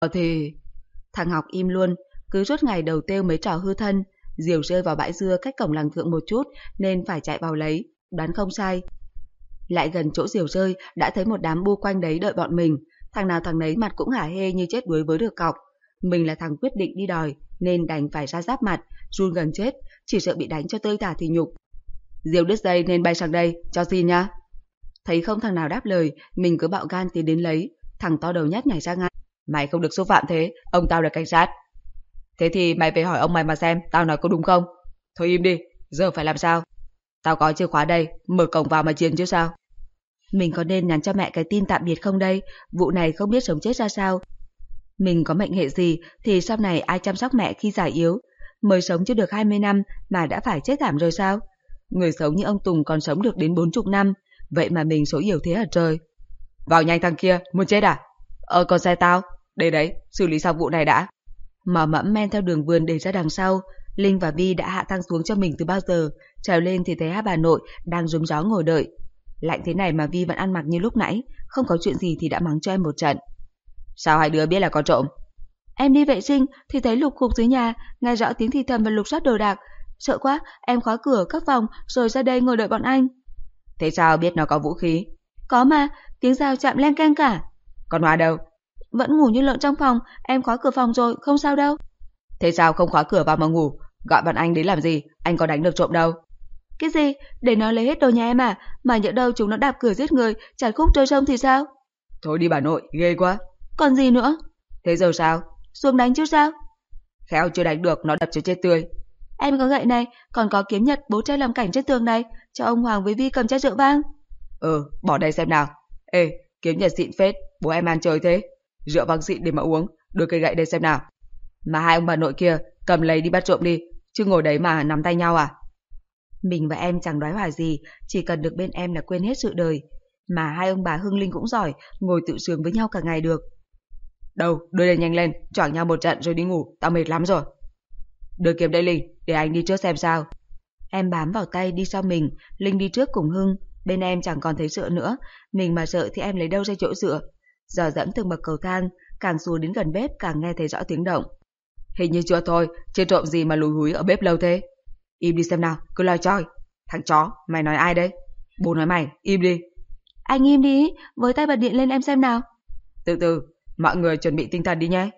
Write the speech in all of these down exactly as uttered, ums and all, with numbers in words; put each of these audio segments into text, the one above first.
Ờ thì... Thằng học im luôn, cứ suốt ngày đầu têu mấy trò hư thân. Diều rơi vào bãi dưa cách cổng làng Thượng một chút nên phải chạy vào lấy, đoán không sai. Lại gần chỗ diều rơi đã thấy một đám bu quanh đấy đợi bọn mình. Thằng nào thằng nấy mặt cũng hả hê như chết đuối với được cọc. Mình là thằng quyết định đi đòi nên đành phải ra giáp mặt, run gần chết, chỉ sợ bị đánh cho tơi tả thì nhục. Diều đứt dây nên bay sang đây, cho xin nhá. Thấy không thằng nào đáp lời, mình cứ bạo gan tiến đến lấy. Thằng to đầu nhất nhảy ra ngăn. Mày không được xúc phạm thế, ông tao là cảnh sát. Thế thì mày về hỏi ông mày mà xem, tao nói có đúng không? Thôi im đi, giờ phải làm sao? Tao có chìa khóa đây, mở cổng vào mà chiến chứ sao? Mình có nên nhắn cho mẹ cái tin tạm biệt không đây? Vụ này không biết sống chết ra sao. Mình có mệnh hệ gì thì sau này ai chăm sóc mẹ khi già yếu? Mới sống chưa được hai mươi năm mà đã phải chết thảm rồi sao? Người sống như ông Tùng còn sống được đến bốn chục năm, vậy mà mình số yếu thế hả trời? Vào nhanh thằng kia, muốn chết à? Ờ còn xe tao, đây đấy, xử lý xong vụ này đã. Mò mẫm men theo đường vườn để ra đằng sau. Linh và Vi đã hạ thang xuống cho mình từ bao giờ. Trèo lên thì thấy hai bà nội đang rúm gió ngồi đợi. Lạnh thế này mà Vi vẫn ăn mặc như lúc nãy, không có chuyện gì thì đã mắng cho em một trận. Sao hai đứa biết là có trộm? Em đi vệ sinh thì thấy lục khục dưới nhà, nghe rõ tiếng thì thầm và lục soát đồ đạc. Sợ quá, em khóa cửa các phòng rồi ra đây ngồi đợi bọn anh. Thế sao biết nó có vũ khí? Có mà, tiếng dao chạm len keng cả. Còn Hoa đâu? Vẫn ngủ như lợn trong phòng, em khóa cửa phòng rồi, không sao đâu. Thế sao không khóa cửa vào mà ngủ? Gọi bọn anh đến làm gì? Anh có đánh được trộm đâu. Cái gì? Để nó lấy hết đồ nhà em à? Mà nhỡ đâu chúng nó đạp cửa giết người, chặt khúc trôi sông thì sao? Thôi đi bà nội, ghê quá. Còn gì nữa? Thế giờ sao? Xuống đánh chứ sao? Khéo chưa đánh được, nó đập cho chết tươi. Em có gậy này, còn có kiếm nhật bố treo làm cảnh trên tường này, cho ông Hoàng với Vi cầm chai rượu vang. Ừ, bỏ đây xem nào. Ê, kiếm nhật xịn phết, bố em ăn chơi thế. Rượu vang xịn để mà uống, đưa cây gậy đây xem nào. Mà hai ông bà nội kia, cầm lấy đi bắt trộm đi, chứ ngồi đấy mà nắm tay nhau à? Mình và em chẳng đoái hoài gì, chỉ cần được bên em là quên hết sự đời. Mà hai ông bà Hưng Linh cũng giỏi, ngồi tự sướng với nhau cả ngày được. Đâu, đưa lên nhanh lên, choảng nhau một trận rồi đi ngủ, tao mệt lắm rồi. Đưa kiếm đây Linh, để anh đi trước xem sao. Em bám vào tay đi sau mình, Linh đi trước cùng Hưng. Bên em chẳng còn thấy sợ nữa, mình mà sợ thì em lấy đâu ra chỗ dựa. Giờ dẫm từng bậc cầu thang, càng xuống đến gần bếp càng nghe thấy rõ tiếng động. Hình như chưa thôi, chưa trộm gì mà lùi húi ở bếp lâu thế. Im đi xem nào, cứ lo choi. Thằng chó, mày nói ai đấy? Bố nói mày, im đi. Anh im đi, với tay bật điện lên em xem nào. Từ từ, mọi người chuẩn bị tinh thần đi nhé.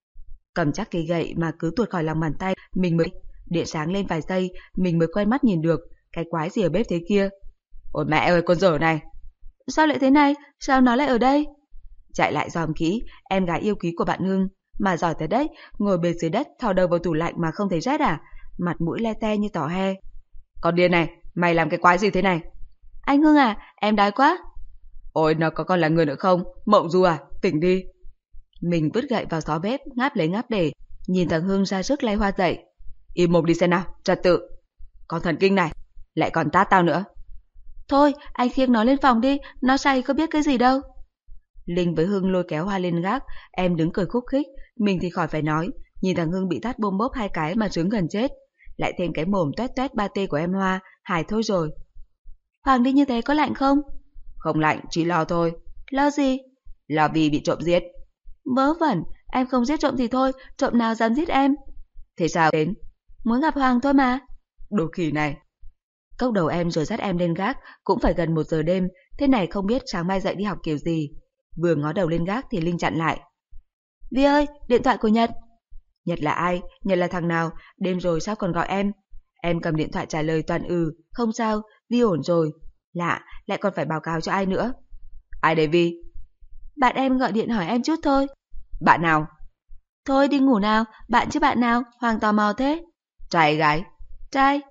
Cầm chắc cây gậy mà cứ tuột khỏi lòng bàn tay, mình mới... Điện sáng lên vài giây, mình mới quen mắt nhìn được. Cái quái gì ở bếp thế kia? Ôi mẹ ơi, con dở này. Sao lại thế này? Sao nó lại ở đây? Chạy lại dòm kỹ, em gái yêu quý của bạn Hưng. Mà giỏi tới đấy, ngồi bệt dưới đất, thò đầu vào tủ lạnh mà không thấy rét à? Mặt mũi le te như tỏ he. Con điên này, mày làm cái quái gì thế này? Anh Hưng à, em đói quá. Ôi, nó có còn là người nữa không? Mộng du à, tỉnh đi. Mình vứt gậy vào xó bếp, ngáp lấy ngáp để. Nhìn thằng Hưng ra sức lay hoa dậy. Im mồm đi xem nào, trật tự. Con thần kinh này, lại còn tát tao nữa. Thôi, anh khiêng nó lên phòng đi, nó say có biết cái gì đâu. Linh với Hưng lôi kéo Hoa lên gác, em đứng cười khúc khích, mình thì khỏi phải nói. Nhìn thằng Hưng bị tát bôm bốp hai cái mà sướng gần chết. Lại thêm cái mồm toét toét ba tê của em Hoa, hài thôi rồi. Hoàng đi như thế có lạnh không? Không lạnh, chỉ lo thôi. Lo gì? Lo vì bị trộm giết. Vớ vẩn, em không giết trộm thì thôi, trộm nào dám giết em. Thế sao đến? Muốn gặp Hoàng thôi mà. Đồ khỉ này. Cốc đầu em rồi dắt em lên gác, cũng phải gần một giờ đêm, thế này không biết sáng mai dậy đi học kiểu gì. Vừa ngó đầu lên gác thì Linh chặn lại. Vi ơi, điện thoại của Nhật. Nhật là ai? Nhật là thằng nào? Đêm rồi sao còn gọi em? Em cầm điện thoại trả lời toàn ừ, không sao, Vi ổn rồi. Lạ, lại còn phải báo cáo cho ai nữa. Ai đấy Vi? Bạn em gọi điện hỏi em chút thôi. Bạn nào? Thôi đi ngủ nào, bạn chứ bạn nào, Hoàng tò mò thế. Trai hay gái? Trai.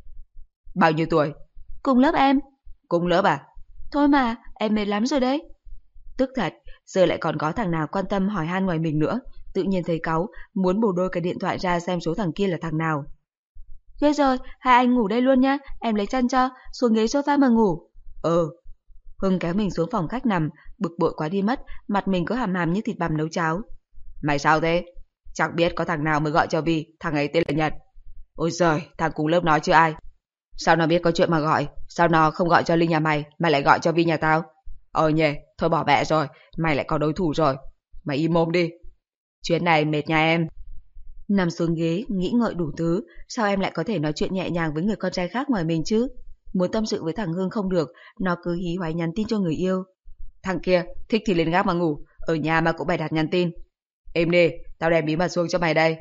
Bao nhiêu tuổi? Cùng lớp em. Cùng lớp à? Thôi mà, em mệt lắm rồi đấy. Tức thật, giờ lại còn có thằng nào quan tâm hỏi han ngoài mình nữa. Tự nhiên thấy cáu, muốn bổ đôi cái điện thoại ra xem số thằng kia là thằng nào. Ghê rồi, hai anh ngủ đây luôn nhá, em lấy chăn cho, xuống ghế sofa mà ngủ. Ừ. Hưng kéo mình xuống phòng khách nằm, bực bội quá đi mất, mặt mình cứ hàm hàm như thịt bằm nấu cháo. Mày sao thế? Chẳng biết có thằng nào mới gọi cho Vi, thằng ấy tên là Nhật. Ôi giời, thằng cùng lớp nói chứ ai. Sao nó biết có chuyện mà gọi? Sao nó không gọi cho Linh nhà mày, mà lại gọi cho Vi nhà tao? Ờ nhỉ, thôi bỏ bẹ rồi, mày lại có đối thủ rồi. Mày im mồm đi. Chuyến này mệt nhà em. Nằm xuống ghế, nghĩ ngợi đủ thứ, sao em lại có thể nói chuyện nhẹ nhàng với người con trai khác ngoài mình chứ? Muốn tâm sự với thằng Hưng không được, nó cứ hí hoáy nhắn tin cho người yêu. Thằng kia, thích thì lên gác mà ngủ, ở nhà mà cũng bày đặt nhắn tin. Im đi, tao đem bí mật xuống cho mày đây.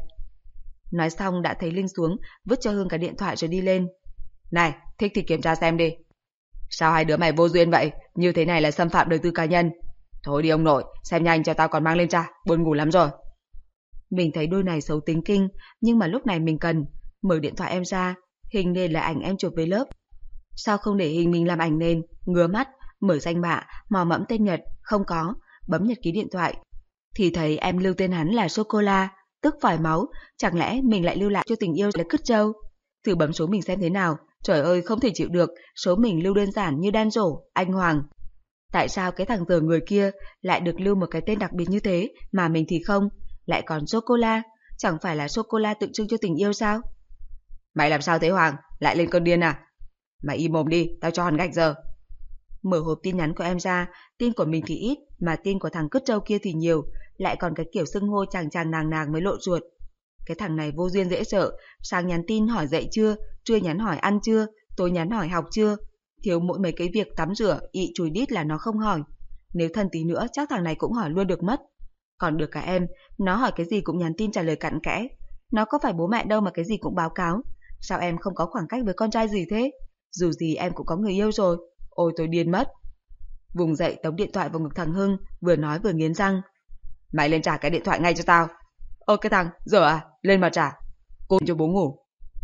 Nói xong đã thấy Linh xuống, vứt cho Hưng cái điện thoại rồi đi lên. Này, thích thì kiểm tra xem đi. Sao hai đứa mày vô duyên vậy, như thế này là xâm phạm đời tư cá nhân. Thôi đi ông nội, xem nhanh cho tao còn mang lên cha, buồn ngủ lắm rồi. Mình thấy đôi này xấu tính kinh, nhưng mà lúc này mình cần. Mở điện thoại em ra, hình nền là ảnh em chụp với lớp. Sao không để hình mình làm ảnh nền, ngứa mắt, mở danh bạ, mò mẫm tên Nhật, không có, bấm nhật ký điện thoại. Thì thấy em lưu tên hắn là Sô-cô-la, tức phỏi máu, chẳng lẽ mình lại lưu lại cho tình yêu là cứt trâu. Thử bấm số mình xem thế nào, trời ơi không thể chịu được, số mình lưu đơn giản như Đan Rổ, anh Hoàng. Tại sao cái thằng giờ người kia lại được lưu một cái tên đặc biệt như thế, mà mình thì không, lại còn Sô-cô-la, chẳng phải là Sô-cô-la tượng trưng cho tình yêu sao? Mày làm sao thế Hoàng, lại lên cơn điên à? Mày im mồm đi, tao cho hắn gạch giờ. Mở hộp tin nhắn của em ra, tin của mình thì ít, mà tin của thằng cứt trâu kia thì nhiều, lại còn cái kiểu xưng hô chàng chàng nàng nàng mới lộ ruột. Cái thằng này vô duyên dễ sợ, sáng nhắn tin hỏi dậy chưa, trưa nhắn hỏi ăn chưa, tối nhắn hỏi học chưa. Thiếu mỗi mấy cái việc tắm rửa, ị chùi đít là nó không hỏi. Nếu thân tí nữa chắc thằng này cũng hỏi luôn được mất. Còn được cả em, nó hỏi cái gì cũng nhắn tin trả lời cặn kẽ. Nó có phải bố mẹ đâu mà cái gì cũng báo cáo. Sao em không có khoảng cách với con trai gì thế? Dù gì em cũng có người yêu rồi. Ôi tôi điên mất. Vùng dậy tống điện thoại vào ngực thằng Hưng, vừa nói vừa nghiến răng. Mày lên trả cái điện thoại ngay cho tao. Ơ cái thằng, giờ à, lên mà trả. Côn cho bố ngủ.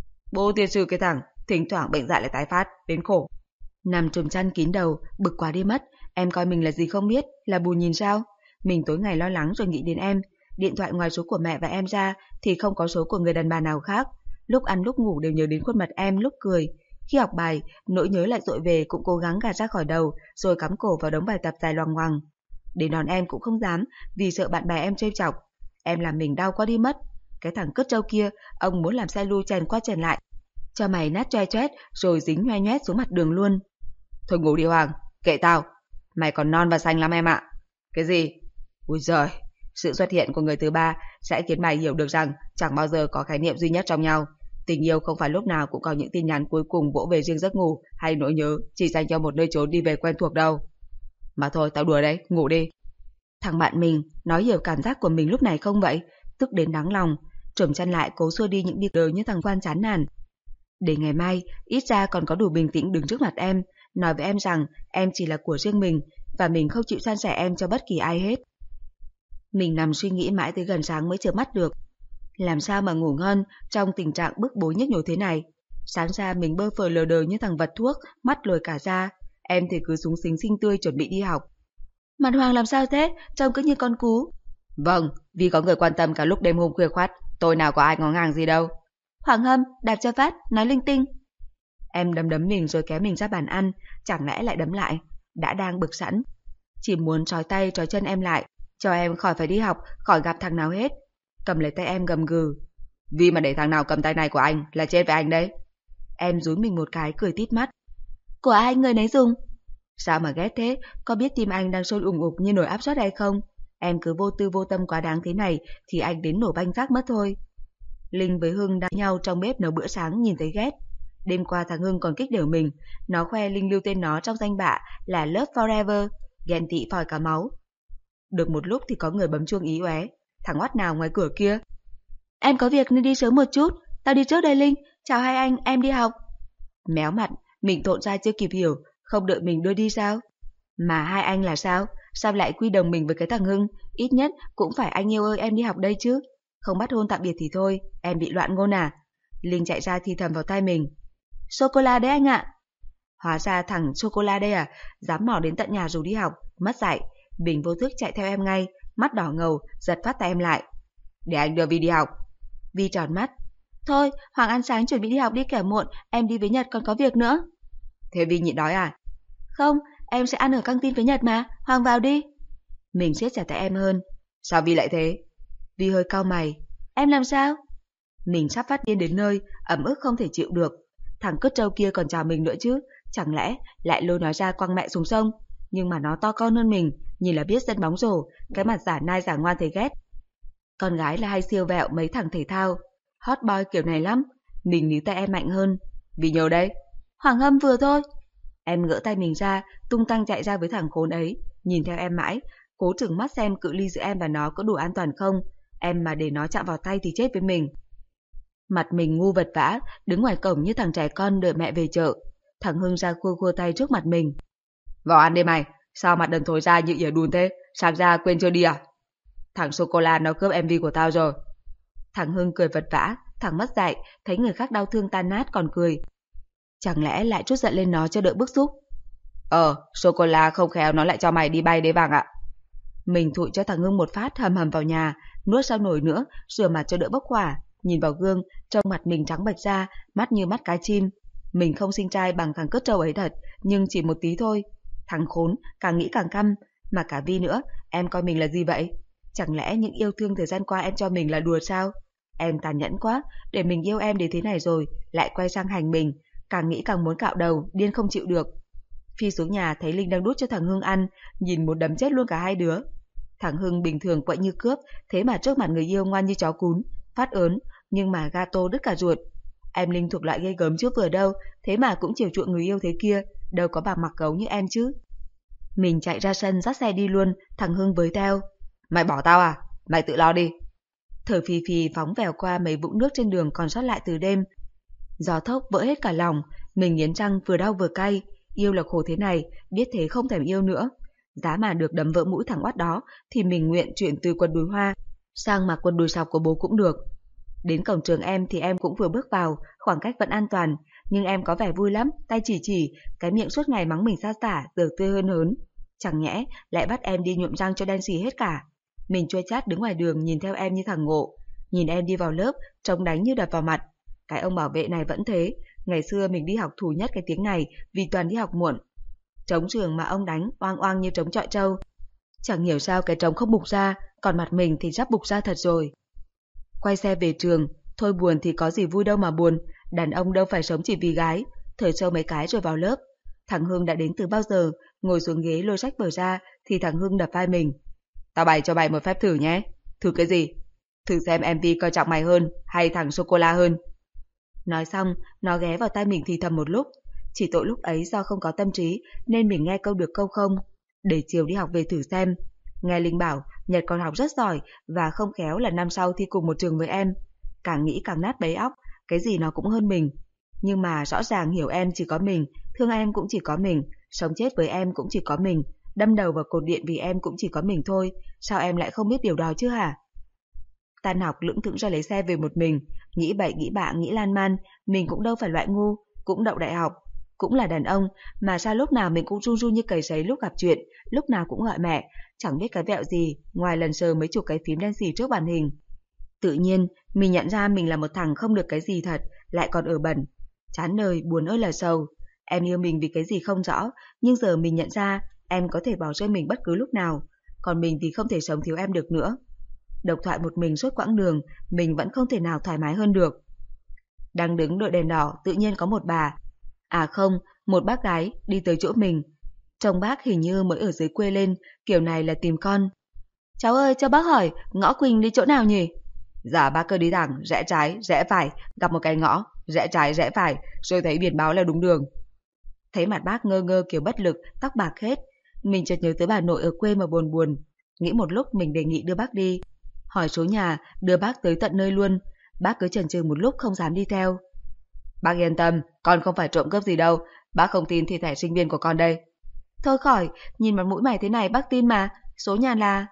Bố tiên sư cái thằng, thỉnh thoảng bệnh dại lại tái phát, đến khổ. Nằm trùm chăn kín đầu, bực quá đi mất. Em coi mình là gì không biết, là bù nhìn sao? Mình tối ngày lo lắng rồi nghĩ đến em. Điện thoại ngoài số của mẹ và em ra thì không có số của người đàn bà nào khác. Lúc ăn lúc ngủ đều nhớ đến khuôn mặt em lúc cười. Khi học bài, nỗi nhớ lại dội về cũng cố gắng gạt ra khỏi đầu, rồi cắm cổ vào đống bài tập dài loằng ngoằng. Để đón em cũng không dám, vì sợ bạn bè em trêu chọc. Em làm mình đau quá đi mất. Cái thằng cứt trâu kia, ông muốn làm xe lu chèn qua chèn lại, cho mày nát choe choét rồi dính nhoe nhoét xuống mặt đường luôn. Thôi ngủ đi Hoàng, kệ tao. Mày còn non và xanh lắm em ạ. Cái gì? Ui giời, sự xuất hiện của người thứ ba sẽ khiến mày hiểu được rằng chẳng bao giờ có khái niệm duy nhất trong nhau. Tình yêu không phải lúc nào cũng có những tin nhắn cuối cùng vỗ về riêng giấc ngủ hay nỗi nhớ chỉ dành cho một nơi trốn đi về quen thuộc đâu. Mà thôi tao đùa đấy, ngủ đi. Thằng bạn mình nói hiểu cảm giác của mình lúc này không vậy? Tức đến đáng lòng, trồm chăn lại cố xua đi những việc đời như thằng Quan chán nản. Để ngày mai ít ra còn có đủ bình tĩnh đứng trước mặt em, nói với em rằng em chỉ là của riêng mình và mình không chịu san sẻ em cho bất kỳ ai hết. Mình nằm suy nghĩ mãi tới gần sáng mới chợp mắt được. Làm sao mà ngủ ngon trong tình trạng bức bối nhức nhối thế này? Sáng ra mình bơ phờ lờ đờ như thằng vật thuốc, mắt lồi cả ra. Em thì cứ súng xính xinh tươi chuẩn bị đi học. Mặt Hoàng làm sao thế? Trông cứ như con cú. Vâng, vì có người quan tâm cả lúc đêm hôm khuya khoắt. Tôi nào có ai ngó ngàng gì đâu. Hoàng Hâm, đạp cho phát, nói linh tinh. Em đấm đấm mình rồi kéo mình ra bàn ăn. Chẳng lẽ lại đấm lại? Đã đang bực sẵn. Chỉ muốn trói tay trói chân em lại, cho em khỏi phải đi học, khỏi gặp thằng nào hết. Cầm lấy tay em gầm gừ. Vì mà để thằng nào cầm tay này của anh là chết với anh đấy. Em dúi mình một cái cười tít mắt. Của ai người nấy dùng. Sao mà ghét thế? Có biết tim anh đang sôi ủng ục như nồi áp suất hay không? Em cứ vô tư vô tâm quá đáng thế này thì anh đến nổ banh rác mất thôi. Linh với Hưng đang nhau trong bếp nấu bữa sáng nhìn thấy ghét. Đêm qua thằng Hưng còn kích đểu mình. Nó khoe Linh lưu tên nó trong danh bạ là Love Forever. Ghen tị phòi cả máu. Được một lúc thì có người bấm chuông ý oé. Thằng oắt nào ngoài cửa kia. Em có việc nên đi sớm một chút. Tao đi trước đây Linh. Chào hai anh, em đi học. Méo mặt, mình thộn ra chưa kịp hiểu. Không đợi mình đưa đi sao? Mà hai anh là sao? Sao lại quy đồng mình với cái thằng Hưng? Ít nhất cũng phải anh yêu ơi em đi học đây chứ. Không bắt hôn tạm biệt thì thôi. Em bị loạn ngôn à? Linh chạy ra thì thầm vào tai mình. Sô-cô-la đấy anh ạ. Hóa ra thằng Sô-cô-la đây à? Dám mò đến tận nhà rủ đi học. Mất dạy. Mình vô thức chạy theo em ngay. Mắt đỏ ngầu, giật phát tay em lại. Để anh đưa Vi đi học. Vi tròn mắt. Thôi, Hoàng ăn sáng chuẩn bị đi học đi kẻo muộn. Em đi với Nhật còn có việc nữa. Thế Vi nhịn đói à? Không, em sẽ ăn ở căng tin với Nhật mà. Hoàng vào đi. Mình siết chặt tay em hơn. Sao Vi lại thế? Vi hơi cau mày. Em làm sao? Mình sắp phát điên đến nơi, ấm ức không thể chịu được. Thằng cứt trâu kia còn chào mình nữa chứ. Chẳng lẽ lại lôi nó ra quăng mẹ xuống sông? Nhưng mà nó to con hơn mình, nhìn là biết dân bóng rổ. Cái mặt giả nai giả ngoan thấy ghét. Con gái là hay siêu vẹo mấy thằng thể thao. Hot boy kiểu này lắm. Mình níu tay em mạnh hơn. Vì nhiều đấy. Hoàng Hâm vừa thôi. Em gỡ tay mình ra, tung tăng chạy ra với thằng khốn ấy, nhìn theo em mãi, cố trừng mắt xem cự ly giữa em và nó có đủ an toàn không. Em mà để nó chạm vào tay thì chết với mình. Mặt mình ngu vật vã, đứng ngoài cổng như thằng trẻ con đợi mẹ về chợ. Thằng Hưng ra khua khua tay trước mặt mình. Vào ăn đi mày, sao mặt đần thối ra như ỉa đùn thế, sáng ra quên chưa đi à? Thằng Sô-cô-la nó cướp em vê của tao rồi. Thằng Hưng cười vật vã, thằng mất dạy, thấy người khác đau thương tan nát còn cười. Chẳng lẽ lại trút giận lên nó cho đỡ bức xúc? Ờ, Sô-cô-la không khéo nó lại cho mày đi bay đấy vàng ạ. Mình thụi cho thằng Hưng một phát hầm hầm vào nhà, nuốt sau nồi nữa, rửa mặt cho đỡ bốc hỏa. Nhìn vào gương, trông mặt mình trắng bệch ra, mắt như mắt cá chim. Mình không xinh trai bằng thằng cất trâu ấy thật, nhưng chỉ một tí thôi. Thằng khốn, càng nghĩ càng căm. Mà cả Vi nữa, em coi mình là gì vậy? Chẳng lẽ những yêu thương thời gian qua em cho mình là đùa sao? Em tàn nhẫn quá, để mình yêu em đến thế này rồi, lại quay sang hành mình. Càng nghĩ càng muốn cạo đầu, điên không chịu được. Phi xuống nhà thấy Linh đang đút cho thằng Hưng ăn, nhìn muốn đấm chết luôn cả hai đứa. Thằng Hưng bình thường quậy như cướp, thế mà trước mặt người yêu ngoan như chó cún, phát ớn, nhưng mà gato đứt cả ruột. Em Linh thuộc loại ghê gớm trước vừa đâu, thế mà cũng chiều chuộng người yêu thế kia, đâu có bà mặc gấu như em chứ. Mình chạy ra sân dắt xe đi luôn, thằng Hưng với theo. Mày bỏ tao à? Mày tự lo đi. Thở phì phì phóng vèo qua mấy vũng nước trên đường còn sót lại từ đêm. Gió thốc vỡ hết cả lòng, mình nghiến răng vừa đau vừa cay. Yêu là khổ thế này, biết thế không thèm yêu nữa. Giá mà được đấm vỡ mũi thằng oát đó thì mình nguyện chuyển từ quần đùi hoa sang mặc quần đùi sọc của bố cũng được. Đến cổng trường em thì em cũng vừa bước vào, khoảng cách vẫn an toàn, nhưng em có vẻ vui lắm, tay chỉ chỉ, cái miệng suốt ngày mắng mình xa xả, giờ tươi hơn hớn. Chẳng nhẽ lại bắt em đi nhuộm răng cho đen xì hết cả. Mình chua chát đứng ngoài đường nhìn theo em như thằng ngộ, nhìn em đi vào lớp, trông đánh như đập vào mặt. Cái ông bảo vệ này vẫn thế, ngày xưa mình đi học thủ nhất cái tiếng này vì toàn đi học muộn. Trống trường mà ông đánh oang oang như trống trọi trâu. Chẳng hiểu sao cái trống không bục ra, còn mặt mình thì sắp bục ra thật rồi. Quay xe về trường, thôi buồn thì có gì vui đâu mà buồn, đàn ông đâu phải sống chỉ vì gái, thở trâu mấy cái rồi vào lớp. Thằng Hưng đã đến từ bao giờ, ngồi xuống ghế lôi sách vở ra thì thằng Hưng đập vai mình. Tao bày cho mày một phép thử nhé. Thử cái gì? Thử xem em vê coi trọng mày hơn hay thằng Sô-cô-la hơn. Nói xong, nó ghé vào tai mình thì thầm một lúc. Chỉ tội lúc ấy do không có tâm trí nên mình nghe câu được câu không. Để chiều đi học về thử xem. Nghe Linh bảo Nhật còn học rất giỏi và không khéo là năm sau thi cùng một trường với em. Càng nghĩ càng nát bấy óc, cái gì nó cũng hơn mình. Nhưng mà rõ ràng hiểu em chỉ có mình, thương em cũng chỉ có mình, sống chết với em cũng chỉ có mình, đâm đầu vào cột điện vì em cũng chỉ có mình thôi. Sao em lại không biết điều đó chứ hả? Tan học lững thững ra lấy xe về một mình, nghĩ bậy nghĩ bạ nghĩ lan man, mình cũng đâu phải loại ngu, cũng đậu đại học, cũng là đàn ông, mà sao lúc nào mình cũng run run như cầy sấy lúc gặp chuyện, lúc nào cũng gọi mẹ, chẳng biết cái vẹo gì, ngoài lần sờ mấy chục cái phím đen xì trước màn hình. Tự nhiên, mình nhận ra mình là một thằng không được cái gì thật, lại còn ở bẩn. Chán đời, buồn ơi là sầu. Em yêu mình vì cái gì không rõ, nhưng giờ mình nhận ra em có thể bỏ rơi mình bất cứ lúc nào, còn mình thì không thể sống thiếu em được nữa. Độc thoại một mình suốt quãng đường, mình vẫn không thể nào thoải mái hơn được. Đang đứng đợi đèn đỏ, tự nhiên có một bà, à không, một bác gái đi tới chỗ mình. Trông bác hình như mới ở dưới quê lên, kiểu này là tìm con. Cháu ơi, cho bác hỏi, ngõ Quỳnh đi chỗ nào nhỉ? Dạ bác cứ đi thẳng, rẽ trái, rẽ phải, gặp một cái ngõ, rẽ trái, rẽ phải, rồi thấy biển báo là đúng đường. Thấy mặt bác ngơ ngơ kiểu bất lực, tóc bạc hết. Mình chợt nhớ tới bà nội ở quê mà buồn buồn. Nghĩ một lúc mình đề nghị đưa bác đi. Hỏi số nhà, đưa bác tới tận nơi luôn. Bác cứ chần chừ một lúc không dám đi theo. Bác yên tâm, con không phải trộm cướp gì đâu. Bác không tin thì thẻ sinh viên của con đây. Thôi khỏi, nhìn mặt mũi mày thế này bác tin mà. Số nhà là...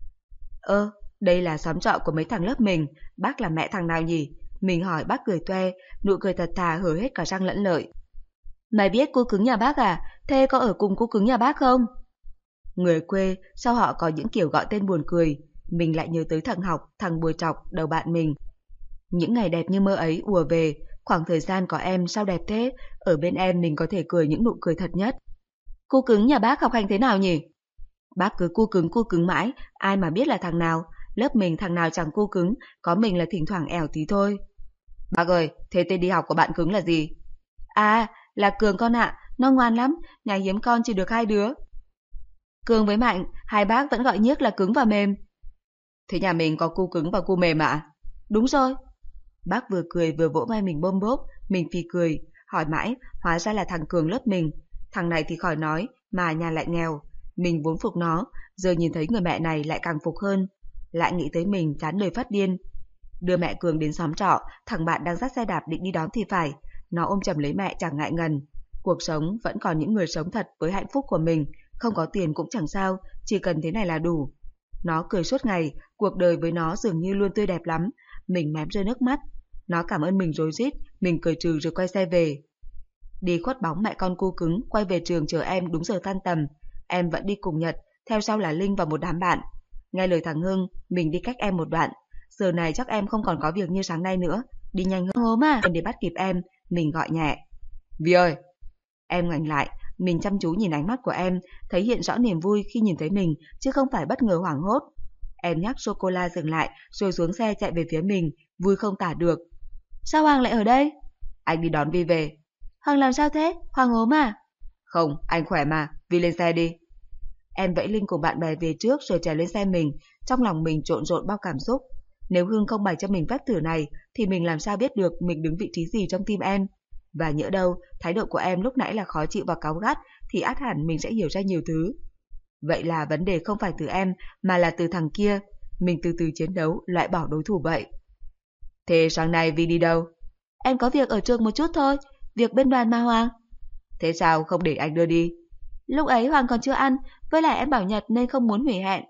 Ơ, đây là xóm trọ của mấy thằng lớp mình. Bác là mẹ thằng nào nhỉ? Mình hỏi bác cười toe, nụ cười thật thà hở hết cả răng lẫn lợi. Mày biết cô cứng nhà bác à? Thế có ở cùng cô cứng nhà bác không? Người quê, sao họ có những kiểu gọi tên buồn cười. Mình lại nhớ tới thằng Học, thằng Bùi Trọc, đầu bạn mình. Những ngày đẹp như mơ ấy ùa về, khoảng thời gian có em sao đẹp thế, ở bên em mình có thể cười những nụ cười thật nhất. Cô cứng nhà bác học hành thế nào nhỉ? Bác cứ cu cứng cu cứng mãi, ai mà biết là thằng nào, lớp mình thằng nào chẳng cu cứng, có mình là thỉnh thoảng ẻo tí thôi. Bác ơi, thế tên đi học của bạn cứng là gì? À, là Cường con ạ, nó ngoan lắm, nhà hiếm con chỉ được hai đứa. Cường với Mạnh, hai bác vẫn gọi nhiếc là cứng và mềm. Thế nhà mình có cu cứng và cu mềm ạ? Đúng rồi. Bác vừa cười vừa vỗ vai mình bôm bốp, mình phì cười, hỏi mãi, hóa ra là thằng Cường lớp mình. Thằng này thì khỏi nói, mà nhà lại nghèo. Mình vốn phục nó, giờ nhìn thấy người mẹ này lại càng phục hơn. Lại nghĩ tới mình chán đời phát điên. Đưa mẹ Cường đến xóm trọ, thằng bạn đang dắt xe đạp định đi đón thì phải. Nó ôm chầm lấy mẹ chẳng ngại ngần. Cuộc sống vẫn còn những người sống thật với hạnh phúc của mình, không có tiền cũng chẳng sao, chỉ cần thế này là đủ. Nó cười suốt ngày, cuộc đời với nó dường như luôn tươi đẹp lắm, mình mém rơi nước mắt. Nó cảm ơn mình rối rít, mình cười trừ rồi quay xe về. Đi khuất bóng mẹ con cu cứng, quay về trường chờ em đúng giờ tan tầm. Em vẫn đi cùng Nhật, theo sau là Linh và một đám bạn. Nghe lời thằng Hưng, mình đi cách em một đoạn. Giờ này chắc em không còn có việc như sáng nay nữa. Đi nhanh hơn ốm à? Để bắt kịp em, mình gọi nhẹ. Vi ơi! Em ngoảnh lại, mình chăm chú nhìn ánh mắt của em, thấy hiện rõ niềm vui khi nhìn thấy mình, chứ không phải bất ngờ hoảng hốt. Em nhắc sô-cô-la dừng lại, rồi xuống xe chạy về phía mình, vui không tả được. Sao Hoàng lại ở đây? Anh đi đón Vi về. Hoàng làm sao thế? Hoàng ốm à? Không, anh khỏe mà, Vi lên xe đi. Em vẫy Linh cùng bạn bè về trước rồi trèo lên xe mình, trong lòng mình trộn rộn bao cảm xúc. Nếu Hưng không bày cho mình phép thử này, thì mình làm sao biết được mình đứng vị trí gì trong tim em. Và nhỡ đâu, thái độ của em lúc nãy là khó chịu và cáu gắt, thì ắt hẳn mình sẽ hiểu ra nhiều thứ. Vậy là vấn đề không phải từ em, mà là từ thằng kia. Mình từ từ chiến đấu, loại bỏ đối thủ vậy. Thế sáng nay Vi đi đâu? Em có việc ở trường một chút thôi, việc bên đoàn mà Hoàng. Thế sao không để anh đưa đi? Lúc ấy Hoàng còn chưa ăn, với lại em bảo Nhật nên không muốn hủy hẹn.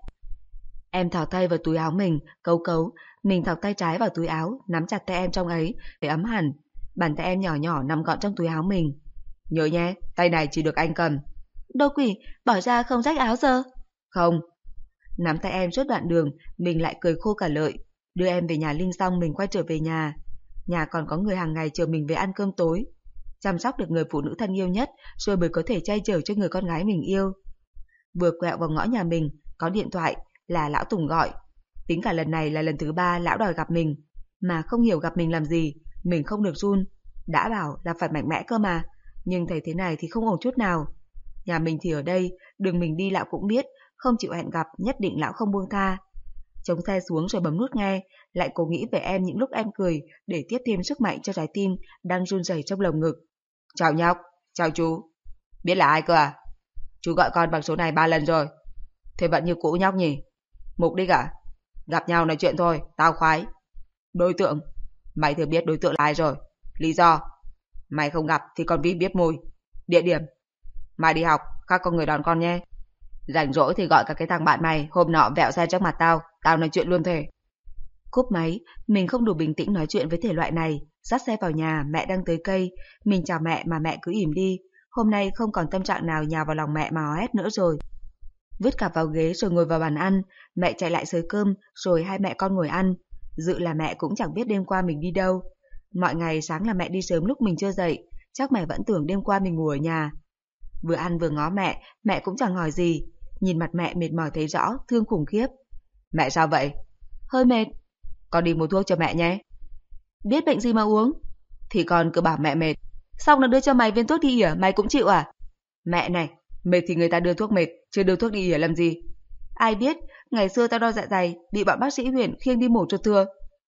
Em thò tay vào túi áo mình, cấu cấu. Mình thọc tay trái vào túi áo, nắm chặt tay em trong ấy, để ấm hẳn. Bàn tay em nhỏ nhỏ nằm gọn trong túi áo mình. Nhớ nhé, tay này chỉ được anh cầm. Đồ quỷ, bỏ ra không rách áo giờ. Không. Nắm tay em suốt đoạn đường, mình lại cười khô cả lợi. Đưa em về nhà Linh xong mình quay trở về nhà. Nhà còn có người hàng ngày chờ mình về ăn cơm tối. Chăm sóc được người phụ nữ thân yêu nhất, rồi mới có thể chay chở cho người con gái mình yêu. Vừa quẹo vào ngõ nhà mình, có điện thoại, là lão Tùng gọi. Tính cả lần này là lần thứ ba lão đòi gặp mình. Mà không hiểu gặp mình làm gì, mình không được run. Đã bảo là phải mạnh mẽ cơ mà, nhưng thấy thế này thì không ổn chút nào. Nhà mình thì ở đây, đường mình đi lão cũng biết, không chịu hẹn gặp nhất định lão không buông tha. Chống xe xuống rồi bấm nút nghe, lại cố nghĩ về em những lúc em cười để tiếp thêm sức mạnh cho trái tim đang run rẩy trong lồng ngực. Chào nhóc, chào chú. Biết là ai cơ à? Chú gọi con bằng số này ba lần rồi. Thế vẫn như cũ nhóc nhỉ? Mục đích à? Gặp nhau nói chuyện thôi, tao khoái. Đối tượng? Mày thừa biết đối tượng là ai rồi. Lý do? Mày không gặp thì con Vi biết mùi. Địa điểm? Mai đi học, khác có người đón con nhé. Rảnh rỗi thì gọi cả cái thằng bạn mày hôm nọ vẹo xe trước mặt tao, tao nói chuyện luôn thể. Cúp máy, mình không đủ bình tĩnh nói chuyện với thể loại này. Dắt xe vào nhà, mẹ đang tới cây. Mình chào mẹ mà mẹ cứ ỉm đi. Hôm nay không còn tâm trạng nào nhào vào lòng mẹ mà hò hét nữa rồi. Vứt cặp vào ghế rồi ngồi vào bàn ăn. Mẹ chạy lại xới cơm, rồi hai mẹ con ngồi ăn. Dự là mẹ cũng chẳng biết đêm qua mình đi đâu. Mọi ngày sáng là mẹ đi sớm lúc mình chưa dậy. Chắc mẹ vẫn tưởng đêm qua mình ngủ ở nhà. Vừa ăn vừa ngó mẹ, mẹ cũng chẳng hỏi gì. Nhìn mặt mẹ mệt mỏi thấy rõ, thương khủng khiếp. Mẹ sao vậy? Hơi mệt. Con đi mua thuốc cho mẹ nhé. Biết bệnh gì mà uống? Thì con cứ bảo mẹ mệt. Xong nó đưa cho mày viên thuốc đi ỉa, mày cũng chịu à? Mẹ này, mệt thì người ta đưa thuốc mệt, chứ đưa thuốc đi ỉa làm gì? Ai biết, ngày xưa tao đau dạ dày, bị bọn bác sĩ huyện khiêng đi mổ chuột thừa.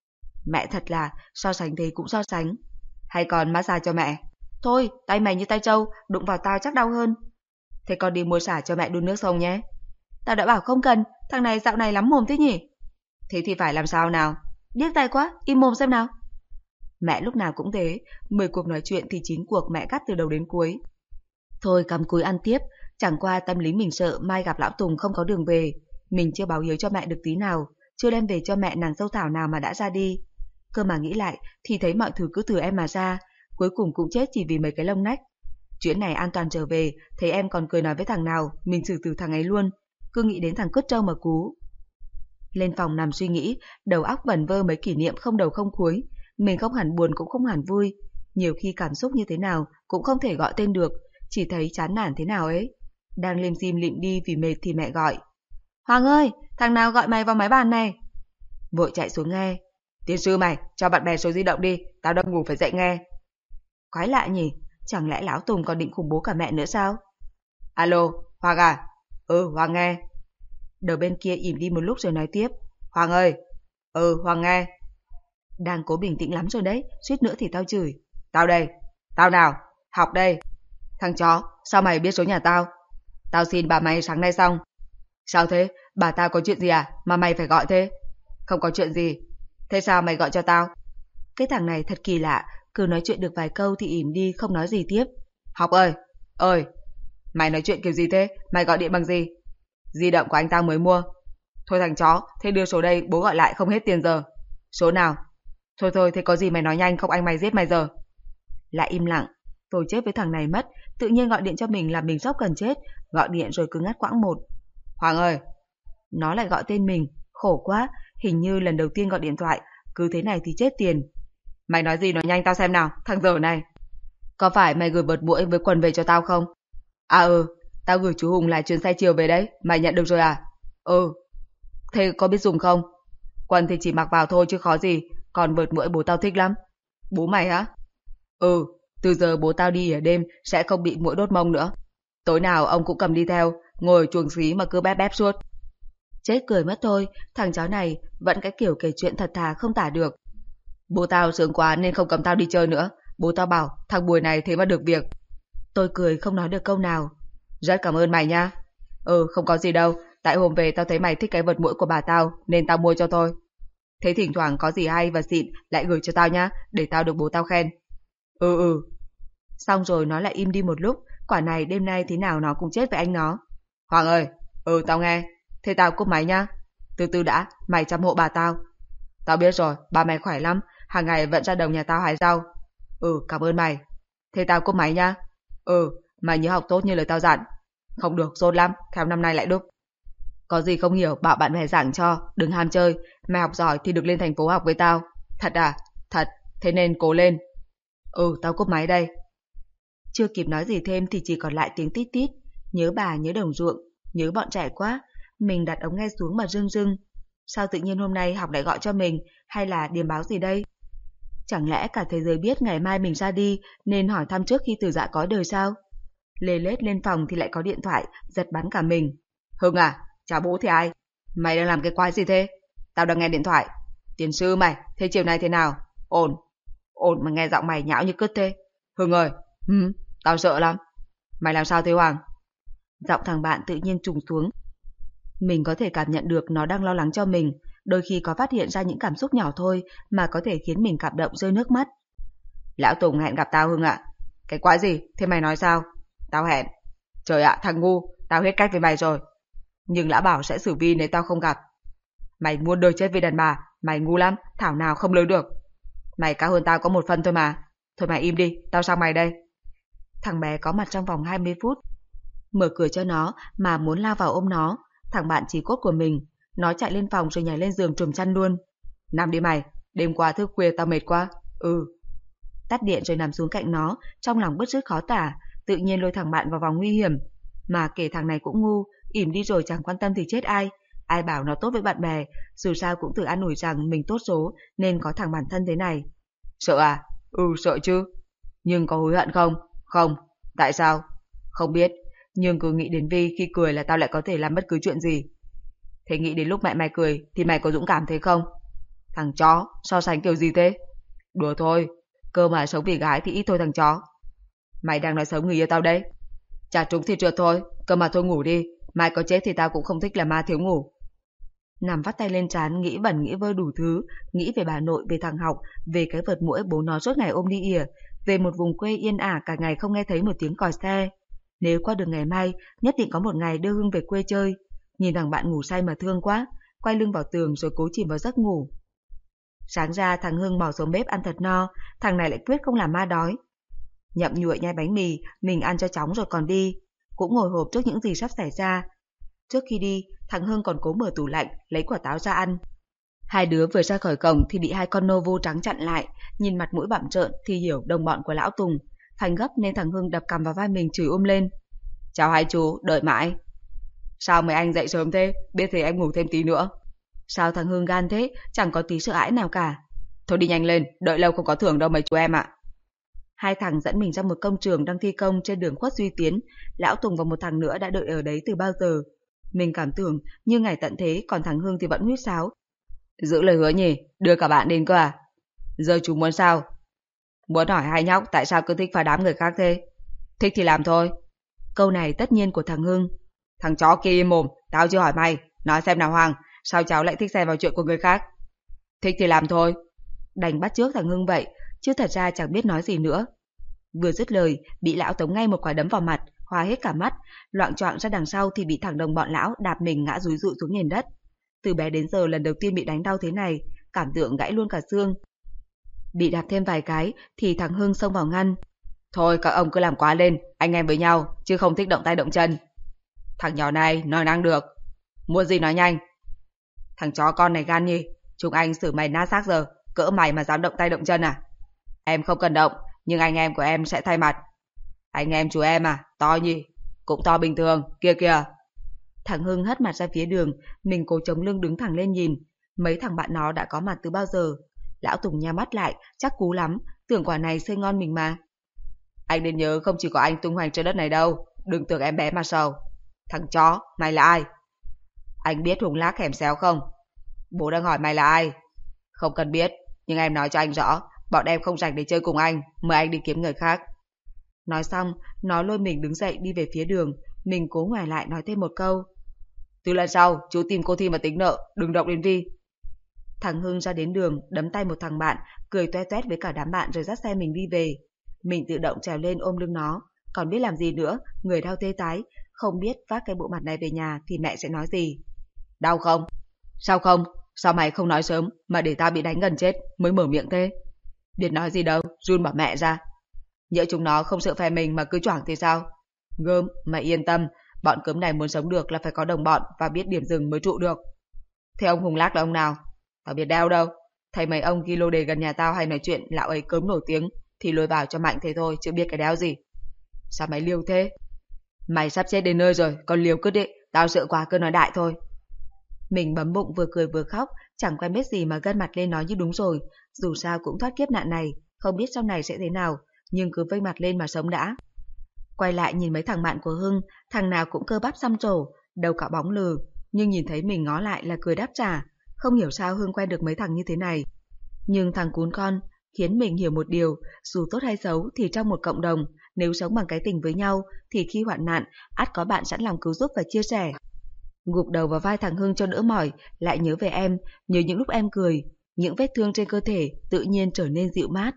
Mẹ thật là, so sánh thế cũng so sánh. Hay còn massage cho mẹ? Thôi, tay mày như tay trâu, đụng vào tao chắc đau hơn. Thế con đi mua xả cho mẹ đun nước sông nhé. Tao đã bảo không cần, thằng này dạo này lắm mồm thế nhỉ? Thế thì phải làm sao nào? Điếc tai quá, im mồm xem nào. Mẹ lúc nào cũng thế, mười cuộc nói chuyện thì chín cuộc mẹ cắt từ đầu đến cuối. Thôi cắm cúi ăn tiếp, chẳng qua tâm lý mình sợ mai gặp lão Tùng không có đường về. Mình chưa báo hiếu cho mẹ được tí nào, chưa đem về cho mẹ nàng dâu Thảo nào mà đã ra đi. Cơ mà nghĩ lại thì thấy mọi thứ cứ từ em mà ra, cuối cùng cũng chết chỉ vì mấy cái lông nách. Chuyện này an toàn trở về, thấy em còn cười nói với thằng nào, mình xử từ thằng ấy luôn. Cứ nghĩ đến thằng cứt trâu mà cú. Lên phòng nằm suy nghĩ, đầu óc vẩn vơ mấy kỷ niệm không đầu không cuối. Mình không hẳn buồn cũng không hẳn vui. Nhiều khi cảm xúc như thế nào cũng không thể gọi tên được, chỉ thấy chán nản thế nào ấy. Đang lim dim lịm đi vì mệt thì mẹ gọi. Hoàng ơi, thằng nào gọi mày vào máy bàn này? Vội chạy xuống nghe. Tiên sư mày, cho bạn bè số di động đi, tao đang ngủ phải dậy nghe. Quái lạ nhỉ, chẳng lẽ lão Tùng còn định khủng bố cả mẹ nữa sao? Alo, Hoàng à? Ừ, Hoàng nghe. Đầu bên kia ỉm đi một lúc rồi nói tiếp. Hoàng ơi. Ừ, Hoàng nghe. Đang cố bình tĩnh lắm rồi đấy, suýt nữa thì tao chửi. Tao đây. Tao nào? Học đây. Thằng chó, sao mày biết số nhà tao? Tao xin bà mày sáng nay xong. Sao thế? Bà tao có chuyện gì à? Mà mày phải gọi thế? Không có chuyện gì. Thế sao mày gọi cho tao? Cái thằng này thật kỳ lạ, cứ nói chuyện được vài câu thì ỉm đi không nói gì tiếp. Học ơi! Ơi! Mày nói chuyện kiểu gì thế? Mày gọi điện bằng gì? Di động của anh tao mới mua. Thôi thằng chó, thế đưa số đây, bố gọi lại không hết tiền giờ. Số nào? Thôi thôi, thế có gì mày nói nhanh không anh mày giết mày giờ. Lại im lặng. Tôi chết với thằng này mất, tự nhiên gọi điện cho mình làm mình sốc gần chết, gọi điện rồi cứ ngắt quãng một. Hoàng ơi! Nó lại gọi tên mình, khổ quá, hình như lần đầu tiên gọi điện thoại, cứ thế này thì chết tiền. Mày nói gì nói nhanh tao xem nào, thằng dở này. Có phải mày gửi bợt muỗi với quần về cho tao không? À ừ, tao gửi chú Hùng lại chuyến xe chiều về đấy, mày nhận được rồi à? Ừ. Thế có biết dùng không? Quần thì chỉ mặc vào thôi chứ khó gì, còn vợt muỗi bố tao thích lắm. Bố mày á? Ừ, từ giờ bố tao đi ở đêm sẽ không bị muỗi đốt mông nữa. Tối nào ông cũng cầm đi theo, ngồi chuồng xí mà cứ bép bép suốt. Chết cười mất thôi, thằng chó này vẫn cái kiểu kể chuyện thật thà không tả được. Bố tao sướng quá nên không cấm tao đi chơi nữa. Bố tao bảo thằng Bùi này thế mà được việc. Tôi cười không nói được câu nào. Rất cảm ơn mày nha. Ừ, không có gì đâu. Tại hôm về tao thấy mày thích cái vật muỗi của bà tao nên tao mua cho thôi. Thế thỉnh thoảng có gì hay và xịn lại gửi cho tao nhá, để tao được bố tao khen. Ừ ừ. Xong rồi nó lại im đi một lúc. Quả này đêm nay thế nào nó cũng chết với anh nó. Hoàng ơi. Ừ, tao nghe. Thế tao cúp máy nhá. Từ từ đã, mày chăm hộ bà tao. Tao biết rồi, bà mày khỏe lắm, hàng ngày vẫn ra đồng nhà tao hái rau. Ừ, cảm ơn mày. Thế tao cúp máy nhá. Ừ, mày nhớ học tốt như lời tao dặn. Không được, dốt lắm, khéo năm nay lại đúc. Có gì không hiểu, bảo bạn bè giảng cho, đừng ham chơi. Mày học giỏi thì được lên thành phố học với tao. Thật à? Thật, thế nên cố lên. Ừ, tao cúp máy đây. Chưa kịp nói gì thêm thì chỉ còn lại tiếng tít tít. Nhớ bà, nhớ đồng ruộng, nhớ bọn trẻ quá. Mình đặt ống nghe xuống mà rưng rưng. Sao tự nhiên hôm nay học lại gọi cho mình, hay là điềm báo gì đây? Chẳng lẽ cả thế giới biết ngày mai mình ra đi nên hỏi thăm trước khi từ dạ có đời sao? Lê lết lên phòng thì lại có điện thoại, giật bắn cả mình. Hưng à, chào bố thì ai? Mày đang làm cái quái gì thế? Tao đang nghe điện thoại. Tiền sư mày, thế chiều nay thế nào? Ổn. Ổn mà nghe giọng mày nhão như cứt thế. Hưng ơi, hừm, tao sợ lắm. Mày làm sao thế Hoàng? Giọng thằng bạn tự nhiên trùng xuống. Mình có thể cảm nhận được nó đang lo lắng cho mình, đôi khi có phát hiện ra những cảm xúc nhỏ thôi mà có thể khiến mình cảm động rơi nước mắt. Lão Tùng hẹn gặp tao Hưng ạ. À. Cái quái gì? Thế mày nói sao? Tao hẹn. Trời ạ, thằng ngu, tao hết cách với mày rồi. Nhưng lão bảo sẽ xử vi nếu tao không gặp. Mày muốn đời chết vì đàn bà, mày ngu lắm, thảo nào không lớn được. Mày cao hơn tao có một phân thôi mà. Thôi mày im đi, tao sang mày đây. Thằng bé có mặt trong vòng hai mươi phút. Mở cửa cho nó mà muốn lao vào ôm nó. Thằng bạn chí cốt của mình, nó chạy lên phòng rồi nhảy lên giường trùm chăn luôn. Nằm đi mày, đêm qua thức khuya tao mệt quá. Ừ. Tắt điện rồi nằm xuống cạnh nó, trong lòng bứt rứt khó tả, tự nhiên lôi thằng bạn vào vòng nguy hiểm. Mà kể thằng này cũng ngu, ỉm đi rồi chẳng quan tâm thì chết ai. Ai bảo nó tốt với bạn bè, dù sao cũng tự an ủi rằng mình tốt số nên có thằng bản thân thế này. Sợ à? Ừ, sợ chứ. Nhưng có hối hận không? Không. Tại sao? Không biết. Nhưng cứ nghĩ đến Vi khi cười là tao lại có thể làm bất cứ chuyện gì. Thế nghĩ đến lúc mẹ mày cười thì mày có dũng cảm thế không? Thằng chó, so sánh kiểu gì thế? Đùa thôi, cơ mà sống vì gái thì ít thôi thằng chó. Mày đang nói xấu người yêu tao đấy. Chả trúng thì trượt thôi, cơ mà thôi ngủ đi. Mai có chết thì tao cũng không thích là ma thiếu ngủ. Nằm vắt tay lên trán, nghĩ bẩn nghĩ vơ đủ thứ, nghĩ về bà nội, về thằng Học, về cái vợt muỗi bố nó suốt ngày ôm đi ỉa, về một vùng quê yên ả cả ngày không nghe thấy một tiếng còi xe. Nếu qua được ngày mai, nhất định có một ngày đưa Hưng về quê chơi. Nhìn thằng bạn ngủ say mà thương quá, quay lưng vào tường rồi cố chìm vào giấc ngủ. Sáng ra thằng Hưng mò xuống bếp ăn thật no, thằng này lại quyết không làm ma đói. Nhậm nhuội nhai bánh mì, mình ăn cho chóng rồi còn đi, cũng ngồi hộp trước những gì sắp xảy ra. Trước khi đi, thằng Hưng còn cố mở tủ lạnh, lấy quả táo ra ăn. Hai đứa vừa ra khỏi cổng thì bị hai con nô vô trắng chặn lại, nhìn mặt mũi bặm trợn thì hiểu đồng bọn của lão Tùng. Phanh gấp nên thằng Hưng đập cằm vào vai mình chửi um lên. Chào hai chú, đợi mãi. Sao mấy anh dậy sớm thế, biết thì em ngủ thêm tí nữa. Sao thằng Hưng gan thế, chẳng có tí sợ hãi nào cả. Thôi đi nhanh lên, đợi lâu không có thưởng đâu mấy chú em ạ. Hai thằng dẫn mình ra một công trường đang thi công trên đường Khuất Duy Tiến. Lão Tùng và một thằng nữa đã đợi ở đấy từ bao giờ. Mình cảm tưởng như ngày tận thế, còn thằng Hưng thì vẫn huýt sáo. Giữ lời hứa nhỉ, đưa cả bạn đến cơ à? Giờ chú muốn sao? Muốn hỏi hai nhóc tại sao cứ thích phá đám người khác thế? Thích thì làm thôi. Câu này tất nhiên của thằng Hưng. Thằng chó kia im mồm, tao chưa hỏi mày. Nói xem nào Hoàng, sao cháu lại thích xen vào chuyện của người khác? Thích thì làm thôi. Đành bắt chước thằng Hưng vậy, chứ thật ra chẳng biết nói gì nữa. Vừa dứt lời, bị lão tống ngay một quả đấm vào mặt, hoa hết cả mắt, loạng choạng ra đằng sau thì bị thằng đồng bọn lão đạp mình ngã rúi rụi xuống nền đất. Từ bé đến giờ lần đầu tiên bị đánh đau thế này, cảm tượng gãy luôn cả xương. Bị đạp thêm vài cái thì thằng Hưng xông vào ngăn. Thôi các ông cứ làm quá lên, anh em với nhau, chứ không thích động tay động chân. Thằng nhỏ này nói năng được. Muốn gì nói nhanh. Thằng chó con này gan nhỉ, chúng anh xử mày nát xác giờ, cỡ mày mà dám động tay động chân à? Em không cần động, nhưng anh em của em sẽ thay mặt. Anh em chú em à, to nhỉ, cũng to bình thường, kia kìa. Thằng Hưng hất mặt ra phía đường, mình cố chống lưng đứng thẳng lên nhìn. Mấy thằng bạn nó đã có mặt từ bao giờ. Lão Tùng nhắm mắt lại, chắc cú lắm, tưởng quả này xơi ngon mình mà. Anh nên nhớ không chỉ có anh tung hoành trên đất này đâu, đừng tưởng em bé mà sầu. Thằng chó, mày là ai? Anh biết Hùng Lác Hẻm Xéo không? Bố đang hỏi mày là ai? Không cần biết, nhưng em nói cho anh rõ, bọn em không rảnh để chơi cùng anh, mời anh đi kiếm người khác. Nói xong, nó lôi mình đứng dậy đi về phía đường, mình cố ngoài lại nói thêm một câu. Từ lần sau, chú tìm cô Thi mà tính nợ, đừng động đến Vi. Thằng Hưng ra đến đường, đấm tay một thằng bạn, cười toe toét với cả đám bạn rồi dắt xe mình đi về. Mình tự động trèo lên ôm lưng nó, còn biết làm gì nữa, người đau tê tái, không biết vác cái bộ mặt này về nhà thì mẹ sẽ nói gì. Đau không? Sao không? Sao mày không nói sớm mà để tao bị đánh gần chết mới mở miệng thế? Biết nói gì đâu, run bảo mẹ ra. Nhỡ chúng nó không sợ phe mình mà cứ choảng thì sao? Gớm, mày yên tâm, bọn cướm này muốn sống được là phải có đồng bọn và biết điểm dừng mới trụ được. Thế ông Hùng Lác là ông nào? Tao biết đeo đâu. Thấy mấy ông ghi lô đề gần nhà tao hay nói chuyện lão ấy cớm nổi tiếng thì lôi vào cho mạnh thế thôi, chứ biết cái đéo gì. Sao mày liều thế? Mày sắp chết đến nơi rồi, còn liều cứ đi, tao sợ quá cứ nói đại thôi. Mình bấm bụng vừa cười vừa khóc, chẳng quen biết gì mà gân mặt lên nói như đúng rồi, dù sao cũng thoát kiếp nạn này, không biết sau này sẽ thế nào, nhưng cứ vây mặt lên mà sống đã. Quay lại nhìn mấy thằng bạn của Hưng, thằng nào cũng cơ bắp xăm trổ, đầu cạo bóng lừ, nhưng nhìn thấy mình ngó lại là cười đáp trả, không hiểu sao Hưng quen được mấy thằng như thế này. Nhưng thằng cún con khiến mình hiểu một điều, dù tốt hay xấu thì trong một cộng đồng, nếu sống bằng cái tình với nhau thì khi hoạn nạn, ắt có bạn sẵn lòng cứu giúp và chia sẻ. Gục đầu vào vai thằng Hưng cho đỡ mỏi, lại nhớ về em, nhớ những lúc em cười, những vết thương trên cơ thể tự nhiên trở nên dịu mát.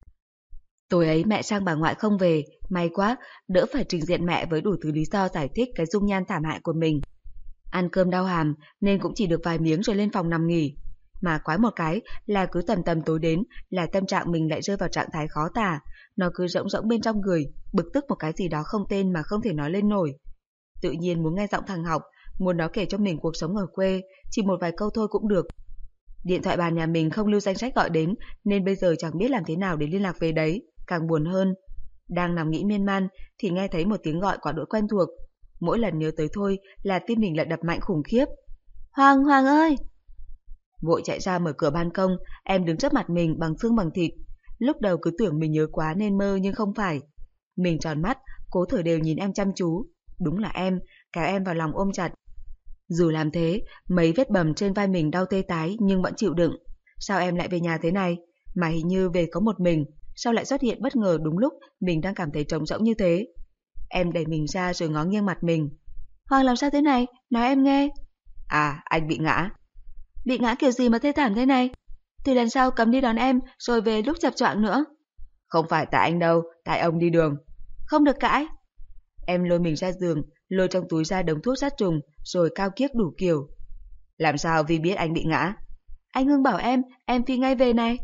Tối ấy mẹ sang bà ngoại không về, may quá, đỡ phải trình diện mẹ với đủ thứ lý do giải thích cái dung nhan thảm hại của mình. Ăn cơm đau hàm nên cũng chỉ được vài miếng rồi lên phòng nằm nghỉ. Mà quái một cái là cứ tầm tầm tối đến là tâm trạng mình lại rơi vào trạng thái khó tả, nó cứ rỗng rỗng bên trong người, bực tức một cái gì đó không tên mà không thể nói lên nổi. Tự nhiên muốn nghe giọng thằng Học, muốn nó kể cho mình cuộc sống ở quê, chỉ một vài câu thôi cũng được. Điện thoại bàn nhà mình không lưu danh sách gọi đến nên bây giờ chẳng biết làm thế nào để liên lạc về đấy, càng buồn hơn. Đang nằm nghĩ miên man thì nghe thấy một tiếng gọi quả đỗi quen thuộc. Mỗi lần nhớ tới thôi là tim mình lại đập mạnh khủng khiếp. Hoàng, Hoàng ơi! Vội chạy ra mở cửa ban công, em đứng trước mặt mình bằng xương bằng thịt. Lúc đầu cứ tưởng mình nhớ quá nên mơ nhưng không phải. Mình tròn mắt, cố thở đều nhìn em chăm chú. Đúng là em, kéo em vào lòng ôm chặt. Dù làm thế, mấy vết bầm trên vai mình đau tê tái nhưng vẫn chịu đựng. Sao em lại về nhà thế này? Mà hình như về có một mình, sao lại xuất hiện bất ngờ đúng lúc mình đang cảm thấy trống rỗng như thế? Em đẩy mình ra rồi ngó nghiêng mặt mình. Hoàng làm sao thế này? Nói em nghe. À, anh bị ngã. Bị ngã kiểu gì mà thê thảm thế này? Từ lần sau cấm đi đón em rồi về lúc chập choạng nữa. Không phải tại anh đâu, tại ông đi đường. Không được cãi. Em lôi mình ra giường, lôi trong túi ra đống thuốc sát trùng, rồi cao kiếc đủ kiểu. Làm sao Vi biết anh bị ngã? Anh Hưng bảo em, em phi ngay về này.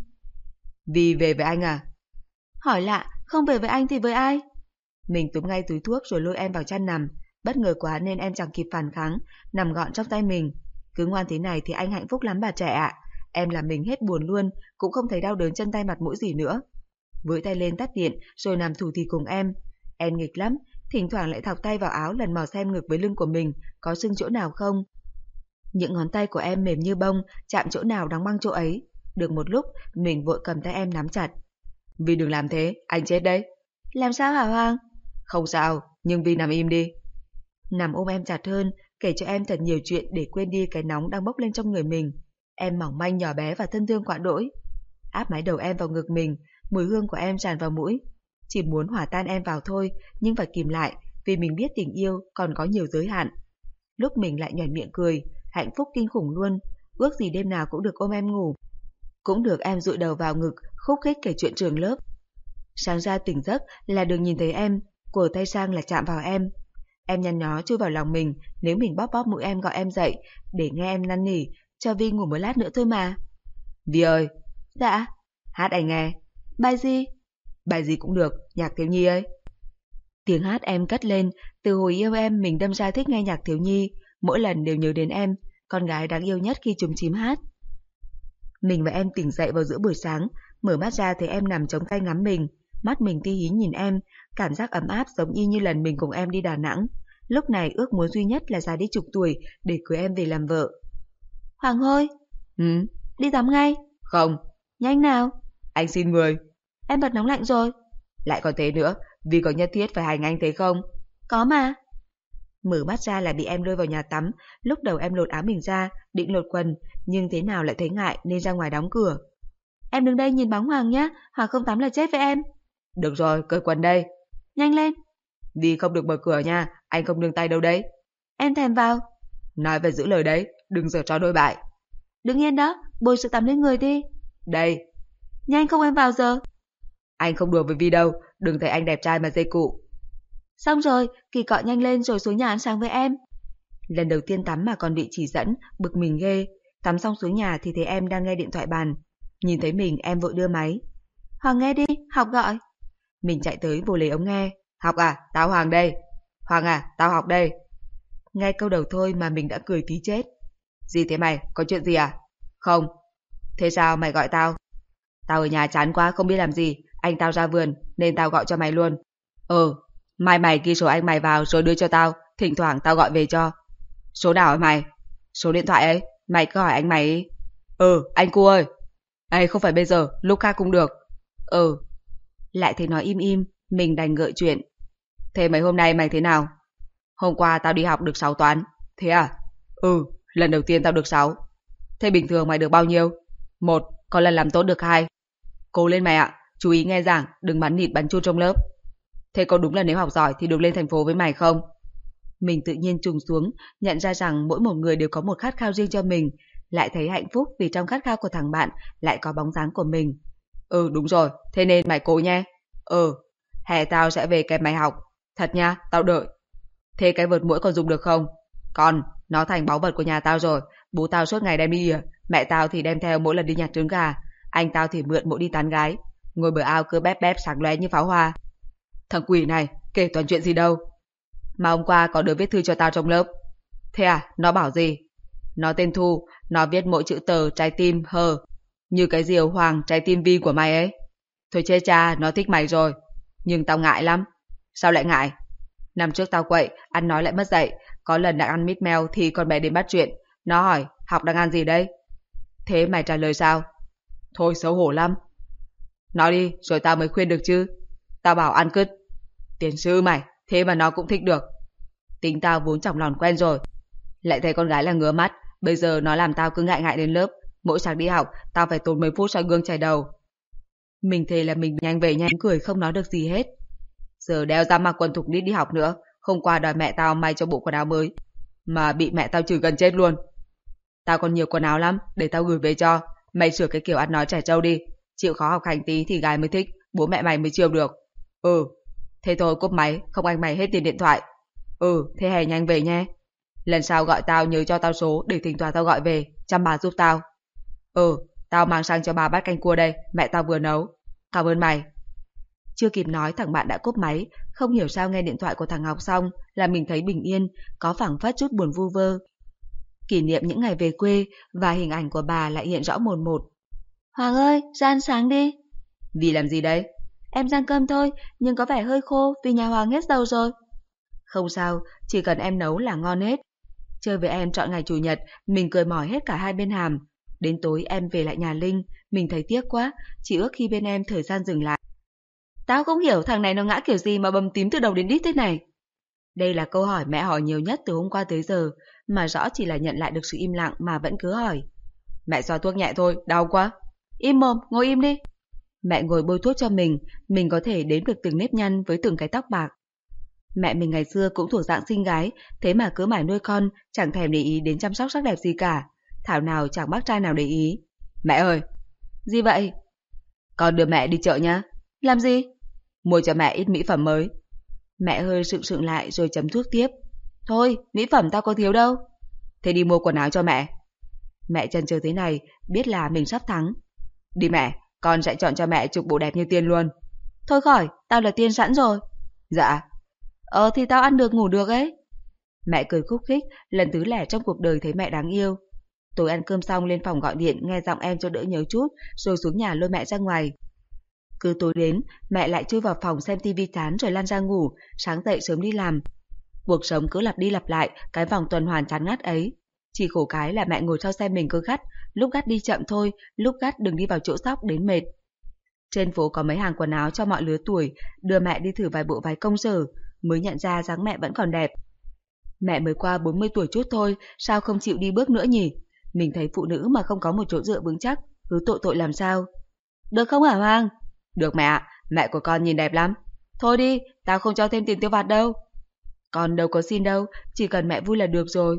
Vi về với anh à? Hỏi lạ, không về với anh thì với ai? Mình túm ngay túi thuốc rồi lôi em vào chăn nằm. Bất ngờ quá nên em chẳng kịp phản kháng, nằm gọn trong tay mình. Cứ ngoan thế này thì anh hạnh phúc lắm bà trẻ ạ. Em làm mình hết buồn luôn, cũng không thấy đau đớn chân tay mặt mũi gì nữa. Với tay lên tắt điện rồi nằm thủ thì cùng em. Em nghịch lắm, thỉnh thoảng lại thọc tay vào áo lần mò xem ngực với lưng của mình có sưng chỗ nào không. Những ngón tay của em mềm như bông, chạm chỗ nào đóng băng chỗ ấy. Được một lúc, mình vội cầm tay em nắm chặt. Vi đừng làm thế, anh chết đấy. Làm sao hả Hoàng? Không sao, nhưng Vi nằm im đi. Nằm ôm em chặt hơn, kể cho em thật nhiều chuyện để quên đi cái nóng đang bốc lên trong người mình. em mỏng manh nhỏ bé và thân thương quá đỗi. Áp mái đầu em vào ngực mình, mùi hương của em tràn vào mũi. Chỉ muốn hòa tan em vào thôi, nhưng phải kìm lại, vì mình biết tình yêu còn có nhiều giới hạn. Lúc mình lại nhoẻn miệng cười, hạnh phúc kinh khủng luôn, ước gì đêm nào cũng được ôm em ngủ. Cũng được em dụi đầu vào ngực, khúc khích kể chuyện trường lớp. Sáng ra tỉnh giấc là được nhìn thấy em, cổ tay sang là chạm vào em. Em nhăn nhó chui vào lòng mình, nếu mình bóp bóp mũi em gọi em dậy, để nghe em năn nỉ, cho Vi ngủ một lát nữa thôi mà. Vi ơi. Dạ. Hát anh nghe. Bài gì? Bài gì cũng được, nhạc thiếu nhi ấy. Tiếng hát em cất lên, từ hồi yêu em mình đâm ra thích nghe nhạc thiếu nhi, mỗi lần đều nhớ đến em, con gái đáng yêu nhất khi chúng chím hát. Mình và em tỉnh dậy vào giữa buổi sáng, mở mắt ra thấy em nằm chống tay ngắm mình, mắt mình ti hí nhìn em, cảm giác ấm áp giống y như lần mình cùng em đi Đà Nẵng. Lúc này ước muốn duy nhất là già đi chục tuổi để cưới em về làm vợ. Hoàng ơi. Ừ. Đi tắm ngay. Không. Nhanh nào. Anh xin người. Em bật nóng lạnh rồi. Lại còn thế nữa, vì có nhất thiết phải hành anh thế không? Có mà. Mở mắt ra là bị em đưa vào nhà tắm, lúc đầu em lột áo mình ra, định lột quần, nhưng thế nào lại thấy ngại nên ra ngoài đóng cửa. Em đứng đây nhìn bóng Hoàng nhá, Hoàng không tắm là chết với em. Được rồi, cởi quần đây. Nhanh lên. Vì không được mở cửa nha, anh không nương tay đâu đấy. Em thèm vào. Nói về giữ lời đấy, đừng giở trò đôi bại. Đứng yên đó, bôi sữa tắm lên người đi. Đây. Nhanh không em vào giờ. Anh không đùa với Vi đâu, đừng thấy anh đẹp trai mà dây cụ. Xong rồi, Kỳ cọ nhanh lên rồi xuống nhà ăn sáng với em. Lần đầu tiên tắm mà còn bị chỉ dẫn, bực mình ghê. Tắm xong xuống nhà thì thấy em đang nghe điện thoại bàn. Nhìn thấy mình em vội đưa máy. Hoàng nghe đi, Học gọi. Mình chạy tới vồ lấy ống nghe. Học à, tao Hoàng đây. Hoàng à, tao Học đây. Nghe câu đầu thôi mà mình đã cười tí chết. Gì thế mày, có chuyện gì à? Không. Thế sao mày gọi tao? Tao ở nhà chán quá không biết làm gì, anh tao ra vườn nên tao gọi cho mày luôn. Ừ, mai mày ghi số anh mày vào rồi đưa cho tao, thỉnh thoảng tao gọi về cho. Số nào hả mày? Số điện thoại ấy, mày cứ hỏi anh mày ý. Ừ, anh cu ơi. Ê, không phải bây giờ, lúc khác cũng được. Ừ. Lại thấy nói im im, mình đành gợi chuyện. Thế mấy hôm nay mày thế nào? Hôm qua tao đi học được sáu toán. Thế à? Ừ, lần đầu tiên tao được sáu. Thế bình thường mày được bao nhiêu? Một, có lần làm tốt được hai. Cố lên mày ạ, chú ý nghe giảng, đừng bắn nịt bắn chua trong lớp. Thế có đúng là nếu học giỏi thì được lên thành phố với mày không? Mình tự nhiên trùng xuống, nhận ra rằng mỗi một người đều có một khát khao riêng cho mình, lại thấy hạnh phúc vì trong khát khao của thằng bạn lại có bóng dáng của mình. Ừ đúng rồi, thế nên mày cố nhé. Ừ, hè tao sẽ về kèm mày học. Thật nha, tao đợi. Thế cái vợt muỗi còn dùng được không? Còn, nó thành báu vật của nhà tao rồi. Bố tao suốt ngày đem đi à. Mẹ tao thì đem theo mỗi lần đi nhặt trứng gà. Anh tao thì mượn mỗi đi tán gái. Ngồi bờ ao cứ bép bép sáng lóe như pháo hoa. Thằng quỷ này, kể toàn chuyện gì đâu. Mà hôm qua có đứa viết thư cho tao trong lớp. Thế à, nó bảo gì? Nó tên Thu, nó viết mỗi chữ tờ trái tim hờ. Như cái diều hoàng trái tim Vi của mày ấy. Thôi chê cha, nó thích mày rồi. Nhưng tao ngại lắm. Sao lại ngại? Năm trước tao quậy, ăn nói lại mất dạy. Có lần đang ăn mít mèo thì con bé đến bắt chuyện. Nó hỏi, Học đang ăn gì đây? Thế mày trả lời sao? Thôi xấu hổ lắm. Nói đi, rồi tao mới khuyên được chứ. Tao bảo ăn cứt. Tiền sư mày, thế mà nó cũng thích được. Tính tao vốn chỏng lòn quen rồi. Lại thấy con gái là ngứa mắt. Bây giờ nó làm tao cứ ngại ngại đến lớp. Mỗi sáng đi học, tao phải tốn mấy phút soi gương chải đầu. Mình thề là mình nhanh về nhanh cười không nói được gì hết. Giờ đeo ra mặc quần thục nít đi học nữa. Hôm qua đòi mẹ tao may cho bộ quần áo mới, mà bị mẹ tao chửi gần chết luôn. Tao còn nhiều quần áo lắm, để tao gửi về cho. Mày sửa cái kiểu ăn nói trẻ trâu đi. Chịu khó học hành tí thì gái mới thích, bố mẹ mày mới chiều được. Ừ, thế thôi cúp máy, không anh mày hết tiền điện thoại. Ừ, thế hè nhanh về nhé. Lần sau gọi tao nhớ cho tao số để thỉnh thoảng tao gọi về, chăm bà giúp tao. Ừ, tao mang sang cho bà bát canh cua đây, mẹ tao vừa nấu. Cảm ơn mày. Chưa kịp nói thằng bạn đã cúp máy, không hiểu sao nghe điện thoại của thằng Học xong là mình thấy bình yên, có phảng phất chút buồn vu vơ. Kỷ niệm những ngày về quê và hình ảnh của bà lại hiện rõ mồn một. Hoàng ơi, ra ăn sáng đi. Vì làm gì đấy? Em rang cơm thôi, nhưng có vẻ hơi khô vì nhà Hoàng hết dầu rồi. Không sao, chỉ cần em nấu là ngon hết. Chơi với em trọn ngày chủ nhật, mình cười mỏi hết cả hai bên hàm. Đến tối em về lại nhà Linh, mình thấy tiếc quá, chỉ ước khi bên em thời gian dừng lại. Tao không hiểu thằng này nó ngã kiểu gì mà bầm tím từ đầu đến đít thế này. Đây là câu hỏi mẹ hỏi nhiều nhất từ hôm qua tới giờ, mà rõ chỉ là nhận lại được sự im lặng mà vẫn cứ hỏi. Mẹ xoa thuốc nhẹ thôi, đau quá. Im mồm, ngồi im đi. Mẹ ngồi bôi thuốc cho mình, mình có thể đếm được từng nếp nhăn với từng cái tóc bạc. Mẹ mình ngày xưa cũng thuộc dạng xinh gái, thế mà cứ mải nuôi con, chẳng thèm để ý đến chăm sóc sắc đẹp gì cả. Thảo nào chẳng bác trai nào để ý. Mẹ ơi! Gì vậy? Con đưa mẹ đi chợ nhá. Làm gì? Mua cho mẹ ít mỹ phẩm mới. Mẹ hơi sượng sượng lại rồi chấm thuốc tiếp. Thôi, mỹ phẩm tao có thiếu đâu. Thế đi mua quần áo cho mẹ. Mẹ chần chừ thế này, biết là mình sắp thắng. Đi mẹ, con sẽ chọn cho mẹ chục bộ đẹp như tiên luôn. Thôi khỏi, tao là tiên sẵn rồi. Dạ. Ờ thì tao ăn được ngủ được ấy. Mẹ cười khúc khích, lần thứ lẻ trong cuộc đời thấy mẹ đáng yêu. Tối ăn cơm xong lên phòng gọi điện nghe giọng em cho đỡ nhớ chút, rồi xuống nhà lôi mẹ ra ngoài. Cứ tối đến, mẹ lại chui vào phòng xem tivi chán rồi lăn ra ngủ, sáng dậy sớm đi làm. Cuộc sống cứ lặp đi lặp lại cái vòng tuần hoàn chán ngắt ấy. Chỉ khổ cái là mẹ ngồi sau xe mình cứ gắt, lúc gắt đi chậm thôi, lúc gắt đừng đi vào chỗ sóc đến mệt. Trên phố có mấy hàng quần áo cho mọi lứa tuổi, đưa mẹ đi thử vài bộ váy công sở, mới nhận ra dáng mẹ vẫn còn đẹp. Mẹ mới qua bốn mươi tuổi chút thôi, sao không chịu đi bước nữa nhỉ? Mình thấy phụ nữ mà không có một chỗ dựa vững chắc, cứ tội tội làm sao? Được không hả Hoàng? Được mẹ ạ, mẹ của con nhìn đẹp lắm. Thôi đi, tao không cho thêm tiền tiêu vặt đâu. Con đâu có xin đâu, chỉ cần mẹ vui là được rồi.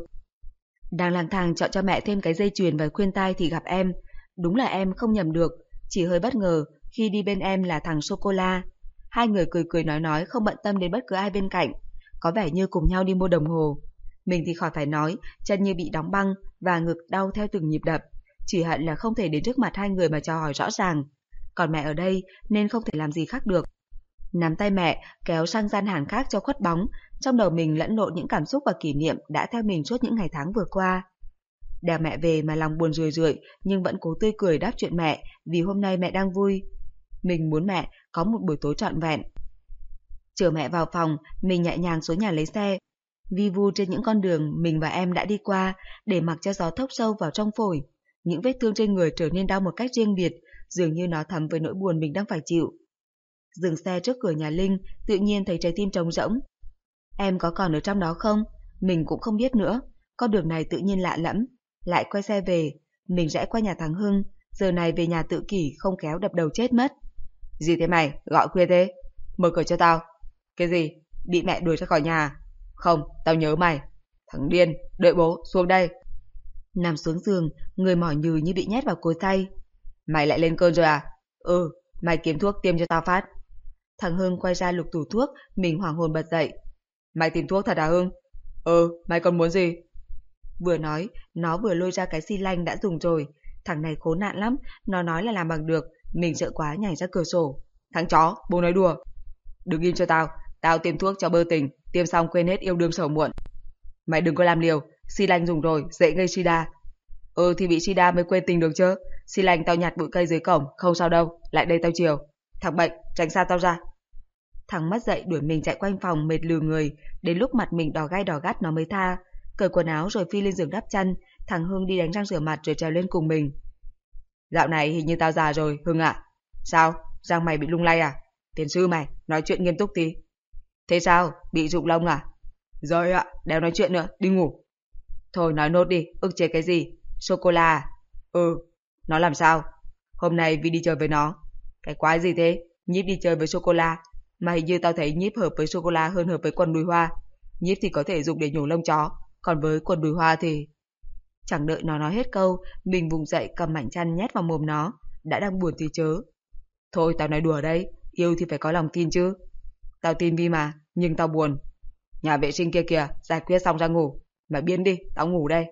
Đang lang thang chọn cho mẹ thêm cái dây chuyền và khuyên tai thì gặp em. Đúng là em không nhầm được, chỉ hơi bất ngờ khi đi bên em là thằng Sô-cô-la. Hai người cười cười nói nói không bận tâm đến bất cứ ai bên cạnh, có vẻ như cùng nhau đi mua đồng hồ. Mình thì khỏi phải nói, chân như bị đóng băng và ngực đau theo từng nhịp đập. Chỉ hận là không thể đến trước mặt hai người mà chào hỏi rõ ràng. Còn mẹ ở đây nên không thể làm gì khác được. Nắm tay mẹ kéo sang gian hàng khác cho khuất bóng, trong đầu mình lẫn lộn những cảm xúc và kỷ niệm đã theo mình suốt những ngày tháng vừa qua. Đèo mẹ về mà lòng buồn rười rượi nhưng vẫn cố tươi cười đáp chuyện mẹ vì hôm nay mẹ đang vui. Mình muốn mẹ có một buổi tối trọn vẹn. Chờ mẹ vào phòng, mình nhẹ nhàng xuống nhà lấy xe. Vi vu trên những con đường mình và em đã đi qua để mặc cho gió thốc sâu vào trong phổi. Những vết thương trên người trở nên đau một cách riêng biệt, dường như nó thấm với nỗi buồn mình đang phải chịu. Dừng xe trước cửa nhà Linh, tự nhiên thấy trái tim trống rỗng. Em có còn ở trong đó không? Mình cũng không biết nữa. Con đường này tự nhiên lạ lẫm. Lại quay xe về, mình rẽ qua nhà thằng Hưng. Giờ này về nhà tự kỷ không kéo đập đầu chết mất. Gì thế mày? Gọi khuya thế? Mở cửa cho tao. Cái gì? Bị mẹ đuổi ra khỏi nhà? Không, tao nhớ mày. Thằng điên, đợi bố, xuống đây. Nằm xuống giường, người mỏi nhừ như bị nhét vào cối xay. Mày lại lên cơn rồi à? Ừ, mày kiếm thuốc tiêm cho tao phát. Thằng Hưng quay ra lục tủ thuốc, mình hoảng hồn bật dậy. Mày tìm thuốc thật à Hưng? Ừ, mày còn muốn gì? Vừa nói, nó vừa lôi ra cái xi lanh đã dùng rồi. Thằng này khốn nạn lắm, nó nói là làm bằng được, mình sợ quá nhảy ra cửa sổ. Thằng chó, bố nói đùa. Đừng im cho tao, tao tiêm thuốc cho bơ tình, tiêm xong quên hết yêu đương sầu muộn. Mày đừng có làm liều, xi lanh dùng rồi, dễ gây sida. Ừ thì bị sida mới quên tình được chứ. Xi lanh tao nhặt bụi cây dưới cổng, không sao đâu, lại đây tao chiều. Thằng bệnh, tránh xa tao ra. Thằng mất dậy đuổi mình chạy quanh phòng mệt lừ người, đến lúc mặt mình đỏ gai đỏ gắt nó mới tha. Cởi quần áo rồi phi lên giường đắp chăn, thằng Hưng đi đánh răng rửa mặt rồi trèo lên cùng mình. Dạo này hình như tao già rồi, Hưng ạ. À? Sao, răng mày bị lung lay à? Tiền sư mày, nói chuyện nghiêm túc tí. Thế sao, bị rụng lông à? Rồi ạ, đéo nói chuyện nữa, đi ngủ. Thôi nói nốt đi, ức chế cái gì? Sô-cô-la à? Ừ. Nó làm sao? Hôm nay Vi đi chơi với nó. Cái quái gì thế? Nhíp đi chơi với sô-cô-la. Mà hình như tao thấy nhíp hợp với sô-cô-la hơn hợp với quần đùi hoa. Nhíp thì có thể dùng để nhổ lông chó, còn với quần đùi hoa thì... Chẳng đợi nó nói hết câu, mình vùng dậy cầm mảnh chăn nhét vào mồm nó. Đã đang buồn thì chớ. Thôi tao nói đùa đấy, yêu thì phải có lòng tin chứ. Tao tin Vi mà, nhưng tao buồn. Nhà vệ sinh kia kìa, giải quyết xong ra ngủ. Mày biến đi, tao ngủ đây.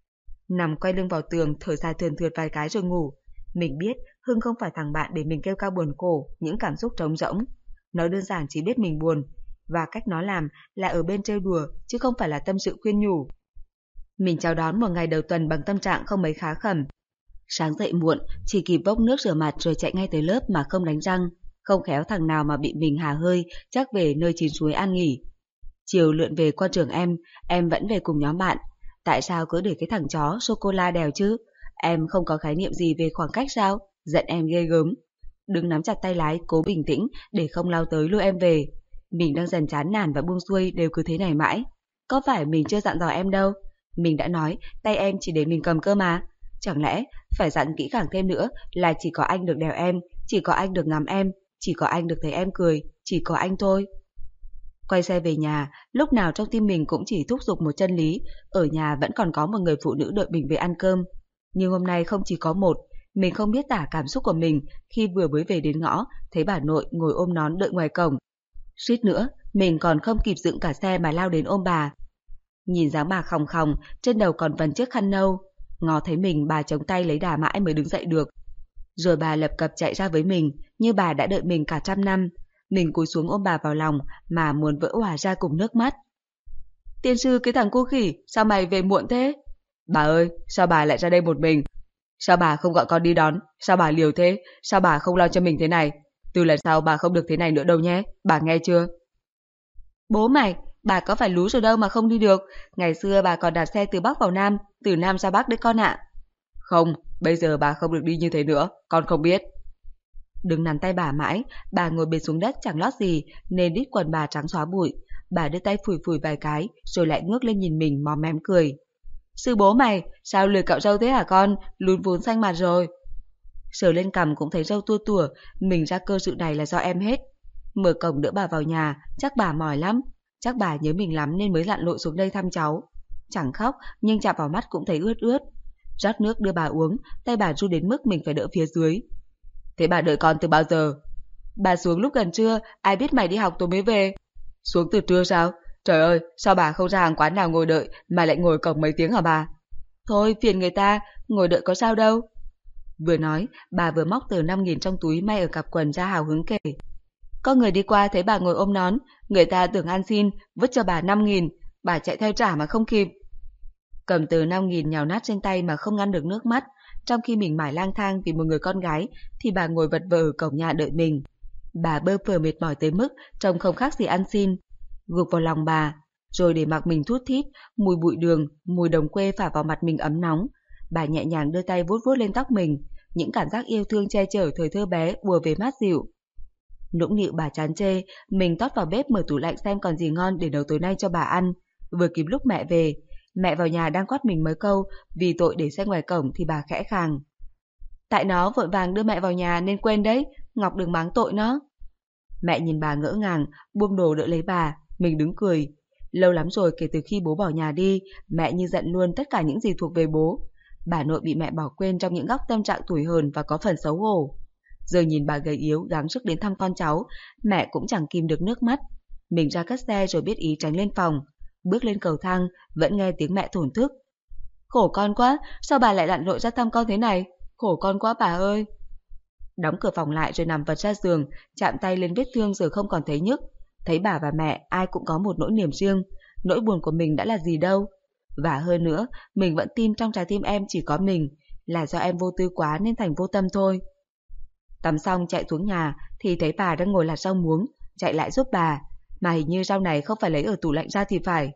Nằm quay lưng vào tường, thở dài thườn thượt vài cái rồi ngủ. Mình biết Hưng không phải thằng bạn để mình kêu cao buồn cổ, những cảm xúc trống rỗng. Nó đơn giản chỉ biết mình buồn, và cách nó làm là ở bên trêu đùa, chứ không phải là tâm sự khuyên nhủ. Mình chào đón một ngày đầu tuần bằng tâm trạng không mấy khá khẩm. Sáng dậy muộn, chỉ kịp bốc nước rửa mặt rồi chạy ngay tới lớp mà không đánh răng. Không khéo thằng nào mà bị mình hà hơi, chắc về nơi chín suối an nghỉ. Chiều lượn về qua trường em, em vẫn về cùng nhóm bạn. Tại sao cứ để cái thằng chó sô-cô-la đèo chứ? Em không có khái niệm gì về khoảng cách sao? Giận em ghê gớm. Đứng nắm chặt tay lái, cố bình tĩnh để không lao tới lôi em về. Mình đang dần chán nản và buông xuôi đều cứ thế này mãi. Có phải mình chưa dặn dò em đâu? Mình đã nói tay em chỉ để mình cầm cơ mà. Chẳng lẽ phải dặn kỹ càng thêm nữa là chỉ có anh được đèo em, chỉ có anh được ngắm em, chỉ có anh được thấy em cười, chỉ có anh thôi. Quay xe về nhà, lúc nào trong tim mình cũng chỉ thúc giục một chân lý, ở nhà vẫn còn có một người phụ nữ đợi mình về ăn cơm. Nhưng hôm nay không chỉ có một, mình không biết tả cảm xúc của mình khi vừa mới về đến ngõ, thấy bà nội ngồi ôm nón đợi ngoài cổng. Suýt nữa, mình còn không kịp dựng cả xe mà lao đến ôm bà. Nhìn dáng bà khòng khòng, trên đầu còn vần chiếc khăn nâu. Ngó thấy mình, bà chống tay lấy đà mãi mới đứng dậy được. Rồi bà lập cập chạy ra với mình, như bà đã đợi mình cả trăm năm. Mình cúi xuống ôm bà vào lòng mà muốn vỡ òa ra cùng nước mắt. Tiên sư, cái thằng cô khỉ, sao mày về muộn thế? Bà ơi, sao bà lại ra đây một mình? Sao bà không gọi con đi đón? Sao bà liều thế? Sao bà không lo cho mình thế này? Từ lần sau bà không được thế này nữa đâu nhé, bà nghe chưa? Bố mày, bà có phải lú rồi đâu mà không đi được. Ngày xưa bà còn đạp xe từ Bắc vào Nam, từ Nam ra Bắc đấy con ạ. Không, bây giờ bà không được đi như thế nữa, con không biết. Đừng nắn tay bà mãi, bà ngồi bệt xuống đất chẳng lót gì nên đít quần bà trắng xóa bụi. Bà đưa tay phủi phủi vài cái rồi lại ngước lên nhìn mình móm mém cười. Sư bố mày, sao lười cạo râu thế hả con, lún vốn xanh mặt rồi. Sờ lên cằm cũng thấy râu tua tủa, mình ra cơ sự này là do em hết. Mở cổng đỡ bà vào nhà, chắc bà mỏi lắm. Chắc bà nhớ mình lắm nên mới lặn lội xuống đây thăm cháu. Chẳng khóc, nhưng chạm vào mắt cũng thấy ướt ướt. Rót nước đưa bà uống, tay bà ru đến mức mình phải đỡ phía dưới. Thế bà đợi con từ bao giờ? Bà xuống lúc gần trưa, ai biết mày đi học tôi mới về. Xuống từ trưa sao? Trời ơi, sao bà không ra hàng quán nào ngồi đợi mà lại ngồi cổng mấy tiếng hả bà? Thôi, phiền người ta, ngồi đợi có sao đâu. Vừa nói, bà vừa móc tờ năm nghìn trong túi may ở cặp quần ra hào hứng kể. Có người đi qua thấy bà ngồi ôm nón, người ta tưởng ăn xin, vứt cho bà năm nghìn, bà chạy theo trả mà không kịp. Cầm tờ năm nghìn nhào nát trên tay mà không ngăn được nước mắt, trong khi mình mải lang thang vì một người con gái, thì bà ngồi vật vờ ở cổng nhà đợi mình. Bà bơ phờ mệt mỏi tới mức trông không khác gì ăn xin. Gục vào lòng bà, rồi để mặc mình thút thít, mùi bụi đường, mùi đồng quê phả vào mặt mình ấm nóng. Bà nhẹ nhàng đưa tay vuốt vuốt lên tóc mình, những cảm giác yêu thương che chở thời thơ bé ùa về mát dịu. Nũng nịu bà chán chê, mình tót vào bếp mở tủ lạnh xem còn gì ngon để nấu tối nay cho bà ăn. Vừa kịp lúc mẹ về, mẹ vào nhà đang quát mình mấy câu vì tội để xe ngoài cổng thì bà khẽ khàng. Tại nó vội vàng đưa mẹ vào nhà nên quên đấy, Ngọc đừng mắng tội nó. Mẹ nhìn bà ngỡ ngàng, buông đồ đỡ lấy bà, mình đứng cười. Lâu lắm rồi kể từ khi bố bỏ nhà đi, mẹ như giận luôn tất cả những gì thuộc về bố. Bà nội bị mẹ bỏ quên trong những góc tâm trạng tủi hờn và có phần xấu hổ. Giờ nhìn bà gầy yếu gắng sức đến thăm con cháu, mẹ cũng chẳng kìm được nước mắt. Mình ra cất xe rồi biết ý tránh lên phòng. Bước lên cầu thang, vẫn nghe tiếng mẹ thổn thức. Khổ con quá, sao bà lại lặn lội ra thăm con thế này? Khổ con quá bà ơi. Đóng cửa phòng lại rồi nằm vật ra giường, chạm tay lên vết thương rồi không còn thấy nhức. Thấy bà và mẹ ai cũng có một nỗi niềm riêng, nỗi buồn của mình đã là gì đâu. Và hơn nữa, mình vẫn tin trong trái tim em chỉ có mình, là do em vô tư quá nên thành vô tâm thôi. Tắm xong chạy xuống nhà thì thấy bà đang ngồi lặt rau muống, chạy lại giúp bà, mà hình như rau này không phải lấy ở tủ lạnh ra thì phải.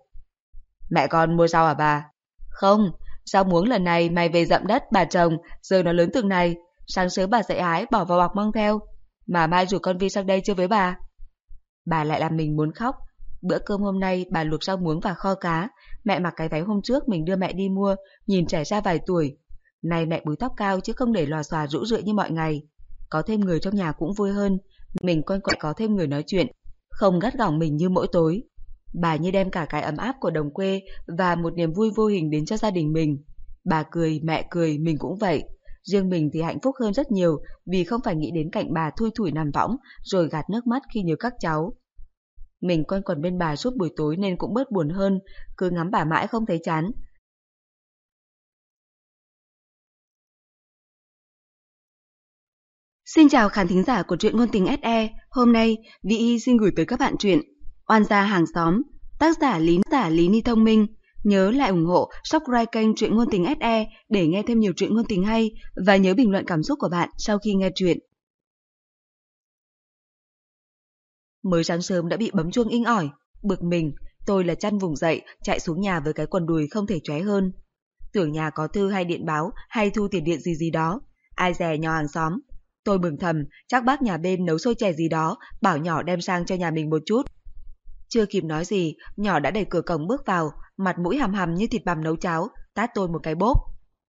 Mẹ con mua rau à bà? Không, rau muống lần này mày về dặm đất bà trồng, giờ nó lớn từng này, sáng sớm bà dậy hái bỏ vào bọc mang theo, mà mai rủ con Vi sang đây chơi với bà. Bà lại làm mình muốn khóc. Bữa cơm hôm nay bà luộc rau muống và kho cá, mẹ mặc cái váy hôm trước mình đưa mẹ đi mua, nhìn trẻ ra vài tuổi. Nay mẹ búi tóc cao chứ không để lòa xòa rũ rượi như mọi ngày. Có thêm người trong nhà cũng vui hơn, mình quanh quẩn có thêm người nói chuyện, không gắt gỏng mình như mỗi tối. Bà như đem cả cái ấm áp của đồng quê và một niềm vui vô hình đến cho gia đình mình. Bà cười, mẹ cười, mình cũng vậy. Riêng mình thì hạnh phúc hơn rất nhiều vì không phải nghĩ đến cảnh bà thui thủi nằm võng rồi gạt nước mắt khi nhớ các cháu. Mình quanh quẩn bên bà suốt buổi tối nên cũng bớt buồn hơn, cứ ngắm bà mãi không thấy chán. Xin chào khán thính giả của truyện ngôn tình ét e. Hôm nay, Vy Y xin gửi tới các bạn truyện Oan gia hàng xóm, tác giả Lý giả Lý Ni Thông Minh. Nhớ lại ủng hộ subscribe kênh truyện ngôn tình ét e để nghe thêm nhiều truyện ngôn tình hay và nhớ bình luận cảm xúc của bạn sau khi nghe truyện. Mới sáng sớm đã bị bấm chuông inh ỏi, bực mình, tôi là chăn vùng dậy, chạy xuống nhà với cái quần đùi không thể chóe hơn. Tưởng nhà có thư hay điện báo hay thu tiền điện gì gì đó, ai dè nhỏ hàng xóm. Tôi mừng thầm, chắc bác nhà bên nấu xôi chè gì đó, bảo nhỏ đem sang cho nhà mình một chút. Chưa kịp nói gì, nhỏ đã đẩy cửa cổng bước vào, mặt mũi hằm hằm như thịt bằm nấu cháo, tát tôi một cái bốp.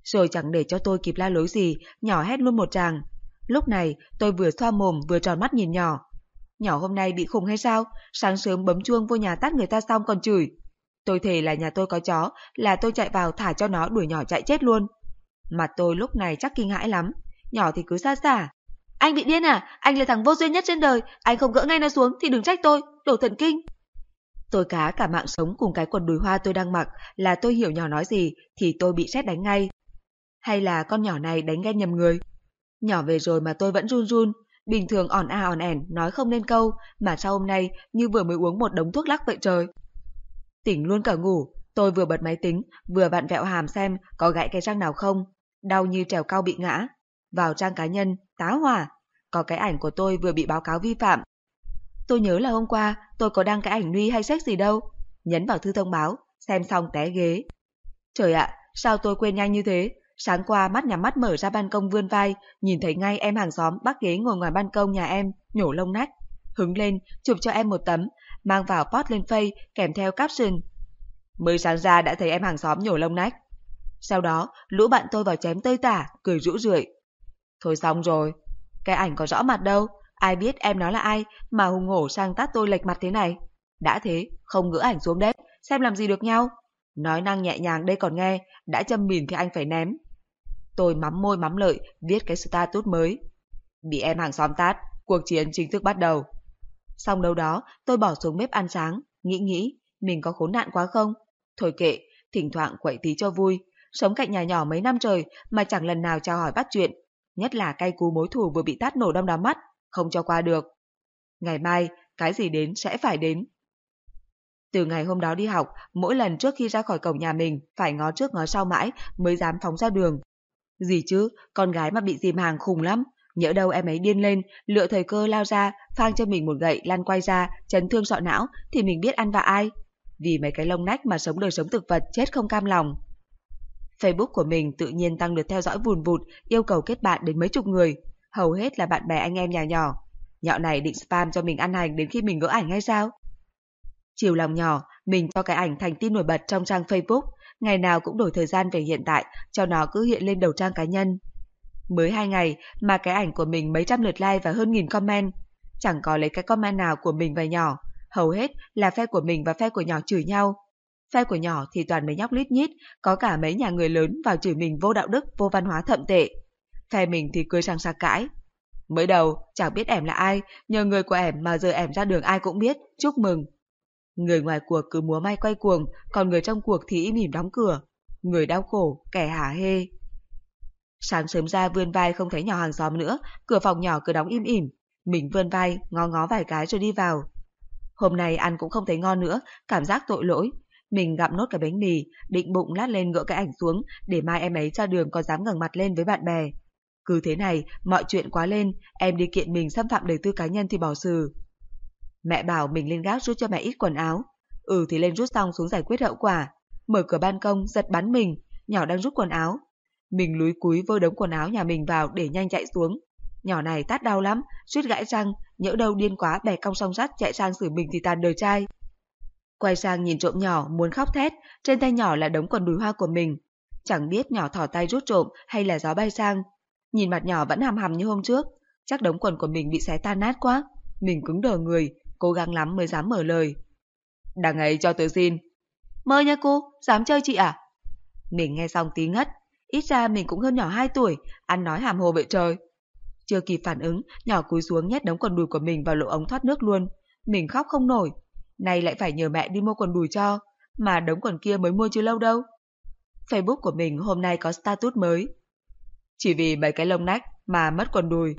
Rồi chẳng để cho tôi kịp la lối gì, nhỏ hét luôn một tràng. Lúc này tôi vừa xoa mồm vừa tròn mắt nhìn nhỏ. Nhỏ hôm nay bị khùng hay sao? Sáng sớm bấm chuông vô nhà tát người ta xong còn chửi. Tôi thề là nhà tôi có chó, là tôi chạy vào thả cho nó đuổi nhỏ chạy chết luôn. Mặt tôi lúc này chắc kinh hãi lắm. Nhỏ thì cứ xa xả. Anh bị điên à? Anh là thằng vô duyên nhất trên đời. Anh không gỡ ngay nó xuống thì đừng trách tôi, đổ thần kinh. Tôi cá cả mạng sống cùng cái quần đùi hoa tôi đang mặc, là tôi hiểu nhỏ nói gì thì tôi bị sét đánh ngay. Hay là con nhỏ này đánh ghen nhầm người? Nhỏ về rồi mà tôi vẫn run run. Bình thường ỏn a ỏn ẻn nói không nên câu, mà sau hôm nay như vừa mới uống một đống thuốc lắc vậy trời. Tỉnh luôn cả ngủ, tôi vừa bật máy tính, vừa vặn vẹo hàm xem có gãy cái răng nào không. Đau như trèo cao bị ngã. Vào trang cá nhân, tá hỏa. Có cái ảnh của tôi vừa bị báo cáo vi phạm. Tôi nhớ là hôm qua tôi có đăng cái ảnh nude hay sex gì đâu. Nhấn vào thư thông báo, xem xong té ghế. Trời ạ, sao tôi quên nhanh như thế? Sáng qua mắt nhắm mắt mở ra ban công vươn vai, nhìn thấy ngay em hàng xóm bắc ghế ngồi ngoài ban công nhà em, nhổ lông nách. Hứng lên, chụp cho em một tấm, mang vào post lên Face kèm theo caption. Mới sáng ra đã thấy em hàng xóm nhổ lông nách. Sau đó, lũ bạn tôi vào chém tơi tả, cười rũ rượi. Thôi xong rồi, cái ảnh có rõ mặt đâu, ai biết em nó là ai mà hùng hổ sang tát tôi lệch mặt thế này. Đã thế, không gỡ ảnh xuống đấy, xem làm gì được nhau. Nói năng nhẹ nhàng đây còn nghe, đã châm mìn thì anh phải ném. Tôi mắm môi mắm lợi, viết cái status mới. Bị em hàng xóm tát, cuộc chiến chính thức bắt đầu. Xong đâu đó, tôi bỏ xuống bếp ăn sáng, nghĩ nghĩ, mình có khốn nạn quá không? Thôi kệ, thỉnh thoảng quậy tí cho vui. Sống cạnh nhà nhỏ mấy năm trời mà chẳng lần nào chào hỏi bắt chuyện. Nhất là cay cú mối thù vừa bị tát nổ đom đóm mắt, không cho qua được. Ngày mai, cái gì đến sẽ phải đến. Từ ngày hôm đó đi học, mỗi lần trước khi ra khỏi cổng nhà mình phải ngó trước ngó sau mãi mới dám phóng ra đường. Gì chứ, con gái mà bị dìm hàng khùng lắm. Nhỡ đâu em ấy điên lên, lựa thời cơ lao ra, phang cho mình một gậy lăn quay ra, chấn thương sọ não thì mình biết ăn vạ ai. Vì mấy cái lông nách mà sống đời sống thực vật chết không cam lòng. Facebook của mình tự nhiên tăng lượt theo dõi vùn vụt, yêu cầu kết bạn đến mấy chục người. Hầu hết là bạn bè anh em nhà nhỏ. Nhạo này định spam cho mình ăn hành đến khi mình gỡ ảnh hay sao? Chiều lòng nhỏ, mình cho cái ảnh thành tin nổi bật trong trang Facebook. Ngày nào cũng đổi thời gian về hiện tại, cho nó cứ hiện lên đầu trang cá nhân. Mới hai ngày mà cái ảnh của mình mấy trăm lượt like và hơn nghìn comment. Chẳng có lấy cái comment nào của mình và nhỏ. Hầu hết là phe của mình và phe của nhỏ chửi nhau. Phe của nhỏ thì toàn mấy nhóc lít nhít, có cả mấy nhà người lớn vào chửi mình vô đạo đức, vô văn hóa thậm tệ. Phe mình thì cười sang sạc cãi. Mới đầu chẳng biết ẻm là ai, nhờ người của ẻm mà giờ ẻm ra đường ai cũng biết, chúc mừng. Người ngoài cuộc cứ múa may quay cuồng, còn người trong cuộc thì im ỉm đóng cửa. Người đau khổ, kẻ hả hê. Sáng sớm ra vươn vai không thấy nhỏ hàng xóm nữa, cửa phòng nhỏ cứ đóng im ỉm. Mình vươn vai, ngó ngó vài cái rồi đi vào. Hôm nay ăn cũng không thấy ngon nữa, cảm giác tội lỗi. Mình gặm nốt cái bánh mì, định bụng lát lên gỡ cái ảnh xuống, để mai em ấy ra đường có dám ngẩng mặt lên với bạn bè. Cứ thế này, mọi chuyện quá lên, em đi kiện mình xâm phạm đời tư cá nhân thì bỏ xử. Mẹ bảo mình lên gác rút cho mẹ ít quần áo. Ừ thì lên rút xong xuống giải quyết hậu quả. Mở cửa ban công, giật bắn mình, nhỏ đang rút quần áo. Mình lúi cúi vơ đống quần áo nhà mình vào để nhanh chạy xuống. Nhỏ này tát đau lắm, suýt gãy răng, nhỡ đâu điên quá bẻ cong song sắt chạy sang xử mình thì tàn đời trai. Quay sang nhìn trộm nhỏ muốn khóc thét, trên tay nhỏ là đống quần đùi hoa của mình. Chẳng biết nhỏ thỏ tay rút trộm hay là gió bay sang. Nhìn mặt nhỏ vẫn hầm hầm như hôm trước, chắc đống quần của mình bị xé tan nát quá. Mình cứng đờ người, cố gắng lắm mới dám mở lời. Đằng ấy cho tớ xin. Mơ nha cô, dám chơi chị à? Mình nghe xong tí ngất, ít ra mình cũng hơn nhỏ hai tuổi, ăn nói hàm hồ vậy trời. Chưa kịp phản ứng, nhỏ cúi xuống nhét đống quần đùi của mình vào lỗ ống thoát nước luôn. Mình khóc không nổi, nay lại phải nhờ mẹ đi mua quần đùi cho, mà đống quần kia mới mua chưa lâu đâu. Facebook của mình hôm nay có status mới. Chỉ vì mấy cái lông nách mà mất quần đùi.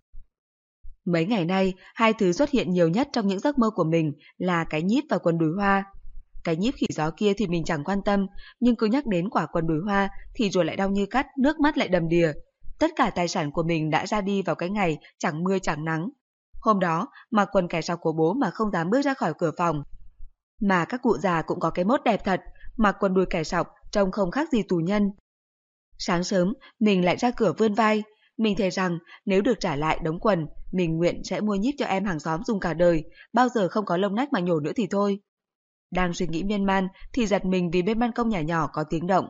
Mấy ngày nay, hai thứ xuất hiện nhiều nhất trong những giấc mơ của mình là cái nhíp và quần đùi hoa. Cái nhíp khỉ gió kia thì mình chẳng quan tâm, nhưng cứ nhắc đến quả quần đùi hoa thì rồi lại đau như cắt, nước mắt lại đầm đìa. Tất cả tài sản của mình đã ra đi vào cái ngày chẳng mưa chẳng nắng. Hôm đó, mặc quần kẻ sọc của bố mà không dám bước ra khỏi cửa phòng. Mà các cụ già cũng có cái mốt đẹp thật, mặc quần đùi kẻ sọc trông không khác gì tù nhân. Sáng sớm, mình lại ra cửa vươn vai. Mình thề rằng nếu được trả lại đống quần, mình nguyện sẽ mua nhíp cho em hàng xóm dùng cả đời, bao giờ không có lông nách mà nhổ nữa thì thôi. Đang suy nghĩ miên man thì giật mình vì bên ban công nhà nhỏ có tiếng động.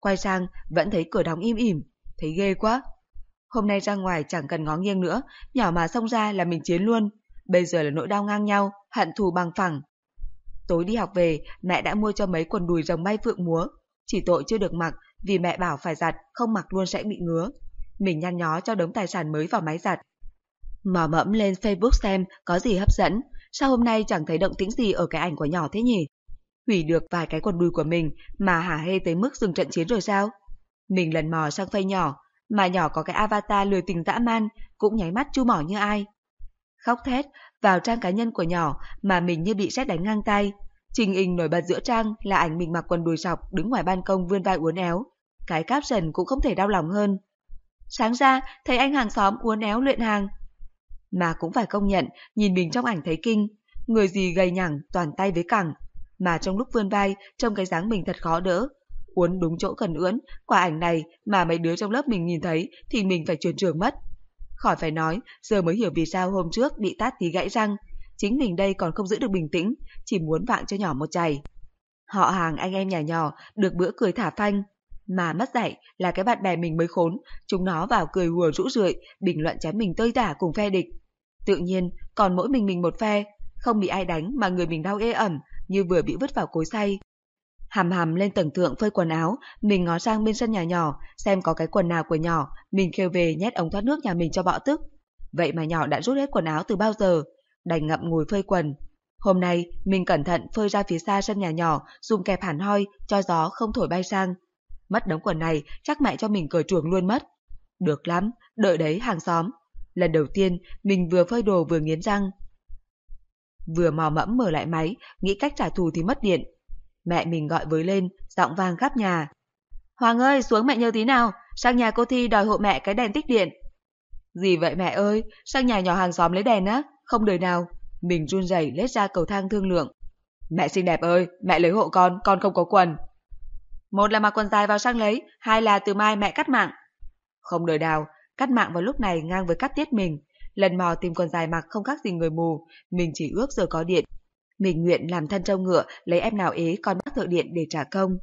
Quay sang, vẫn thấy cửa đóng im ỉm, thấy ghê quá. Hôm nay ra ngoài chẳng cần ngó nghiêng nữa, nhỏ mà xông ra là mình chiến luôn. Bây giờ là nỗi đau ngang nhau, hận thù bằng phẳng. Tối đi học về, mẹ đã mua cho mấy quần đùi rồng bay phượng múa. Chỉ tội chưa được mặc, vì mẹ bảo phải giặt, không mặc luôn sẽ bị ngứa. Mình nhăn nhó cho đống tài sản mới vào máy giặt. Mò mẫm lên Facebook xem có gì hấp dẫn. Sao hôm nay chẳng thấy động tĩnh gì ở cái ảnh của nhỏ thế nhỉ? Hủy được vài cái quần đùi của mình mà hả hê tới mức dừng trận chiến rồi sao? Mình lần mò sang phây nhỏ, mà nhỏ có cái avatar lừa tình dã man, cũng nháy mắt chu mỏ như ai. Khóc thét vào trang cá nhân của nhỏ mà mình như bị sét đánh ngang tay. Trình hình nổi bật giữa trang là ảnh mình mặc quần đùi sọc đứng ngoài ban công vươn vai uốn éo. Cái caption cũng không thể đau lòng hơn. Sáng ra thấy anh hàng xóm uốn éo luyện hàng. Mà cũng phải công nhận, nhìn mình trong ảnh thấy kinh. Người gì gầy nhẳng, toàn tay với cẳng. Mà trong lúc vươn vai, trông cái dáng mình thật khó đỡ. Uốn đúng chỗ cần ưỡn, quả ảnh này mà mấy đứa trong lớp mình nhìn thấy thì mình phải chuyển trường mất. Khỏi phải nói, giờ mới hiểu vì sao hôm trước bị tát tí gãy răng. Chính mình đây còn không giữ được bình tĩnh, chỉ muốn vạng cho nhỏ một chày. Họ hàng anh em nhà nhỏ được bữa cười thả phanh. Mà mất dạy là cái bạn bè mình mới khốn, chúng nó vào cười hùa rũ rượi, bình luận chém mình tơi tả cùng phe địch. Tự nhiên, còn mỗi mình mình một phe, không bị ai đánh mà người mình đau ê ẩm, như vừa bị vứt vào cối xay. Hầm hầm lên tầng thượng phơi quần áo, mình ngó sang bên sân nhà nhỏ, xem có cái quần nào của nhỏ, mình kêu về nhét ống thoát nước nhà mình cho bọ tức. Vậy mà nhỏ đã rút hết quần áo từ bao giờ, đành ngậm ngùi phơi quần. Hôm nay, mình cẩn thận phơi ra phía xa sân nhà nhỏ, dùng kẹp hẳn hoi, cho gió không thổi bay sang. Mất đống quần này, chắc mẹ cho mình cởi chuồng luôn mất. Được lắm, đợi đấy hàng xóm. Lần đầu tiên, mình vừa phơi đồ vừa nghiến răng. Vừa mò mẫm mở lại máy, nghĩ cách trả thù thì mất điện. Mẹ mình gọi với lên, giọng vang khắp nhà. Hoàng ơi, xuống mẹ nhờ tí nào, sang nhà cô Thi đòi hộ mẹ cái đèn tích điện. Gì vậy mẹ ơi, sang nhà nhỏ hàng xóm lấy đèn á, không đời nào. Mình run rẩy lết ra cầu thang thương lượng. Mẹ xinh đẹp ơi, mẹ lấy hộ con, con không có quần. Một là mặc quần dài vào sang lấy, hai là từ mai mẹ cắt mạng. Không đời nào, cắt mạng vào lúc này ngang với cắt tiết mình. Lần mò tìm quần dài mặc không khác gì người mù, mình chỉ ước giờ có điện. Mình nguyện làm thân trâu ngựa, lấy em nào ế con bắt thợ điện để trả công.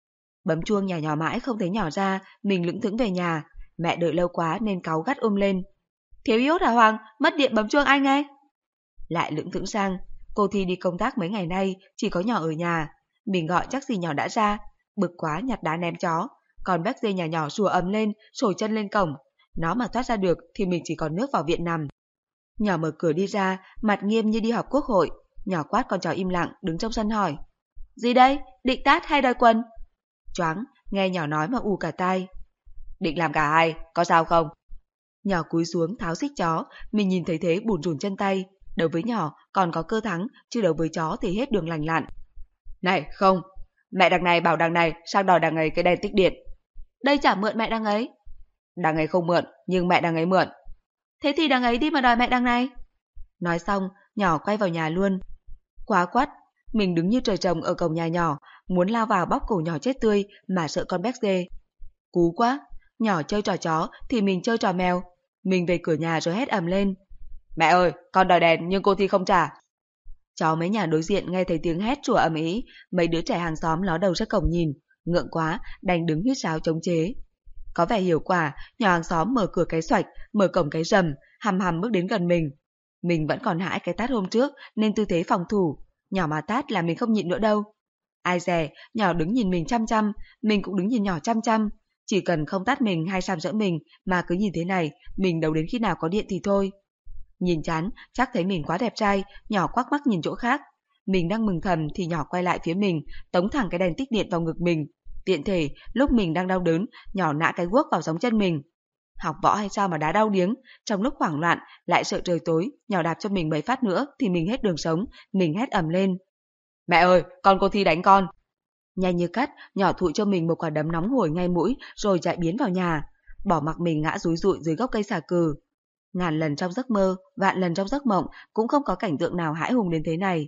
Bấm chuông nhà nhỏ mãi không thấy nhỏ ra, mình lững thững về nhà. Mẹ đợi lâu quá nên cáu gắt ôm lên. Thiếu iốt hả Hoàng, mất điện bấm chuông ai nghe? Lại lững thững sang, cô Thi đi công tác mấy ngày nay, chỉ có nhỏ ở nhà. Mình gọi chắc gì nhỏ đã ra, bực quá nhặt đá ném chó. Còn bác dê nhà nhỏ sủa ầm lên, sổ chân lên cổng. Nó mà thoát ra được thì mình chỉ còn nước vào viện nằm. Nhỏ mở cửa đi ra, mặt nghiêm như đi họp quốc hội. Nhỏ quát con chó im lặng, đứng trong sân hỏi. Gì đây? Định tát hay đòi quần? Choáng, nghe nhỏ nói mà ù cả tai. Định làm cả hai, có sao không? Nhỏ cúi xuống tháo xích chó, mình nhìn thấy thế bủn rủn chân tay. Đấu với nhỏ còn có cơ thắng, chứ đấu với chó thì hết đường lành lặn. Này, không, mẹ đằng này bảo đằng này sang đòi đằng ấy cái đèn tích điện. Đây chả mượn mẹ đằng ấy. Đằng ấy không mượn, nhưng mẹ đằng ấy mượn. Thế thì đằng ấy đi mà đòi mẹ đằng này. Nói xong, nhỏ quay vào nhà luôn. Quá quắt, mình đứng như trời trồng ở cổng nhà nhỏ, muốn lao vào bóp cổ nhỏ chết tươi mà sợ con béc dê. Cú quá, nhỏ chơi trò chó thì mình chơi trò mèo. Mình về cửa nhà rồi hét ầm lên. Mẹ ơi, con đòi đèn nhưng cô Thi không trả. Chó mấy nhà đối diện nghe thấy tiếng hét sủa ầm ĩ, mấy đứa trẻ hàng xóm ló đầu ra cổng nhìn, ngượng quá, đành đứng huýt sáo chống chế. Có vẻ hiểu quả, nhỏ hàng xóm mở cửa cái xoạch, mở cổng cái rầm, hầm hầm bước đến gần mình. Mình vẫn còn hãi cái tát hôm trước nên tư thế phòng thủ, nhỏ mà tát là mình không nhịn nữa đâu. Ai dè, nhỏ đứng nhìn mình chăm chăm, mình cũng đứng nhìn nhỏ chăm chăm. Chỉ cần không tát mình hay sàm sỡ mình mà cứ nhìn thế này, mình đấu đến khi nào có điện thì thôi. Nhìn chán, chắc thấy mình quá đẹp trai, nhỏ quắc mắt nhìn chỗ khác. Mình đang mừng thầm thì nhỏ quay lại phía mình, tống thẳng cái đèn tích điện vào ngực mình. Tiện thể, lúc mình đang đau đớn, nhỏ nã cái guốc vào gióng chân mình. Học võ hay sao mà đá đau điếng, trong lúc hoảng loạn, lại sợ trời tối, nhỏ đạp cho mình mấy phát nữa thì mình hết đường sống, mình hét ầm lên. Mẹ ơi, con cô Thi đánh con. Nhanh như cắt, nhỏ thụi cho mình một quả đấm nóng hổi ngay mũi rồi chạy biến vào nhà, bỏ mặc mình ngã rúi rụi dưới gốc cây xà cừ. Ngàn lần trong giấc mơ, vạn lần trong giấc mộng cũng không có cảnh tượng nào hãi hùng đến thế này.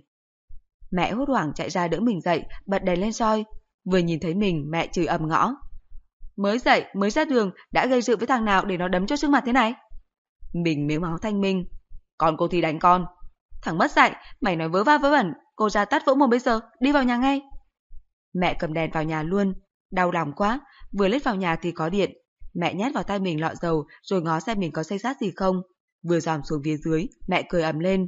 Mẹ hốt hoảng chạy ra đỡ mình dậy, bật đèn lên soi. Vừa nhìn thấy mình, mẹ chửi ầm ngõ. Mới dậy, mới ra đường, đã gây sự với thằng nào để nó đấm cho sưng mặt thế này? Mình mếu máu thanh minh. Con cô Thi đánh con. Thằng mất dạy, mày nói vớ va vớ vẩn, cô ra tát vỗ mồm bây giờ, đi vào nhà ngay. Mẹ cầm đèn vào nhà luôn. Đau lòng quá, vừa lết vào nhà thì có điện. Mẹ nhét vào tay mình lọ dầu rồi ngó xem mình có xây xát gì không. Vừa dòm xuống phía dưới, mẹ cười ầm lên.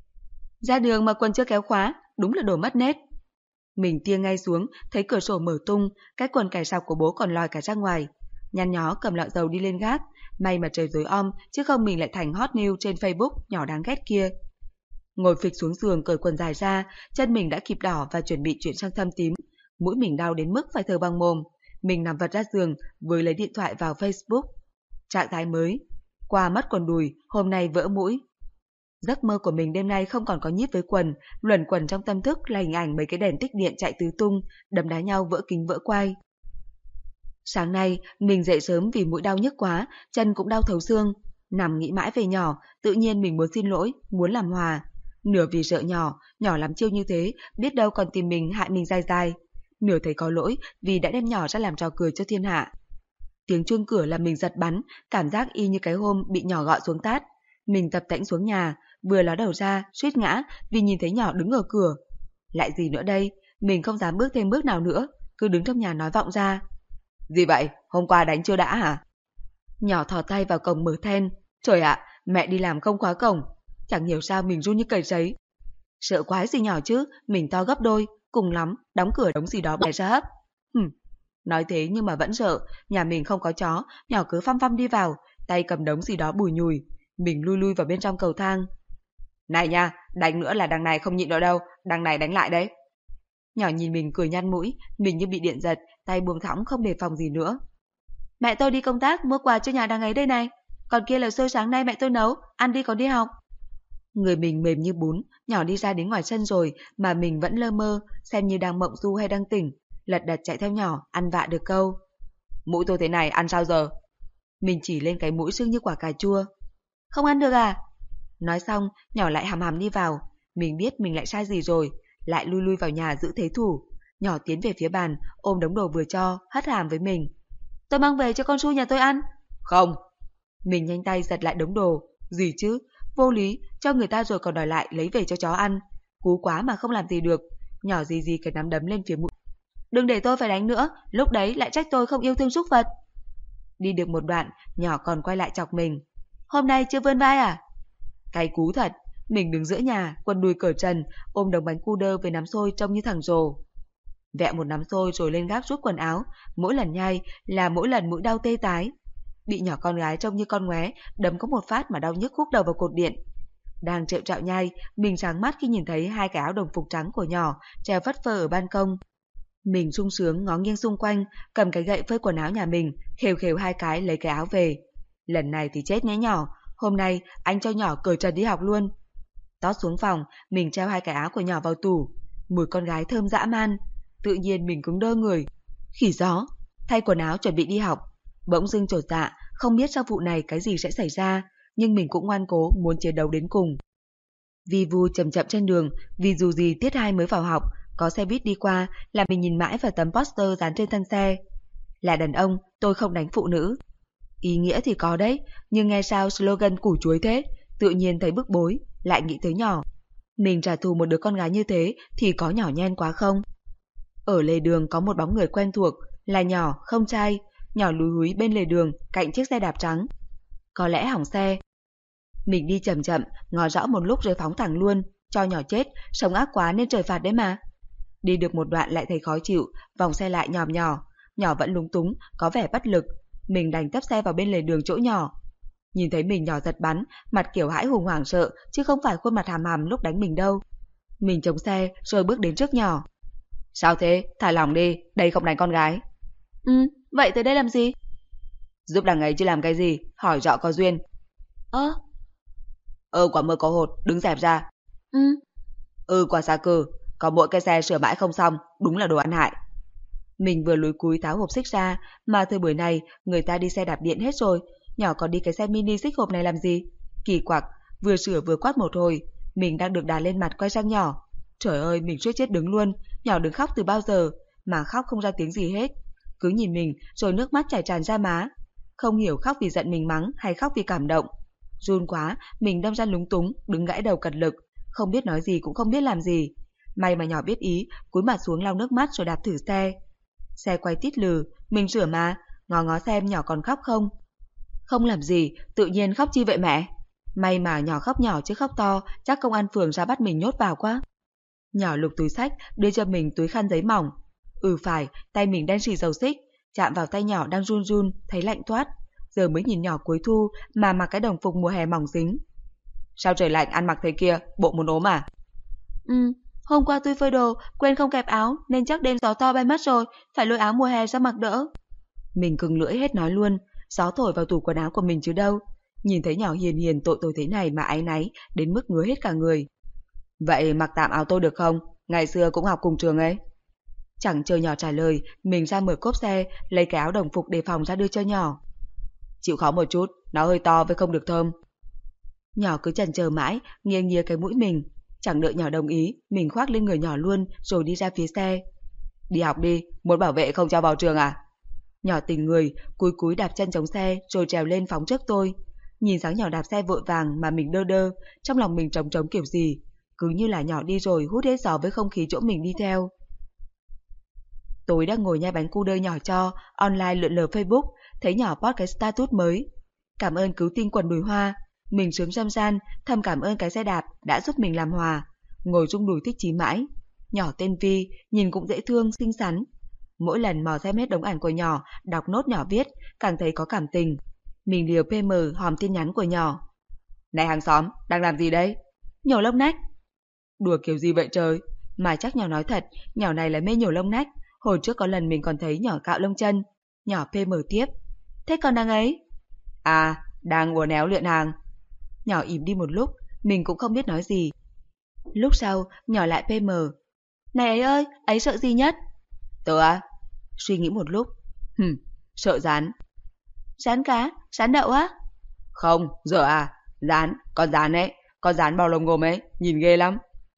Ra đường mà quần chưa kéo khóa, đúng là đồ mất nết. Mình tia ngay xuống, thấy cửa sổ mở tung, cái quần cài sọc của bố còn lòi cả ra ngoài. Nhăn nhó cầm lọ dầu đi lên gác, may mà trời tối om, chứ không mình lại thành hot news trên Facebook nhỏ đáng ghét kia. Ngồi phịch xuống giường cởi quần dài ra, chân mình đã kịp đỏ và chuẩn bị chuyển sang thâm tím. Mũi mình đau đến mức phải thở bằng mồm. Mình nằm vật ra giường, vừa lấy điện thoại vào Facebook. Trạng thái mới. Qua mất quần đùi, hôm nay vỡ mũi. Giấc mơ của mình đêm nay không còn có nhíp với quần, luẩn quẩn trong tâm thức là hình ảnh mấy cái đèn tích điện chạy tứ tung, đấm đá nhau vỡ kính vỡ quai. Sáng nay, mình dậy sớm vì mũi đau nhức quá, chân cũng đau thấu xương. Nằm nghĩ mãi về nhỏ, tự nhiên mình muốn xin lỗi, muốn làm hòa. Nửa vì sợ nhỏ, nhỏ lắm chiêu như thế, biết đâu còn tìm mình hại mình dai dai. Nửa thấy có lỗi vì đã đem nhỏ ra làm trò cười cho thiên hạ. Tiếng chuông cửa làm mình giật bắn, cảm giác y như cái hôm bị nhỏ gọi xuống tát. Mình tập tễnh xuống nhà, vừa ló đầu ra, suýt ngã vì nhìn thấy nhỏ đứng ở cửa. Lại gì nữa đây, mình không dám bước thêm bước nào nữa, cứ đứng trong nhà nói vọng ra. Gì vậy, hôm qua đánh chưa đã hả? Nhỏ thò tay vào cổng mở then. Trời ạ, mẹ đi làm không khóa cổng. Chẳng hiểu sao mình run như cầy sấy. Sợ quái gì nhỏ chứ, mình to gấp đôi, cùng lắm, đóng cửa đống gì đó bẻ ra hấp. Hừm. Nói thế nhưng mà vẫn sợ, nhà mình không có chó, nhỏ cứ phăm phăm đi vào, tay cầm đống gì đó bùi nhùi. Mình lui lui vào bên trong cầu thang. Này nha, đánh nữa là đằng này không nhịn được đâu, đằng này đánh lại đấy. Nhỏ nhìn mình cười nhăn mũi, mình như bị điện giật, tay buông thõng không đề phòng gì nữa. Mẹ tôi đi công tác mua quà cho nhà đằng ấy đây này, còn kia là xôi sáng nay mẹ tôi nấu, ăn đi còn đi học. Người mình mềm như bún, nhỏ đi ra đến ngoài sân rồi mà mình vẫn lơ mơ, xem như đang mộng du hay đang tỉnh, lật đật chạy theo nhỏ, ăn vạ được câu. Mũi tôi thế này ăn sao giờ? Mình chỉ lên cái mũi sưng như quả cà chua. Không ăn được à? Nói xong, nhỏ lại hàm hàm đi vào. Mình biết mình lại sai gì rồi, lại lui lui vào nhà giữ thế thủ. Nhỏ tiến về phía bàn, ôm đống đồ vừa cho, hất hàm với mình. Tôi mang về cho con Su nhà tôi ăn. Không. Mình nhanh tay giật lại đống đồ. Gì chứ? Vô lý, cho người ta rồi còn đòi lại lấy về cho chó ăn. Cú quá mà không làm gì được. Nhỏ gì gì cái nắm đấm lên phía mũi. Đừng để tôi phải đánh nữa, lúc đấy lại trách tôi không yêu thương súc vật. Đi được một đoạn, nhỏ còn quay lại chọc mình. Hôm nay chưa vươn vai à? Cay cú thật, mình đứng giữa nhà, quần đùi cởi trần, ôm đống bánh cu đơ với nắm xôi trông như thằng rồ. Vẹ một nắm xôi rồi lên gác rút quần áo, mỗi lần nhai là mỗi lần mũi đau tê tái. Bị nhỏ con gái trông như con ngoé, đấm có một phát mà đau nhức khúc đầu vào cột điện. Đang trệu trạo nhai, mình sáng mắt khi nhìn thấy hai cái áo đồng phục trắng của nhỏ treo phất phơ ở ban công. Mình sung sướng ngó nghiêng xung quanh, cầm cái gậy phơi quần áo nhà mình, khều khều hai cái lấy cái áo về. Lần này thì chết nhé nhỏ, hôm nay anh cho nhỏ cởi trần đi học luôn. Tót xuống phòng, mình treo hai cái áo của nhỏ vào tủ. Mùi con gái thơm dã man. Tự nhiên mình cứng đơ người. Khỉ gió, thay quần áo chuẩn bị đi học. Bỗng dưng chột dạ, không biết sau vụ này cái gì sẽ xảy ra, nhưng mình cũng ngoan cố muốn chiến đấu đến cùng. Vi vu chậm chậm trên đường, vì dù gì tiết hai mới vào học, có xe buýt đi qua là mình nhìn mãi vào tấm poster dán trên thân xe. Là đàn ông, tôi không đánh phụ nữ. Ý nghĩa thì có đấy, nhưng nghe sao slogan củ chuối thế, tự nhiên thấy bức bối, lại nghĩ tới nhỏ. Mình trả thù một đứa con gái như thế thì có nhỏ nhen quá không? Ở lề đường có một bóng người quen thuộc, là nhỏ, không trai, nhỏ lúi húi bên lề đường cạnh chiếc xe đạp trắng. Có lẽ hỏng xe. Mình đi chậm chậm, ngó rõ một lúc rồi phóng thẳng luôn, cho nhỏ chết, sống ác quá nên trời phạt đấy mà. Đi được một đoạn lại thấy khó chịu, vòng xe lại nhòm nhỏ, nhỏ vẫn lúng túng, có vẻ bất lực. Mình đành tấp xe vào bên lề đường chỗ nhỏ. Nhìn thấy mình nhỏ giật bắn, mặt kiểu hãi hùng hoảng sợ, chứ không phải khuôn mặt hàm hàm lúc đánh mình đâu. Mình chống xe rồi bước đến trước nhỏ. Sao thế? Thả lỏng đi, đây không đánh con gái. Ừ, vậy tới đây làm gì? Giúp đằng ấy chứ làm cái gì, hỏi rõ có duyên. Ơ? Ừ, quả mơ có hột, đứng dẹp ra. Ừ. Ừ, quả xa cừ, có mỗi cái xe sửa mãi không xong, đúng là đồ ăn hại. Mình vừa lúi cúi tháo hộp xích ra, mà thời buổi này người ta đi xe đạp điện hết rồi, nhỏ còn đi cái xe mini xích hộp này làm gì? Kỳ quặc, vừa sửa vừa quát một hồi, mình đang được đà lên mặt quay sang nhỏ. Trời ơi, mình suýt chết đứng luôn, nhỏ đừng khóc từ bao giờ, mà khóc không ra tiếng gì hết. Cứ nhìn mình rồi nước mắt chảy tràn ra má. Không hiểu khóc vì giận mình mắng hay khóc vì cảm động. Run quá, mình đâm ra lúng túng, đứng gãi đầu cật lực, không biết nói gì cũng không biết làm gì. May mà nhỏ biết ý, cúi mặt xuống lau nước mắt rồi đạp thử xe. Xe quay tít lừ, mình rửa mà, ngó ngó xem nhỏ còn khóc không. Không làm gì, tự nhiên khóc chi vậy mẹ? May mà nhỏ khóc nhỏ chứ khóc to, chắc công an phường ra bắt mình nhốt vào quá. Nhỏ lục túi xách, đưa cho mình túi khăn giấy mỏng. Ừ phải, tay mình đen xì dầu xích, chạm vào tay nhỏ đang run run, thấy lạnh toát. Giờ mới nhìn nhỏ cuối thu mà mặc cái đồng phục mùa hè mỏng dính. Sao trời lạnh ăn mặc thế kia, bộ muốn ốm à? Ừ, hôm qua tôi phơi đồ, quên không kẹp áo nên chắc đêm gió to bay mất rồi, phải lôi áo mùa hè ra mặc đỡ. Mình cứng lưỡi hết nói luôn, gió thổi vào tủ quần áo của mình chứ đâu. Nhìn thấy nhỏ hiền hiền tội tội thế này mà áy náy, đến mức ngứa hết cả người. Vậy mặc tạm áo tôi được không? Ngày xưa cũng học cùng trường ấy. Chẳng chờ nhỏ trả lời, mình ra mở cốp xe, lấy cái áo đồng phục đề phòng ra đưa cho nhỏ. Chịu khó một chút, nó hơi to với không được thơm. Nhỏ cứ chần chờ mãi, nghiêng nghiêng cái mũi mình. Chẳng đợi nhỏ đồng ý, mình khoác lên người nhỏ luôn rồi đi ra phía xe. Đi học đi, muốn bảo vệ không cho vào trường à? Nhỏ tỉnh người, cúi cúi đạp chân chống xe rồi trèo lên phóng trước tôi. Nhìn dáng nhỏ đạp xe vội vàng mà mình đơ đơ, trong lòng mình trống trống kiểu gì. Cứ như là nhỏ đi rồi hút hết gió với không khí chỗ mình đi theo. Tối đang ngồi nhai bánh cu đơ nhỏ cho, online lượn lờ Facebook, thấy nhỏ post cái status mới. Cảm ơn cứu tinh quần đùi hoa. Mình sướng râm ran, thầm cảm ơn cái xe đạp đã giúp mình làm hòa. Ngồi rung đùi thích chí mãi. Nhỏ tên Vi, nhìn cũng dễ thương, xinh xắn. Mỗi lần mò xem hết đống ảnh của nhỏ, đọc nốt nhỏ viết, càng thấy có cảm tình. Mình liều pê em hòm tin nhắn của nhỏ. Này hàng xóm, đang làm gì đấy? Nhổ lông nách. Đùa kiểu gì vậy trời? Mà chắc nhỏ nói thật, nhỏ này là mê nhổ lông nách. Hồi trước có lần mình còn thấy nhỏ cạo lông chân. Nhỏ pê em tiếp. Thế còn đang ấy? À, đang uốn éo luyện hàng. Nhỏ ỉm đi một lúc, mình cũng không biết nói gì. Lúc sau, nhỏ lại pê em. Này ấy ơi, ấy sợ gì nhất? Tớ á? Suy nghĩ một lúc. Hừm, sợ rán. Rán cá? Rán đậu á? Không, dở à? Rán, con rán ấy, con rán bao lông ngồm ấy, nhìn ghê lắm.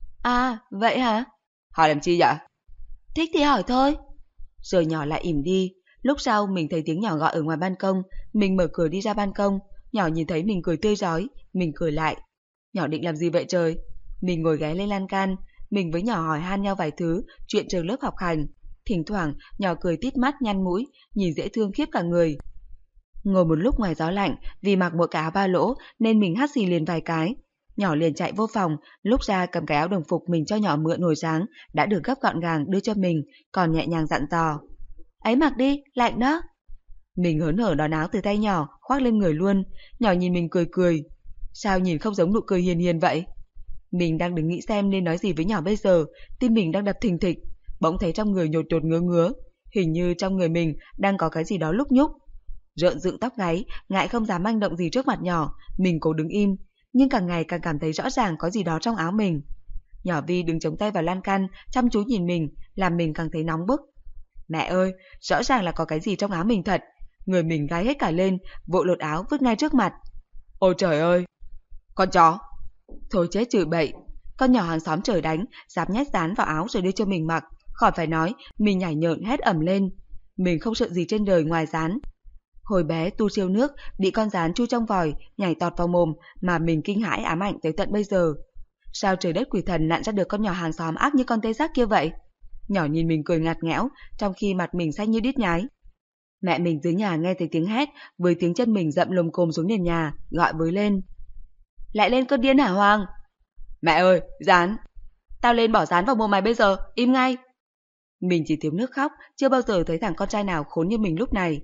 À, vậy hả? Hỏi làm chi vậy? Thích thì hỏi thôi. Rồi nhỏ lại ỉm đi. Lúc sau mình thấy tiếng nhỏ gọi ở ngoài ban công. Mình mở cửa đi ra ban công. Nhỏ nhìn thấy mình cười tươi rói. Mình cười lại. Nhỏ định làm gì vậy trời? Mình ngồi ghé lên lan can. Mình với nhỏ hỏi han nhau vài thứ, chuyện trường lớp học hành. Thỉnh thoảng nhỏ cười tít mắt nhăn mũi, nhìn dễ thương khiếp cả người. Ngồi một lúc ngoài gió lạnh, vì mặc bộ cái áo ba lỗ nên mình hắt xì liền vài cái. Nhỏ liền chạy vô phòng, lúc ra cầm cái áo đồng phục mình cho nhỏ mượn hồi sáng, đã được gấp gọn gàng đưa cho mình, còn nhẹ nhàng dặn dò. Ấy mặc đi, lạnh đó. Mình hớn hở đón áo từ tay nhỏ, khoác lên người luôn. Nhỏ nhìn mình cười cười. Sao nhìn không giống nụ cười hiền hiền vậy? Mình đang đứng nghĩ xem nên nói gì với nhỏ bây giờ, tim mình đang đập thình thịch. Bỗng thấy trong người nhột nhột ngứa ngứa. Hình như trong người mình đang có cái gì đó lúc nhúc. Rợn dựng tóc gáy, ngại không dám manh động gì trước mặt nhỏ, mình cố đứng im. Nhưng càng ngày càng cảm thấy rõ ràng có gì đó trong áo mình. Nhỏ Vi đứng chống tay vào lan can, chăm chú nhìn mình, làm mình càng thấy nóng bức. Mẹ ơi, rõ ràng là có cái gì trong áo mình thật. Người mình gáy hết cả lên, vội lột áo vứt ngay trước mặt. Ôi trời ơi! Con chó! Thôi chết chửi bậy. Con nhỏ hàng xóm trời đánh, dám nhét dán vào áo rồi đưa cho mình mặc. Khỏi phải nói, mình nhảy nhợn hét ẩm lên. Mình không sợ gì trên đời ngoài dán. Hồi bé tu siêu nước, bị con gián chui trong vòi, nhảy tọt vào mồm mà mình kinh hãi ám ảnh tới tận bây giờ. Sao trời đất quỷ thần nặn ra được con nhỏ hàng xóm ác như con tê giác kia vậy? Nhỏ nhìn mình cười ngặt nghẽo, trong khi mặt mình xanh như đít nhái. Mẹ mình dưới nhà nghe thấy tiếng hét, với tiếng chân mình dậm lồm cồm xuống nền nhà, gọi với lên. Lại lên cơn điên hả Hoàng? Mẹ ơi, dán! Tao lên bỏ dán vào mồm mày bây giờ, im ngay! Mình chỉ thiếu nước khóc, chưa bao giờ thấy thằng con trai nào khốn như mình lúc này.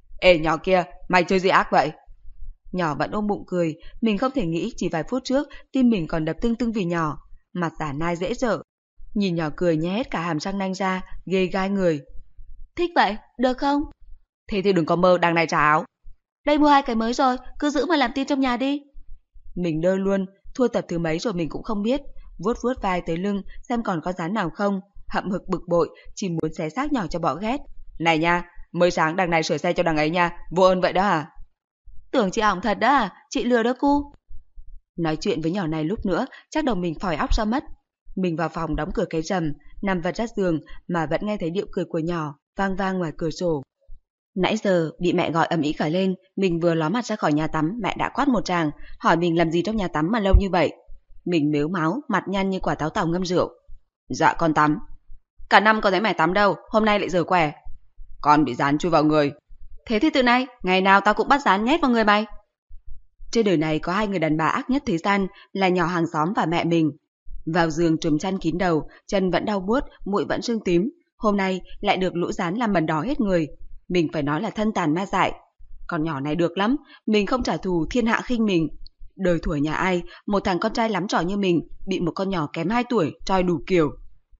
Ê nhỏ kia, mày chơi gì ác vậy? Nhỏ vẫn ôm bụng cười, mình không thể nghĩ chỉ vài phút trước tim mình còn đập tưng tưng vì nhỏ, mặt giả nai dễ dở. Nhìn nhỏ cười nhé hết cả hàm răng nanh ra, ghê gai người. Thích vậy, được không? Thế thì đừng có mơ đằng này trả áo. Đây mua hai cái mới rồi, cứ giữ mà làm tin trong nhà đi. Mình đơ luôn, thua tập thứ mấy rồi mình cũng không biết. Vuốt vuốt vai tới lưng xem còn có dán nào không, hậm hực bực bội, chỉ muốn xé xác nhỏ cho bỏ ghét. Này nha, mới sáng đằng này sửa xe cho đằng ấy nha, vô ơn vậy đó hả? Tưởng chị ỏng thật đó à, chị lừa đó cu. Nói chuyện với nhỏ này lúc nữa, chắc đầu mình phòi óc ra mất. Mình vào phòng đóng cửa cái rầm, nằm vật ra giường mà vẫn nghe thấy điệu cười của nhỏ, vang vang ngoài cửa sổ. Nãy giờ bị mẹ gọi ầm ĩ cả lên, mình vừa ló mặt ra khỏi nhà tắm, mẹ đã quát một tràng, hỏi mình làm gì trong nhà tắm mà lâu như vậy. Mình mếu máu, mặt nhăn như quả táo tàu ngâm rượu. Dạ con tắm. Cả năm có thấy mẹ tắm đâu, hôm nay lại giờ què. Con bị rán chui vào người. Thế thì từ nay, ngày nào tao cũng bắt rán nhét vào người mày. Trên đời này có hai người đàn bà ác nhất thế gian là nhỏ hàng xóm và mẹ mình. Vào giường trùm chăn kín đầu, chân vẫn đau buốt, mũi vẫn sưng tím. Hôm nay lại được lũ rán làm mần đỏ hết người. Mình phải nói là thân tàn ma dại. Con nhỏ này được lắm, mình không trả thù thiên hạ khinh mình. Đời thuở nhà ai, một thằng con trai lắm trò như mình bị một con nhỏ kém hai tuổi troi đủ kiểu.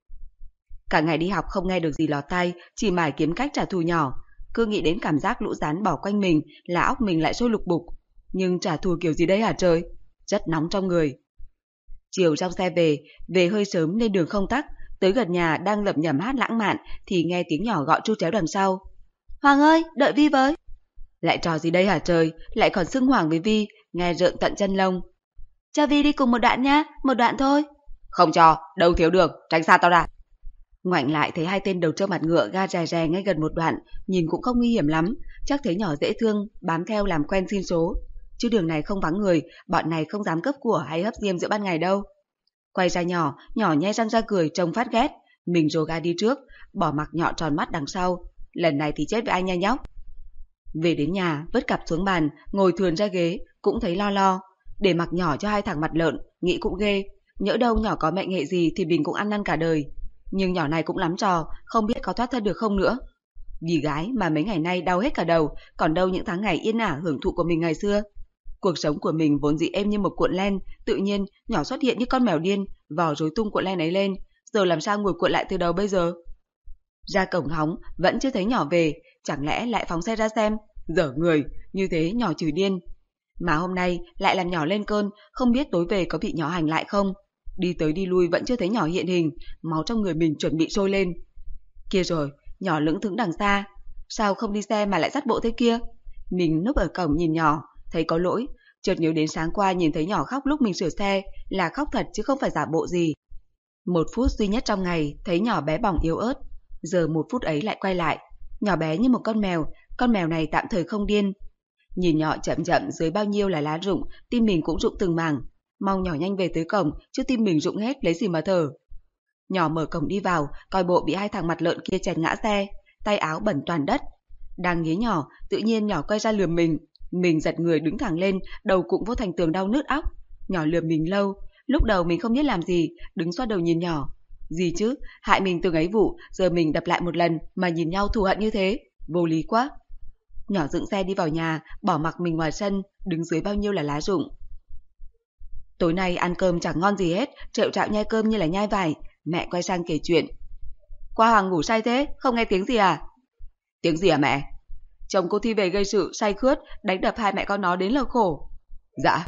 Cả ngày đi học không nghe được gì lọt tai, chỉ mải kiếm cách trả thù nhỏ. Cứ nghĩ đến cảm giác lũ rán bỏ quanh mình là óc mình lại sôi lục bục. Nhưng trả thù kiểu gì đấy hả trời? Rất nóng trong người. Chiều trong xe về, về hơi sớm nên đường không tắc. Tới gần nhà đang lẩm nhẩm hát lãng mạn thì nghe tiếng nhỏ gọi tru tréo đằng sau. Hoàng ơi, đợi Vi với. Lại trò gì đây hả trời? Lại còn xưng Hoàng với Vi, nghe rợn tận chân lông. Cho Vi đi cùng một đoạn nha, một đoạn thôi. Không cho, đâu thiếu đường, tránh xa tao ra. Ngoảnh lại thấy hai tên đầu trâu mặt ngựa ga rè rè ngay gần một đoạn, nhìn cũng không nguy hiểm lắm, chắc thấy nhỏ dễ thương, bám theo làm quen xin số. Chứ đường này không vắng người, bọn này không dám cấp của hay hấp diêm giữa ban ngày đâu. Quay ra nhỏ, nhỏ nhe răng ra cười trông phát ghét, mình rồ ga đi trước, bỏ mặc nhọ tròn mắt đằng sau. Lần này thì chết với anh nha nhóc. Về đến nhà, vứt cặp xuống bàn, ngồi thườn ra ghế, cũng thấy lo lo. Để mặc nhỏ cho hai thằng mặt lợn, nghĩ cũng ghê. Nhỡ đâu nhỏ có mệnh hệ gì thì mình cũng ăn năn cả đời. Nhưng nhỏ này cũng lắm trò, không biết có thoát thân được không nữa. Vì gái mà mấy ngày nay đau hết cả đầu, còn đâu những tháng ngày yên ả hưởng thụ của mình ngày xưa. Cuộc sống của mình vốn dĩ êm như một cuộn len, tự nhiên nhỏ xuất hiện như con mèo điên, vò rối tung cuộn len ấy lên, giờ làm sao ngồi cuộn lại từ đầu bây giờ? Ra cổng hóng, vẫn chưa thấy nhỏ về, chẳng lẽ lại phóng xe ra xem? Dở người, như thế nhỏ chửi điên. Mà hôm nay lại làm nhỏ lên cơn, không biết tối về có bị nhỏ hành lại không? Đi tới đi lui vẫn chưa thấy nhỏ hiện hình, máu trong người mình chuẩn bị sôi lên. Kia rồi, nhỏ lững thững đằng xa. Sao không đi xe mà lại dắt bộ thế kia? Mình núp ở cổng nhìn nhỏ, thấy có lỗi, chợt nhớ đến sáng qua nhìn thấy nhỏ khóc lúc mình sửa xe, là khóc thật chứ không phải giả bộ gì. Một phút duy nhất trong ngày, thấy nhỏ bé bỏng yếu ớt. Giờ một phút ấy lại quay lại, nhỏ bé như một con mèo, con mèo này tạm thời không điên. Nhìn nhỏ chậm chậm dưới bao nhiêu là lá rụng, tim mình cũng rụng từng mảng. Mong nhỏ nhanh về tới cổng, chứ tim mình rụng hết lấy gì mà thở. Nhỏ mở cổng đi vào, coi bộ bị hai thằng mặt lợn kia chèn ngã xe, tay áo bẩn toàn đất. Đang nghía nhỏ, tự nhiên nhỏ quay ra lườm mình. Mình giật người đứng thẳng lên, đầu cũng vô thành tường đau nứt óc. Nhỏ lườm mình lâu, lúc đầu mình không biết làm gì, đứng xoa đầu nhìn nhỏ. Gì chứ, hại mình từng ấy vụ, giờ mình đập lại một lần mà nhìn nhau thù hận như thế, vô lý quá. Nhỏ dựng xe đi vào nhà, bỏ mặc mình ngoài sân, đứng dưới bao nhiêu là lá rụng. Tối nay ăn cơm chẳng ngon gì hết, trệu trạo nhai cơm như là nhai vải. Mẹ quay sang kể chuyện. Qua Hoàng ngủ say thế, không nghe tiếng gì à? Tiếng gì à mẹ? Chồng cô Thi về gây sự, say khướt, đánh đập hai mẹ con nó đến là khổ. Dạ.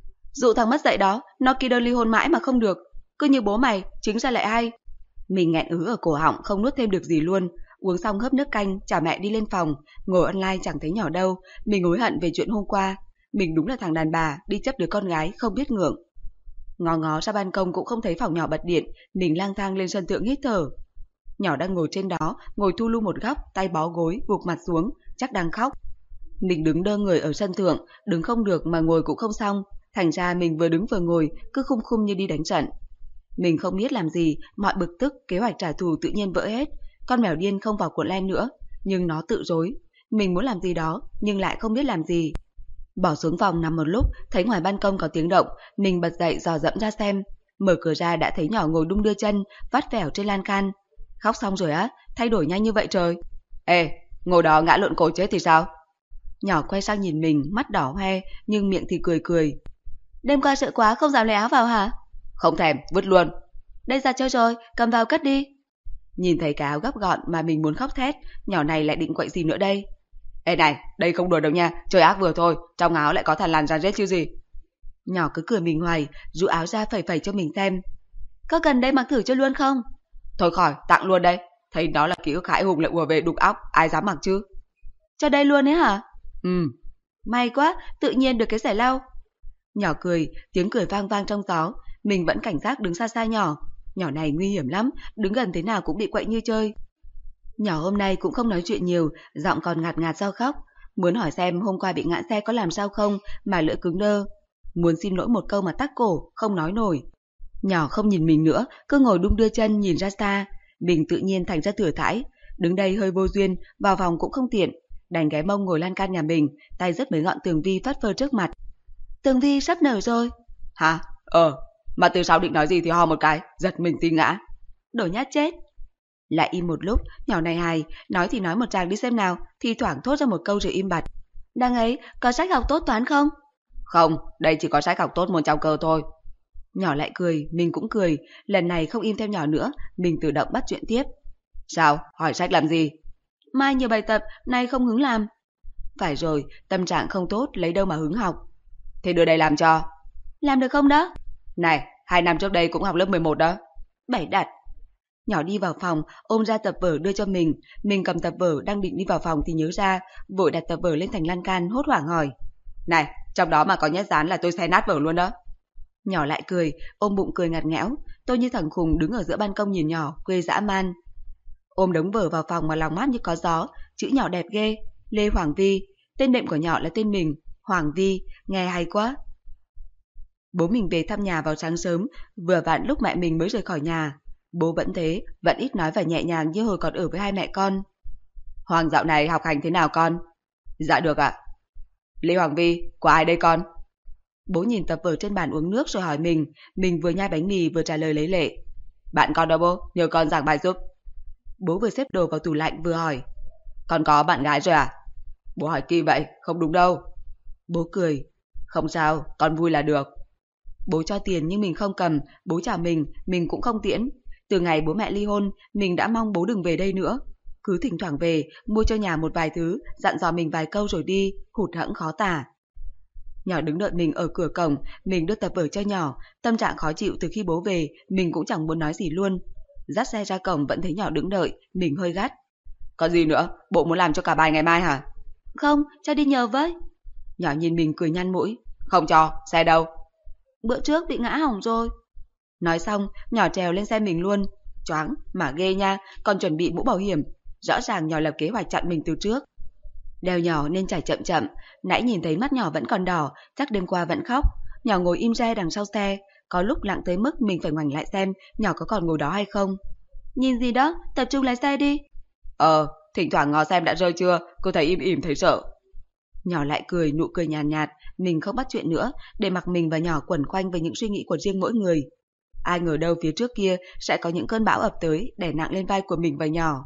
Dụ thằng mất dạy đó, nó ký đơn ly hôn mãi mà không được. Cứ như bố mày, chính ra lại hay. Mình nghẹn ứ ở cổ họng, không nuốt thêm được gì luôn. Uống xong hớp nước canh, chào mẹ đi lên phòng. Ngồi online chẳng thấy nhỏ đâu. Mình hối hận về chuyện hôm qua. Mình đúng là thằng đàn bà, đi chấp đứa con gái, không biết ngượng. Ngó ngó ra ban công cũng không thấy phòng nhỏ bật điện. Mình lang thang lên sân thượng hít thở. Nhỏ đang ngồi trên đó, ngồi thu lu một góc, tay bó gối, gục mặt xuống, chắc đang khóc. Mình đứng đơ người ở sân thượng, đứng không được mà ngồi cũng không xong. Thành ra mình vừa đứng vừa ngồi, cứ khum khum như đi đánh trận. Mình không biết làm gì, mọi bực tức, kế hoạch trả thù tự nhiên vỡ hết. Con mèo điên không vào cuộn len nữa, nhưng nó tự dối. Mình muốn làm gì đó, nhưng lại không biết làm gì. Bỏ xuống phòng nằm một lúc, thấy ngoài ban công có tiếng động, mình bật dậy dò dẫm ra xem. Mở cửa ra đã thấy nhỏ ngồi đung đưa chân, vắt vẻo trên lan can. Khóc xong rồi á, thay đổi nhanh như vậy trời. Ê, ngồi đó ngã lộn cổ chết thì sao? Nhỏ quay sang nhìn mình, mắt đỏ hoe, nhưng miệng thì cười cười. Đêm qua sợ quá không dám lấy áo vào hả? Không thèm, vứt luôn. Đây ra chơi rồi, cầm vào cất đi. Nhìn thấy cái áo gấp gọn mà mình muốn khóc thét, nhỏ này lại định quậy gì nữa đây? Ê này, đây không đùa đâu nha, chơi ác vừa thôi, trong áo lại có thằn lằn ra rết chứ gì. Nhỏ cứ cười mình hoài, rũ áo ra phẩy phẩy cho mình xem. Có cần đây mặc thử cho luôn không? Thôi khỏi, tặng luôn đây. Thấy đó là ký ức hãi hùng lại ùa về đục óc, ai dám mặc chứ? Cho đây luôn ấy hả? Ừ. May quá, tự nhiên được cái giải lau. Nhỏ cười, tiếng cười vang vang trong gió. Mình vẫn cảnh giác đứng xa xa nhỏ. Nhỏ này nguy hiểm lắm, đứng gần thế nào cũng bị quậy như chơi. Nhỏ hôm nay cũng không nói chuyện nhiều, giọng còn ngạt ngạt do khóc. Muốn hỏi xem hôm qua bị ngã xe có làm sao không mà lưỡi cứng đơ. Muốn xin lỗi một câu mà tắc cổ, không nói nổi. Nhỏ không nhìn mình nữa, cứ ngồi đung đưa chân nhìn ra xa. Mình tự nhiên thành ra thừa thãi. Đứng đây hơi vô duyên, vào phòng cũng không tiện, đành ghé mông ngồi lan can nhà mình, tay giật mấy ngọn tường vi phất phơ trước mặt. Tường vi sắp nở rồi. Hả? Ờ, mà từ sau định nói gì thì ho một cái, giật mình tí ngã. Đồ nhát chết. Lại im một lúc, nhỏ này hài, nói thì nói một tràng đi xem nào, thì thoảng thốt ra một câu rồi im bặt. Đằng ấy, có sách học tốt toán không? Không, đây chỉ có sách học tốt môn trao cơ thôi. Nhỏ lại cười, mình cũng cười, lần này không im theo nhỏ nữa, mình tự động bắt chuyện tiếp. Sao? Hỏi sách làm gì? Mai nhiều bài tập, nay không hứng làm. Phải rồi, tâm trạng không tốt, lấy đâu mà hứng học. Thế đưa đây làm cho. Làm được không đó? Này, hai năm trước đây cũng học lớp mười một đó. Bảy đặt. Nhỏ đi vào phòng, ôm ra tập vở đưa cho mình. Mình cầm tập vở đang định đi vào phòng thì nhớ ra, vội đặt tập vở lên thành lan can, hốt hoảng hỏi. Này, trong đó mà có nhét dán là tôi xé nát vở luôn đó. Nhỏ lại cười, ôm bụng cười ngặt nghẽo. Tôi như thằng khùng đứng ở giữa ban công nhìn nhỏ, quê dã man. Ôm đống vở vào phòng mà lòng mát như có gió, chữ nhỏ đẹp ghê. Lê Hoàng Vi, tên đệm của nhỏ là tên mình, Hoàng Vi, nghe hay quá. Bố mình về thăm nhà vào sáng sớm, vừa vặn lúc mẹ mình mới rời khỏi nhà. Bố vẫn thế, vẫn ít nói và nhẹ nhàng như hồi còn ở với hai mẹ con. Hoàng dạo này học hành thế nào con? Dạ được ạ. Lê Hoàng Vi, của ai đây con? Bố nhìn tập vở trên bàn uống nước rồi hỏi mình, mình vừa nhai bánh mì vừa trả lời lấy lệ. Bạn con đâu bố, nhờ con giảng bài giúp. Bố vừa xếp đồ vào tủ lạnh vừa hỏi. Con có bạn gái rồi à? Bố hỏi kỳ vậy, không đúng đâu. Bố cười. Không sao, con vui là được. Bố cho tiền nhưng mình không cầm, bố trả mình, mình cũng không tiễn. Từ ngày bố mẹ ly hôn, mình đã mong bố đừng về đây nữa. Cứ thỉnh thoảng về, mua cho nhà một vài thứ, dặn dò mình vài câu rồi đi, hụt hẫng khó tả. Nhỏ đứng đợi mình ở cửa cổng, mình đưa tập vở cho nhỏ, tâm trạng khó chịu từ khi bố về, mình cũng chẳng muốn nói gì luôn. Dắt xe ra cổng vẫn thấy nhỏ đứng đợi, mình hơi gắt. Có gì nữa, bộ muốn làm cho cả bài ngày mai hả? Không, cho đi nhờ với. Nhỏ nhìn mình cười nhăn mũi. Không cho, xe đâu? Bữa trước bị ngã hỏng rồi. Nói xong, nhỏ trèo lên xe mình luôn. Choáng, mà ghê nha, còn chuẩn bị mũ bảo hiểm. Rõ ràng nhỏ lập kế hoạch chặn mình từ trước. Đèo nhỏ nên chảy chậm chậm, nãy nhìn thấy mắt nhỏ vẫn còn đỏ, chắc đêm qua vẫn khóc. Nhỏ ngồi im re đằng sau xe, có lúc lặng tới mức mình phải ngoảnh lại xem nhỏ có còn ngồi đó hay không. Nhìn gì đó, tập trung lái xe đi. Ờ, thỉnh thoảng ngó xem đã rơi chưa, cô thấy im ỉm thấy sợ. Nhỏ lại cười, nụ cười nhàn nhạt, nhạt, mình không bắt chuyện nữa, để mặc mình và nhỏ quẩn quanh với những suy nghĩ của riêng mỗi người. Ai ngờ đâu phía trước kia sẽ có những cơn bão ập tới, đè nặng lên vai của mình và nhỏ.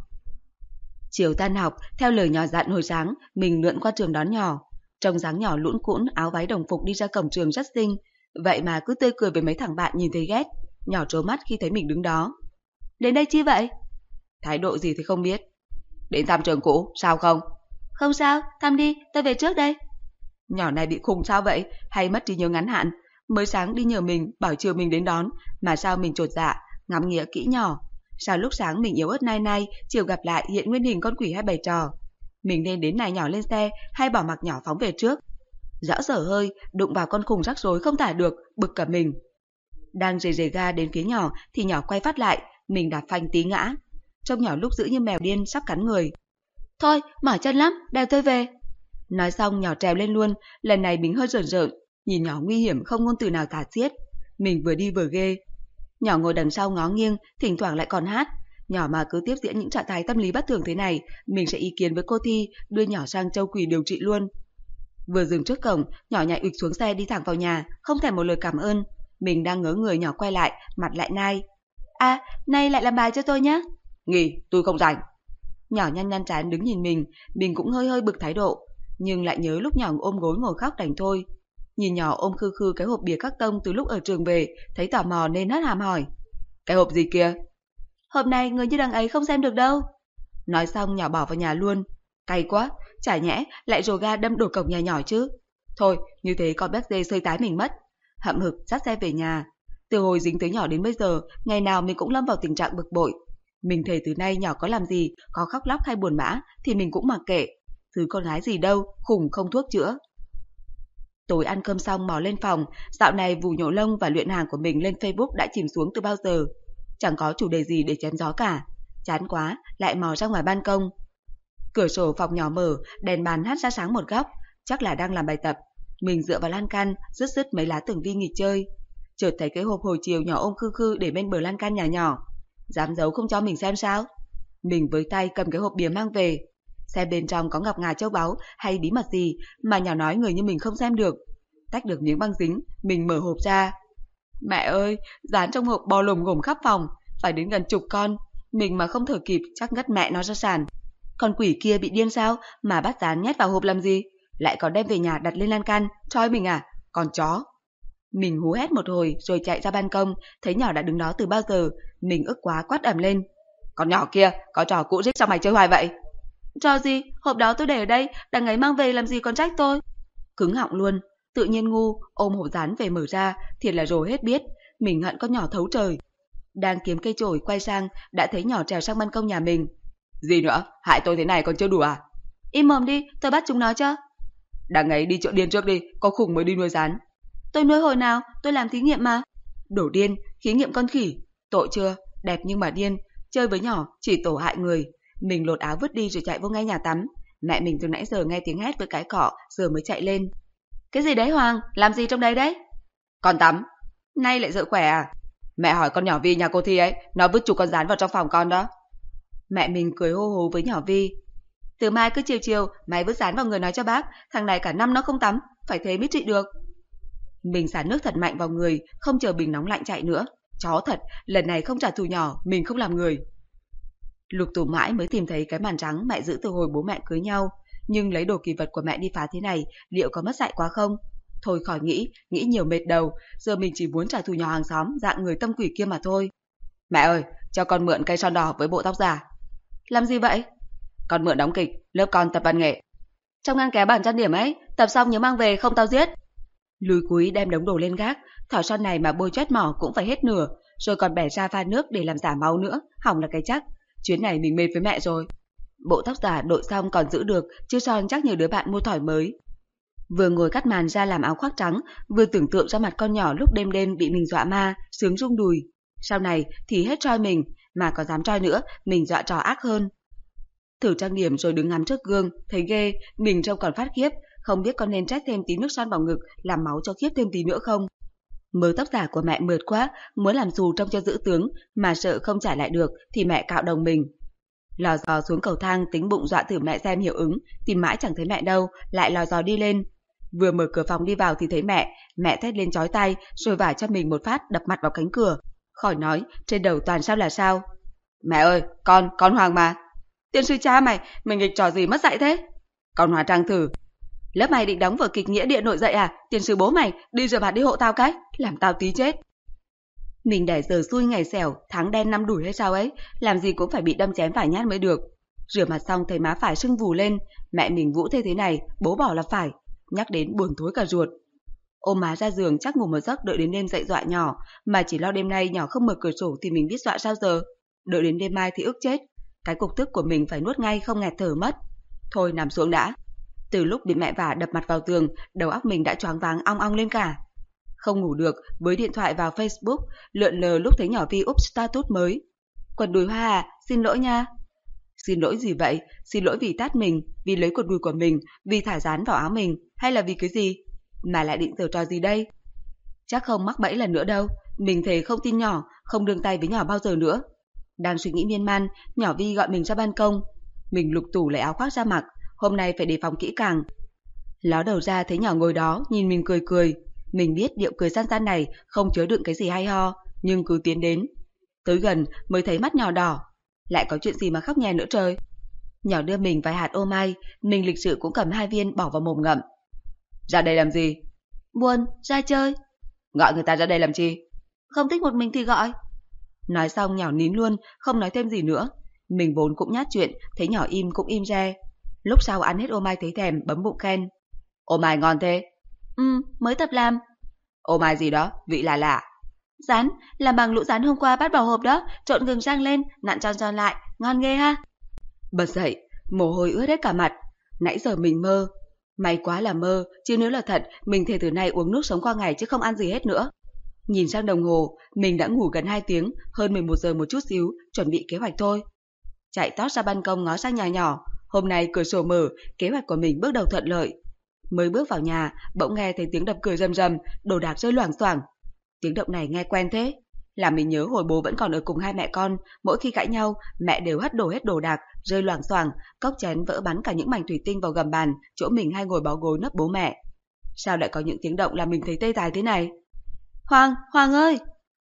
Chiều tan học, theo lời nhỏ dặn hồi sáng, mình lượn qua trường đón nhỏ. Trông dáng nhỏ lũn cũn, áo váy đồng phục đi ra cổng trường rất xinh, vậy mà cứ tươi cười với mấy thằng bạn nhìn thấy ghét. Nhỏ trố mắt khi thấy mình đứng đó. Đến đây chi vậy? Thái độ gì thì không biết. Đến thăm trường cũ, sao không? Không sao, thăm đi, tôi về trước đây. Nhỏ này bị khùng sao vậy, hay mất trí nhớ ngắn hạn? Mới sáng đi nhờ mình, bảo chiều mình đến đón, mà sao mình chột dạ, ngắm nghía kỹ nhỏ. Sao lúc sáng mình yếu ớt nai nai, chiều gặp lại hiện nguyên hình con quỷ hay bày trò. Mình nên đến này nhỏ lên xe, hay bỏ mặc nhỏ phóng về trước. Rõ dở hơi, đụng vào con khùng rắc rối không tả được, bực cả mình. Đang rề rề ga đến phía nhỏ, thì nhỏ quay phát lại, mình đạp phanh tí ngã. Trông nhỏ lúc giữ như mèo điên sắp cắn người. Thôi, mỏi chân lắm, đèo tôi về. Nói xong nhỏ trèo lên luôn, lần này mình hơi rợn rợn, nhìn nhỏ nguy hiểm không ngôn từ nào tả xiết. Mình vừa đi vừa ghê. Nhỏ ngồi đằng sau ngó nghiêng, thỉnh thoảng lại còn hát. Nhỏ mà cứ tiếp diễn những trạng thái tâm lý bất thường thế này, mình sẽ ý kiến với cô Thi, đưa nhỏ sang Châu Quỳ điều trị luôn. Vừa dừng trước cổng, nhỏ nhảy ụt xuống xe đi thẳng vào nhà, không thèm một lời cảm ơn. Mình đang ngớ người, nhỏ quay lại, mặt lại nai. À, nay lại làm bài cho tôi nhé. Nghỉ, tôi không rảnh. Nhỏ nhăn nhăn trán đứng nhìn mình, mình cũng hơi hơi bực thái độ, nhưng lại nhớ lúc nhỏ ôm gối ngồi khóc đành thôi. Nhìn nhỏ ôm khư khư cái hộp bìa các tông từ lúc ở trường về, thấy tò mò nên hất hàm hỏi. Cái hộp gì kia? Hộp này người như đằng ấy không xem được đâu. Nói xong nhỏ bỏ vào nhà luôn. Cay quá, chả nhẽ lại rồ ga đâm đổ cổng nhà nhỏ chứ. Thôi, như thế con bé dê sơi tái mình mất. Hậm hực dắt xe về nhà. Từ hồi dính tới nhỏ đến bây giờ, ngày nào mình cũng lâm vào tình trạng bực bội. Mình thề từ nay nhỏ có làm gì, có khóc lóc hay buồn bã thì mình cũng mặc kệ. Thứ con gái gì đâu, khủng không thuốc chữa. Tối ăn cơm xong mò lên phòng, dạo này vụ nhổ lông và luyện hàng của mình lên Facebook đã chìm xuống từ bao giờ. Chẳng có chủ đề gì để chém gió cả. Chán quá, lại mò ra ngoài ban công. Cửa sổ phòng nhỏ mở, đèn bàn hắt ra sáng một góc, chắc là đang làm bài tập. Mình dựa vào lan can, rứt rứt mấy lá tường vi nghỉ chơi. Chợt thấy cái hộp hồi chiều nhỏ ôm khư khư để bên bờ lan can nhà nhỏ. Dám giấu không cho mình xem sao? Mình với tay cầm cái hộp bìa mang về, xem bên trong có ngọc ngà châu báu hay bí mật gì mà nhỏ nói người như mình không xem được. Tách được miếng băng dính, mình mở hộp ra. Mẹ ơi, dán trong hộp bò lồm ngồm khắp phòng, phải đến gần chục con. Mình mà không thở kịp chắc ngất mẹ nó ra sàn. Con quỷ kia bị điên sao mà bắt dán nhét vào hộp làm gì? Lại còn đem về nhà đặt lên lan can, trói mình à? Còn chó. Mình hú hét một hồi rồi chạy ra ban công, thấy nhỏ đã đứng đó từ bao giờ. Mình ức quá quát ầm lên. Con nhỏ kia, có trò cũ rích sao mày chơi hoài vậy? Trò gì? Hộp đó tôi để ở đây, đằng ấy mang về làm gì còn trách tôi? Cứng họng luôn, tự nhiên ngu, ôm hộp dán về mở ra, thiệt là rồi hết biết. Mình hận con nhỏ thấu trời. Đang kiếm cây chổi quay sang, đã thấy nhỏ trèo sang ban công nhà mình. Gì nữa? Hại tôi thế này còn chưa đủ à? Im mồm đi, tôi bắt chúng nó cho. Đằng ấy đi chợ điên trước đi, có khùng mới đi nuôi rán. Tôi nuôi hồi nào? Tôi làm thí nghiệm mà. Đổ điên, thí nghiệm con khỉ. Tội chưa? Đẹp nhưng mà điên. Chơi với nhỏ chỉ tổ hại người. Mình lột áo vứt đi rồi chạy vô ngay nhà tắm. Mẹ mình từ nãy giờ nghe tiếng hét với cái cọ, giờ mới chạy lên. Cái gì đấy Hoàng? Làm gì trong đấy đấy? Con tắm. Nay lại dợ khỏe à? Mẹ hỏi con nhỏ Vi nhà cô Thi ấy, nó vứt chục con rán vào trong phòng con đó. Mẹ mình cười hô hố với nhỏ Vi. Từ mai cứ chiều chiều mày vứt rán vào người nói cho bác, thằng này cả năm nó không tắm, phải thế mới trị được. Mình xả nước thật mạnh vào người, không chờ bình nóng lạnh chạy nữa. Chó thật, lần này không trả thù nhỏ, mình không làm người. Lục tủ mãi mới tìm thấy cái màn trắng mẹ giữ từ hồi bố mẹ cưới nhau, nhưng lấy đồ kỳ vật của mẹ đi phá thế này, liệu có mất dạy quá không? Thôi khỏi nghĩ, nghĩ nhiều mệt đầu, giờ mình chỉ muốn trả thù nhỏ hàng xóm, dạng người tâm quỷ kia mà thôi. Mẹ ơi, cho con mượn cây son đỏ với bộ tóc giả. Làm gì vậy? Con mượn đóng kịch, lớp con tập văn nghệ. Trong ngăn kéo bàn trang điểm ấy, tập xong nhớ mang về không tao giết. Lùi cúi đem đống đồ lên gác, thỏi son này mà bôi chét mỏ cũng phải hết nửa, rồi còn bẻ ra pha nước để làm giả máu nữa, hỏng là cái chắc. Chuyến này mình mệt với mẹ rồi. Bộ tóc giả đội xong còn giữ được, chứ son chắc nhiều đứa bạn mua thỏi mới. Vừa ngồi cắt màn ra làm áo khoác trắng, vừa tưởng tượng ra mặt con nhỏ lúc đêm đêm bị mình dọa ma, sướng rung đùi. Sau này thì hết trói mình, mà có dám trói nữa, mình dọa trò ác hơn. Thử trang điểm rồi đứng ngắm trước gương, thấy ghê, mình trông còn phát khiếp, không biết có nên trách thêm tí nước son vào ngực, làm máu cho khiếp thêm tí nữa không. Mớ tóc giả của mẹ mượt quá, muốn làm dù trông cho giữ tướng, mà sợ không trả lại được thì mẹ cạo đồng mình. Lò dò xuống cầu thang tính bụng dọa thử mẹ xem hiệu ứng, tìm mãi chẳng thấy mẹ đâu, lại lò dò đi lên. Vừa mở cửa phòng đi vào thì thấy mẹ, mẹ thét lên chói tai, rồi vả cho mình một phát đập mặt vào cánh cửa. Khỏi nói, trên đầu toàn sao là sao. Mẹ ơi, con, con Hoàng mà. Tiên sư cha mày, mình nghịch trò gì mất dạy thế? Con hóa trang thử. Lớp mày định đóng vở kịch nghĩa địa nội dạy à? Tiên sư bố mày, đi rửa mặt đi hộ tao cái, làm tao tí chết. Mình để giờ xui ngày xẻo, tháng đen năm đuổi hay sao ấy, làm gì cũng phải bị đâm chém vài nhát mới được. Rửa mặt xong thấy má phải sưng vù lên, mẹ mình vũ thế thế này, bố bảo là phải, nhắc đến buồn thối cả ruột. Ôm má ra giường chắc ngủ một giấc đợi đến đêm dậy dọa nhỏ, mà chỉ lo đêm nay nhỏ không mở cửa sổ thì mình biết dọa sao giờ. Đợi đến đêm mai thì ức chết, cái cục tức của mình phải nuốt ngay không nghẹt thở mất. Thôi nằm xuống đã. Từ lúc bị mẹ vả đập mặt vào tường, đầu óc mình đã choáng váng ong ong lên cả. Không ngủ được, với điện thoại vào Facebook, lượn lờ lúc thấy nhỏ Vi up status mới. Quần đùi Hoa à, xin lỗi nha. Xin lỗi gì vậy? Xin lỗi vì tát mình, vì lấy quần đùi của mình, vì thả dán vào áo mình, hay là vì cái gì? Mà lại định giở trò gì đây? Chắc không mắc bẫy lần nữa đâu, mình thề không tin nhỏ, không đương tay với nhỏ bao giờ nữa. Đang suy nghĩ miên man, nhỏ Vi gọi mình ra ban công. Mình lục tủ lấy áo khoác ra mặc, hôm nay phải đề phòng kỹ càng. Ló đầu ra thấy nhỏ ngồi đó, nhìn mình cười cười. Mình biết điệu cười gian gian này không chứa đựng cái gì hay ho, nhưng cứ tiến đến. Tới gần mới thấy mắt nhỏ đỏ. Lại có chuyện gì mà khóc nhè nữa trời. Nhỏ đưa mình vài hạt ô mai, mình lịch sự cũng cầm hai viên bỏ vào mồm ngậm. Ra đây làm gì? Buồn, ra chơi. Gọi người ta ra đây làm chi? Không thích một mình thì gọi. Nói xong nhỏ nín luôn, không nói thêm gì nữa. Mình vốn cũng nhát chuyện, thấy nhỏ im cũng im re. Lúc sau ăn hết ô mai thấy thèm, bấm bụng khen. Ô mai ngon thế. Ừ, mới tập làm. Ô mai gì đó, vị lạ lạ. Rán, làm bằng lũ rán hôm qua bắt vào hộp đó, trộn gừng rang lên, nặn tròn tròn lại, ngon ghê ha. Bật dậy, mồ hôi ướt hết cả mặt. Nãy giờ mình mơ. May quá là mơ, chứ nếu là thật, mình thề từ nay uống nước sống qua ngày chứ không ăn gì hết nữa. Nhìn sang đồng hồ, mình đã ngủ gần hai tiếng, hơn mười một giờ một chút xíu, chuẩn bị kế hoạch thôi. Chạy tót ra ban công ngó sang nhà nhỏ, hôm nay cửa sổ mở, kế hoạch của mình bước đầu thuận lợi. Mới bước vào nhà, bỗng nghe thấy tiếng đập cửa rầm rầm, đồ đạc rơi loảng xoảng. Tiếng động này nghe quen thế. Làm mình nhớ hồi bố vẫn còn ở cùng hai mẹ con, mỗi khi cãi nhau, mẹ đều hất đổ hết đồ đạc, rơi loảng xoảng, cốc chén vỡ bắn cả những mảnh thủy tinh vào gầm bàn, chỗ mình hay ngồi bó gối nấp bố mẹ. Sao lại có những tiếng động làm mình thấy tê tái thế này? Hoàng, Hoàng ơi!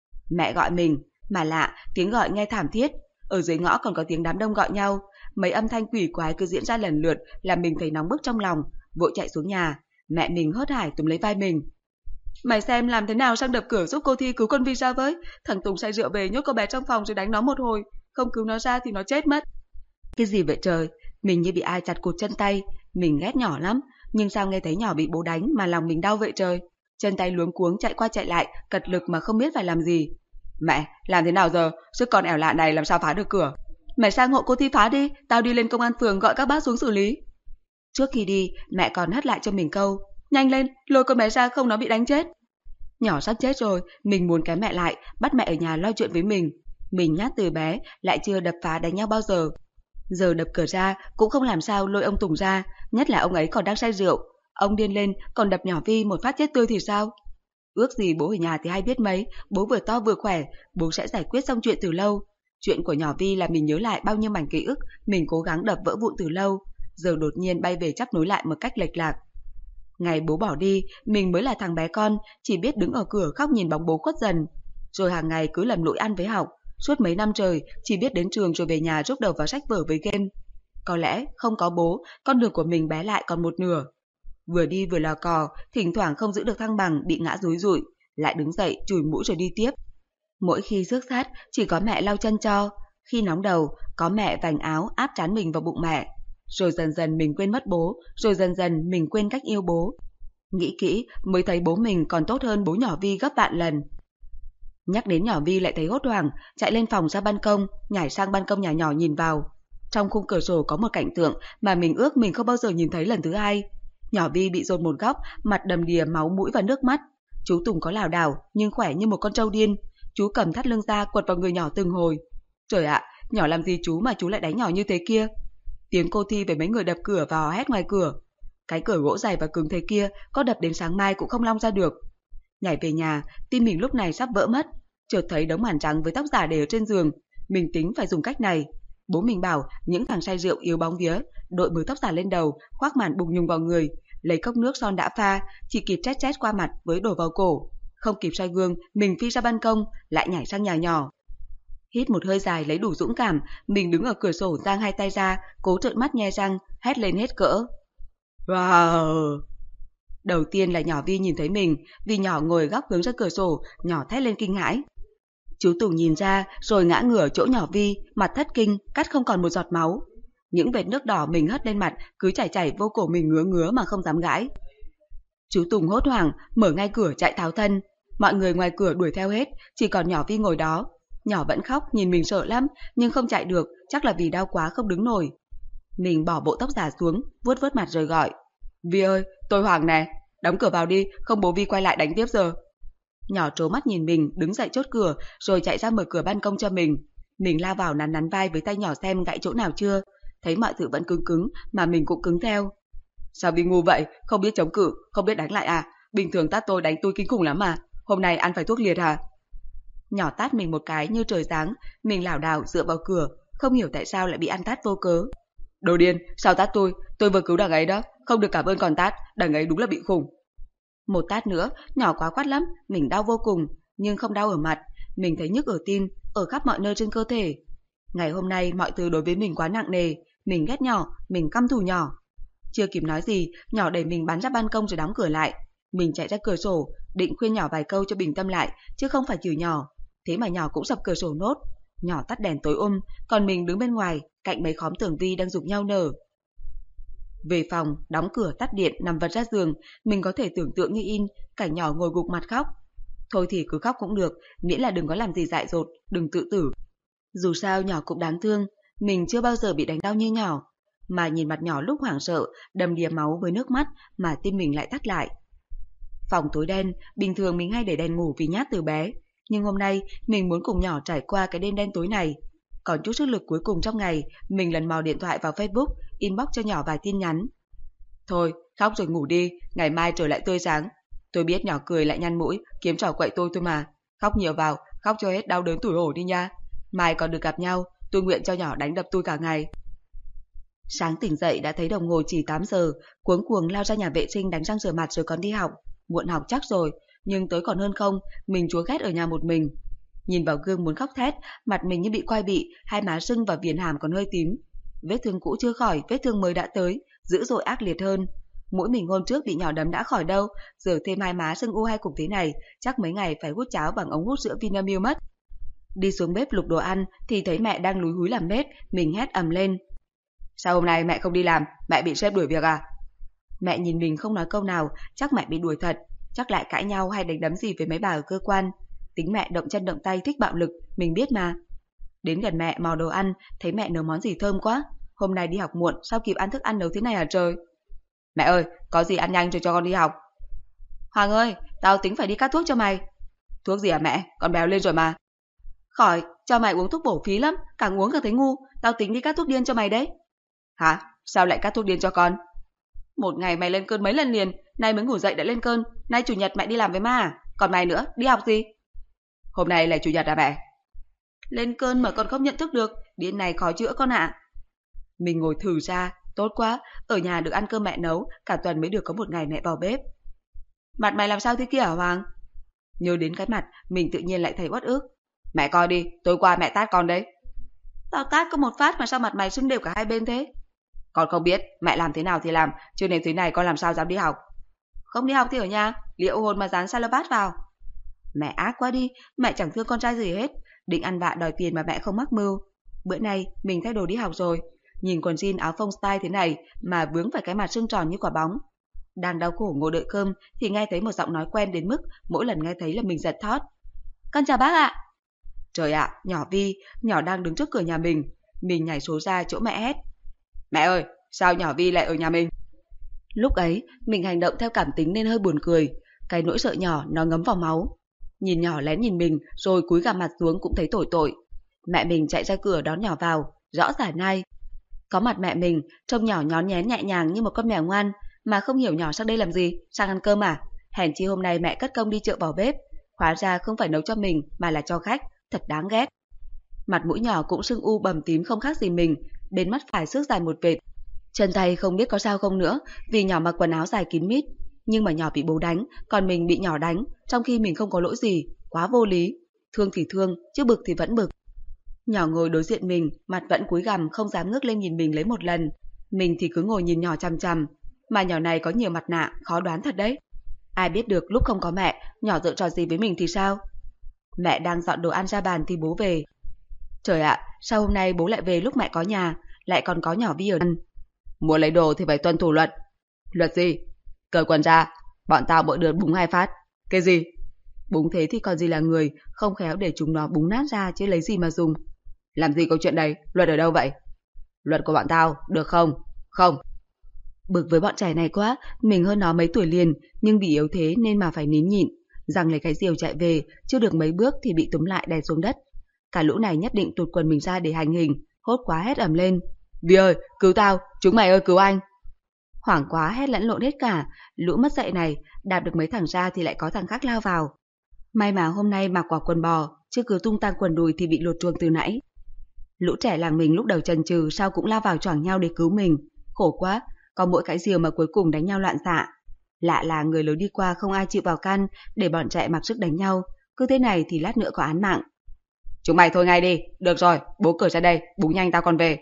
Mẹ gọi mình, mà lạ, tiếng gọi nghe thảm thiết. Ở dưới ngõ còn có tiếng đám đông gọi nhau, mấy âm thanh quỷ quái cứ diễn ra lần lượt làm mình thấy nóng bức trong lòng, vội chạy xuống nhà. Mẹ mình hớt hải túm lấy vai mình. Mày xem làm thế nào sang đập cửa giúp cô Thi cứu con Vi ra với. Thằng Tùng say rượu về nhốt cô bé trong phòng rồi đánh nó một hồi, không cứu nó ra thì nó chết mất. Cái gì vậy trời? Mình như bị ai chặt cụt chân tay. Mình ghét nhỏ lắm, nhưng sao nghe thấy nhỏ bị bố đánh mà lòng mình đau vậy trời? Chân tay luống cuống chạy qua chạy lại, cật lực mà không biết phải làm gì. Mẹ, làm thế nào giờ? Sức con ẻo lạ này làm sao phá được cửa? Mày sang hộ cô Thi phá đi, tao đi lên công an phường gọi các bác xuống xử lý. Trước khi đi, mẹ còn hất lại cho mình câu. Nhanh lên, lôi con bé ra không nó bị đánh chết. Nhỏ sắp chết rồi, mình muốn kéo mẹ lại, bắt mẹ ở nhà lo chuyện với mình. Mình nhát từ bé, lại chưa đập phá đánh nhau bao giờ. Giờ đập cửa ra, cũng không làm sao lôi ông Tùng ra, nhất là ông ấy còn đang say rượu. Ông điên lên, còn đập nhỏ Vi một phát chết tươi thì sao? Ước gì bố ở nhà thì hay biết mấy, bố vừa to vừa khỏe, bố sẽ giải quyết xong chuyện từ lâu. Chuyện của nhỏ Vi là mình nhớ lại bao nhiêu mảnh ký ức, mình cố gắng đập vỡ vụn từ lâu, giờ đột nhiên bay về chắp nối lại một cách lệch lạc. Ngày bố bỏ đi, mình mới là thằng bé con, chỉ biết đứng ở cửa khóc nhìn bóng bố khuất dần. Rồi hàng ngày cứ lầm lũi ăn với học, suốt mấy năm trời chỉ biết đến trường rồi về nhà rúc đầu vào sách vở với game. Có lẽ không có bố, con đường của mình bé lại còn một nửa. Vừa đi vừa lò cò, thỉnh thoảng không giữ được thăng bằng, bị ngã rúi rụi, lại đứng dậy chùi mũi rồi đi tiếp. Mỗi khi rước sát, chỉ có mẹ lau chân cho. Khi nóng đầu, có mẹ vành áo áp trán mình vào bụng mẹ. Rồi dần dần mình quên mất bố, rồi dần dần mình quên cách yêu bố. Nghĩ kỹ mới thấy bố mình còn tốt hơn bố nhỏ Vi gấp vạn lần. Nhắc đến nhỏ Vi lại thấy hốt hoảng, chạy lên phòng ra ban công, nhảy sang ban công nhà nhỏ nhìn vào. Trong khung cửa sổ có một cảnh tượng mà mình ước mình không bao giờ nhìn thấy lần thứ hai. Nhỏ Vi bị dồn một góc, mặt đầm đìa máu mũi và nước mắt. Chú Tùng có lảo đảo nhưng khỏe như một con trâu điên. Chú cầm thắt lưng ra quật vào người nhỏ từng hồi. Trời ạ, nhỏ làm gì chú mà chú lại đánh nhỏ như thế kia? Tiếng cô Thi với mấy người đập cửa vào hét ngoài cửa. Cái cửa gỗ dày và cứng thế kia có đập đến sáng mai cũng không long ra được. Nhảy về nhà, tim mình lúc này sắp vỡ mất. Chợt thấy đống màn trắng với tóc giả để ở trên giường. Mình tính phải dùng cách này. Bố mình bảo những thằng say rượu yếu bóng vía, đội bới tóc giả lên đầu, khoác màn bùng nhùng vào người, lấy cốc nước son đã pha, chỉ kịp chét chét qua mặt với đổ vào cổ. Không kịp soi gương, mình phi ra ban công, lại nhảy sang nhà nhỏ. Hít một hơi dài lấy đủ dũng cảm, mình đứng ở cửa sổ giang hai tay ra, cố trợn mắt nhe răng, hét lên hết cỡ. Wow! Đầu tiên là nhỏ Vi nhìn thấy mình, vì nhỏ ngồi góc hướng ra cửa sổ, nhỏ thét lên kinh hãi. Chú Tùng nhìn ra, rồi ngã ngửa chỗ nhỏ Vi, mặt thất kinh, cắt không còn một giọt máu. Những vệt nước đỏ mình hất lên mặt, cứ chảy chảy vô cổ mình ngứa ngứa mà không dám gãi. Chú Tùng hốt hoảng, mở ngay cửa chạy tháo thân. Mọi người ngoài cửa đuổi theo hết, chỉ còn nhỏ Vi ngồi đó. Nhỏ vẫn khóc, nhìn mình sợ lắm, nhưng không chạy được, chắc là vì đau quá không đứng nổi. Mình bỏ bộ tóc giả xuống, vuốt vuốt mặt rồi gọi. Vi ơi, tôi Hoàng nè, đóng cửa vào đi, không bố Vi quay lại đánh tiếp giờ. Nhỏ trố mắt nhìn mình, đứng dậy chốt cửa, rồi chạy ra mở cửa ban công cho mình. Mình lao vào nắn nắn vai với tay nhỏ xem gãy chỗ nào chưa. Thấy mọi thứ vẫn cứng cứng, mà mình cũng cứng theo. Sao Vi ngu vậy, không biết chống cự, không biết đánh lại à? Bình thường tát tôi đánh tôi kinh khủng lắm mà, hôm nay ăn phải thuốc liệt hả? Nhỏ tát mình một cái như trời giáng, mình lảo đảo dựa vào cửa, không hiểu tại sao lại bị ăn tát vô cớ. Đồ điên, sao tát tôi, tôi vừa cứu đằng ấy đó, không được cảm ơn còn tát, đằng ấy đúng là bị khủng. Một tát nữa, nhỏ quá quát lắm, mình đau vô cùng, nhưng không đau ở mặt, mình thấy nhức ở tim, ở khắp mọi nơi trên cơ thể. Ngày hôm nay mọi thứ đối với mình quá nặng nề, mình ghét nhỏ, mình căm thù nhỏ. Chưa kịp nói gì, nhỏ đẩy mình bắn ra ban công rồi đóng cửa lại. Mình chạy ra cửa sổ, định khuyên nhỏ vài câu cho bình tâm lại, chứ không phải chửi nhỏ. Thế mà nhỏ cũng sập cửa sổ nốt. Nhỏ tắt đèn tối um, còn mình đứng bên ngoài, cạnh mấy khóm tường vi đang giục nhau nở. Về phòng, đóng cửa tắt điện, nằm vật ra giường, mình có thể tưởng tượng như in, cảnh nhỏ ngồi gục mặt khóc. Thôi thì cứ khóc cũng được, miễn là đừng có làm gì dại dột, đừng tự tử. Dù sao nhỏ cũng đáng thương, mình chưa bao giờ bị đánh đau như nhỏ. Mà nhìn mặt nhỏ lúc hoảng sợ, đầm đìa máu với nước mắt, mà tim mình lại tắt lại. Phòng tối đen, bình thường mình hay để đèn ngủ vì nhát từ bé. Nhưng hôm nay, mình muốn cùng nhỏ trải qua cái đêm đen tối này. Còn chút sức lực cuối cùng trong ngày, mình lần mò điện thoại vào Facebook, inbox cho nhỏ vài tin nhắn. Thôi, khóc rồi ngủ đi, ngày mai trời lại tươi sáng. Tôi biết nhỏ cười lại nhăn mũi, kiếm trò quậy tôi thôi mà. Khóc nhiều vào, khóc cho hết đau đớn tủi hổ đi nha. Mai còn được gặp nhau, tôi nguyện cho nhỏ đánh đập tôi cả ngày. Sáng tỉnh dậy đã thấy đồng hồ chỉ tám giờ, cuống cuồng lao ra nhà vệ sinh đánh răng rửa mặt rồi còn đi học. Muộn học chắc rồi, nhưng tối còn hơn không, mình chúa ghét ở nhà một mình. Nhìn vào gương muốn khóc thét, mặt mình như bị quai bị, hai má sưng và viền hàm còn hơi tím. Vết thương cũ chưa khỏi, vết thương mới đã tới, dữ dội ác liệt hơn. Mũi mình hôm trước bị nhỏ đấm đã khỏi đâu, giờ thêm hai má sưng u hai cục thế này, chắc mấy ngày phải hút cháo bằng ống hút sữa Vinamilk mất. Đi xuống bếp lục đồ ăn thì thấy mẹ đang lúi húi làm bếp, mình hét ầm lên. Sao hôm nay mẹ không đi làm, mẹ bị sếp đuổi việc à? Mẹ nhìn mình không nói câu nào, chắc mẹ bị đuổi thật, chắc lại cãi nhau hay đánh đấm gì với mấy bà ở cơ quan. Tính mẹ động chân động tay thích bạo lực, mình biết mà. Đến gần mẹ mò đồ ăn, thấy mẹ nấu món gì thơm quá. Hôm nay đi học muộn, sao kịp ăn thức ăn nấu thế này hả trời? Mẹ ơi, có gì ăn nhanh rồi cho con đi học. Hoàng ơi, tao tính phải đi cắt thuốc cho mày. Thuốc gì hả mẹ? Con béo lên rồi mà. Khỏi, cho mày uống thuốc bổ phí lắm, càng uống càng thấy ngu. Tao tính đi cắt thuốc điên cho mày đấy. Hả? Sao lại cắt thuốc điên cho con? Một ngày mày lên cơn mấy lần liền, nay mới ngủ dậy đã lên cơn. Nay chủ nhật mẹ đi làm với ma à? Còn mày nữa, đi học gì? Hôm nay là chủ nhật à mẹ? Lên cơn mà con không nhận thức được, điên này khó chữa con ạ. À. Mình ngồi thử ra, tốt quá, ở nhà được ăn cơm mẹ nấu, cả tuần mới được có một ngày mẹ vào bếp. Mặt mày làm sao thế kia hả Hoàng? Nhớ đến cái mặt, mình tự nhiên lại thấy uất ức. Mẹ coi đi, tối qua mẹ tát con đấy. Tao tát có một phát mà sao mặt mày sưng đều cả hai bên thế? Con không biết, mẹ làm thế nào thì làm, chứ nếu thế này con làm sao dám đi học. Không đi học thì ở nhà, liệu hồn mà dán Salabat vào. Mẹ ác quá đi, mẹ chẳng thương con trai gì hết, định ăn vạ đòi tiền mà mẹ không mắc mưu. Bữa nay mình thay đồ đi học rồi, nhìn quần jean áo phông style thế này mà vướng phải cái mặt sưng tròn như quả bóng. Đang đau khổ ngồi đợi cơm thì nghe thấy một giọng nói quen đến mức mỗi lần nghe thấy là mình giật thót. Con chào bác ạ. Trời ạ, à, nhỏ Vi, nhỏ đang đứng trước cửa nhà mình, mình nhảy số ra chỗ mẹ hét. Mẹ ơi, sao nhỏ Vi lại ở nhà mình? Lúc ấy, mình hành động theo cảm tính nên hơi buồn cười, cái nỗi sợ nhỏ nó ngấm vào máu. Nhìn nhỏ lén nhìn mình rồi cúi gằm mặt xuống cũng thấy tội tội. Mẹ mình chạy ra cửa đón nhỏ vào, rõ ràng nai. Có mặt mẹ mình, trông nhỏ nhón nhén nhẹ nhàng như một con mèo ngoan, mà không hiểu nhỏ sang đây làm gì, sang ăn cơm à? Hèn chi hôm nay mẹ cất công đi chợ vào bếp, hóa ra không phải nấu cho mình mà là cho khách, thật đáng ghét. Mặt mũi nhỏ cũng sưng u bầm tím không khác gì mình, bên mắt phải xước dài một vệt. Chân tay không biết có sao không nữa, vì nhỏ mặc quần áo dài kín mít, nhưng mà nhỏ bị bố đánh, còn mình bị nhỏ đánh, trong khi mình không có lỗi gì, quá vô lý. Thương thì thương, chứ bực thì vẫn bực. Nhỏ ngồi đối diện mình, mặt vẫn cúi gằm không dám ngước lên nhìn mình lấy một lần. Mình thì cứ ngồi nhìn nhỏ chằm chằm, mà nhỏ này có nhiều mặt nạ, khó đoán thật đấy. Ai biết được lúc không có mẹ, nhỏ giở trò gì với mình thì sao? Mẹ đang dọn đồ ăn ra bàn thì bố về. Trời ạ, à, sao hôm nay bố lại về lúc mẹ có nhà, lại còn có nhỏ Vi ở ăn? Muốn lấy đồ thì phải tuân thủ luật. Luật gì? Cởi quần ra, bọn tao mỗi đứa búng hai phát. Cái gì? Búng thế thì còn gì là người, không khéo để chúng nó búng nát ra chứ lấy gì mà dùng. Làm gì có chuyện đây, luật ở đâu vậy? Luật của bọn tao, được không? Không. Bực với bọn trẻ này quá, mình hơn nó mấy tuổi liền, nhưng vì yếu thế nên mà phải nín nhịn. Rằng lấy cái diều chạy về, chưa được mấy bước thì bị túm lại đè xuống đất. Cả lũ này nhất định tụt quần mình ra để hành hình, hốt quá hét ầm lên. Vi ơi, cứu tao, chúng mày ơi cứu anh. Hoảng quá hét lẫn lộn hết cả, lũ mất dạy này, đạp được mấy thằng ra thì lại có thằng khác lao vào. May mà hôm nay mặc quả quần bò, chứ cứ tung tăng quần đùi thì bị lột chuồng từ nãy. Lũ trẻ làng mình lúc đầu chần chừ sao cũng lao vào choảng nhau để cứu mình. Khổ quá, có mỗi cái diều mà cuối cùng đánh nhau loạn xạ. Lạ là người lớn đi qua không ai chịu vào can để bọn trẻ mặc sức đánh nhau, cứ thế này thì lát nữa có án mạng. Chúng mày thôi ngay đi, được rồi, bố cởi ra đây, búng nhanh tao còn về.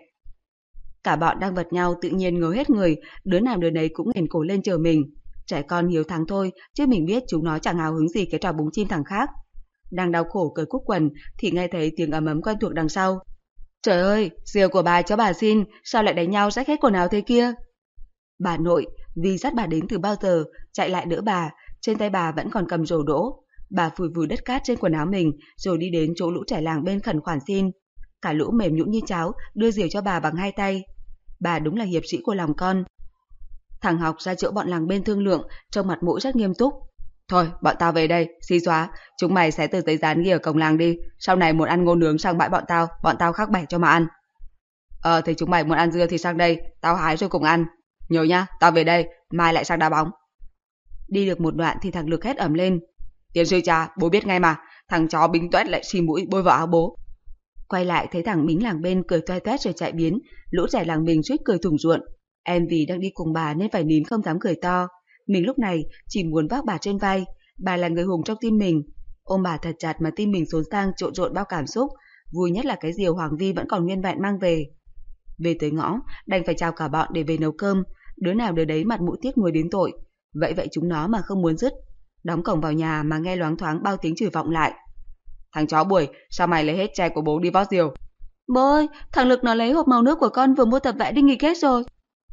Cả bọn đang vật nhau tự nhiên ngớ hết người, đứa nào đứa nấy cũng nghển cổ lên chờ mình. Trẻ con hiếu thắng thôi, chứ mình biết chúng nó chẳng hào hứng gì cái trò búng chim thằng khác. Đang đau khổ cởi cúc quần thì nghe thấy tiếng ấm ấm quen thuộc đằng sau. Trời ơi, diều của bà cho bà xin, sao lại đánh nhau rách hết quần áo thế kia? Bà nội, vì dắt bà đến từ bao giờ, chạy lại đỡ bà, trên tay bà vẫn còn cầm rổ đỗ. Bà phủi vùi đất cát trên quần áo mình, rồi đi đến chỗ lũ trẻ làng bên khẩn khoản xin. Cả lũ mềm nhũn như cháo, đưa diều cho bà bằng hai tay. Bà đúng là hiệp sĩ của lòng con. Thằng học ra chỗ bọn làng bên thương lượng, trông mặt mũi rất nghiêm túc. Thôi, bọn tao về đây, xí xóa, chúng mày xé tờ giấy dán ghi ở cổng làng đi, sau này muốn ăn ngô nướng sang bãi bọn tao, bọn tao khắc bẻ cho mà ăn. Ờ, thì chúng mày muốn ăn dưa thì sang đây, tao hái rồi cùng ăn. Nhớ nhá, tao về đây, mai lại sang đá bóng. Đi được một đoạn thì thằng Lực hét ẩm lên. Tiến sư cha, bố biết ngay mà, Thằng chó Bính toét lại xì mũi bôi vào áo bố. Quay lại thấy thằng Bính làng bên cười toe toét rồi chạy biến, lũ trẻ làng mình suýt cười thủng ruộn. Em vì đang đi cùng bà nên phải nín không dám cười to. Mình lúc này chỉ muốn vác bà trên vai, bà là người hùng trong tim mình. Ôm bà thật chặt mà tim mình xốn sang trộn rộn bao cảm xúc, vui nhất là cái diều Hoàng Vi vẫn còn nguyên vẹn mang về. Về tới ngõ, đành phải chào cả bọn để về nấu cơm, đứa nào đứa đấy mặt mũi tiếc nuối đến tội. Vậy vậy chúng nó mà không muốn dứt. Đóng cổng vào nhà mà nghe loáng thoáng bao tiếng chửi vọng lại. Thằng chó Bưởi, sao mày lấy hết tre của bố đi vót diều? Bố ơi, thằng Lực nó lấy hộp màu nước của con vừa mua tập vẽ đi nghịch hết rồi.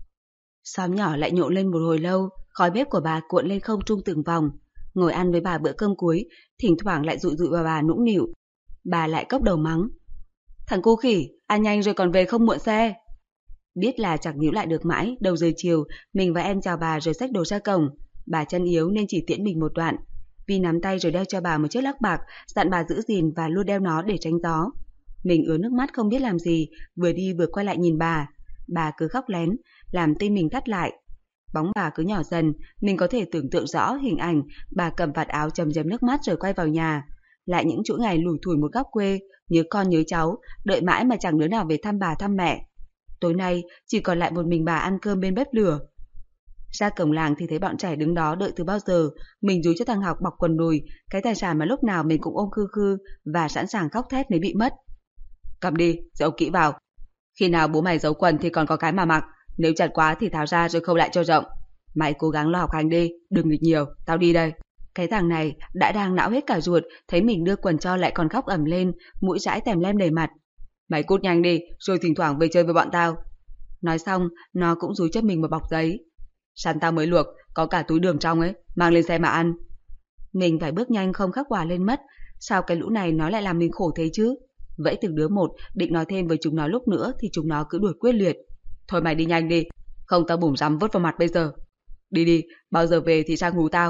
Xóm nhỏ lại nhộn lên một hồi lâu, khói bếp của bà cuộn lên không trung từng vòng. Ngồi ăn với bà bữa cơm cuối, thỉnh thoảng lại dụi dụi vào bà nũng nịu. Bà lại cốc đầu mắng. Thằng cô khỉ, ăn nhanh rồi còn về không muộn xe. Biết là chẳng níu lại được mãi, đầu giờ chiều, mình và em chào bà rồi xách đồ ra cổng. Bà chân yếu nên chỉ tiễn mình một đoạn. Vi nắm tay rồi đeo cho bà một chiếc lắc bạc, dặn bà giữ gìn và luôn đeo nó để tránh gió. Mình ứa nước mắt không biết làm gì, vừa đi vừa quay lại nhìn bà. Bà cứ khóc lén, làm tim mình thắt lại. Bóng bà cứ nhỏ dần, mình có thể tưởng tượng rõ hình ảnh bà cầm vạt áo chầm chầm nước mắt rồi quay vào nhà. Lại những chuỗi ngày lủi thủi một góc quê, nhớ con nhớ cháu, đợi mãi mà chẳng đứa nào về thăm bà thăm mẹ. Tối nay chỉ còn lại một mình bà ăn cơm bên bếp lửa. Ra cổng làng thì thấy bọn trẻ đứng đó đợi từ bao giờ. Mình dúi cho thằng Học bọc quần đùi, cái tài sản mà lúc nào mình cũng ôm khư khư và sẵn sàng khóc thét nếu bị mất. Cầm đi, giấu kỹ vào. Khi nào bố mày giấu quần thì còn có cái mà mặc, nếu chặt quá thì tháo ra rồi khâu lại cho rộng. Mày cố gắng lo học hành đi, đừng nghịch nhiều, tao đi đây. Cái thằng này đã đang não hết cả ruột, thấy mình đưa quần cho lại còn khóc ẩm lên, mũi dãi tèm lem đầy mặt. Mày cút nhanh đi, rồi thỉnh thoảng về chơi với bọn tao. Nói xong, nó cũng dúi cho mình một bọc giấy. Sắn tao mới luộc, có cả túi đường trong ấy, mang lên xe mà ăn. Mình phải bước nhanh không khắc quả lên mất. Sao cái lũ này nó lại làm mình khổ thế chứ? Vẫy từng đứa một, định nói thêm với chúng nó lúc nữa thì chúng nó cứ đuổi quyết liệt. Thôi mày đi nhanh đi, không tao bủm rắm vứt vào mặt bây giờ. Đi đi, bao giờ về thì sang hú tao.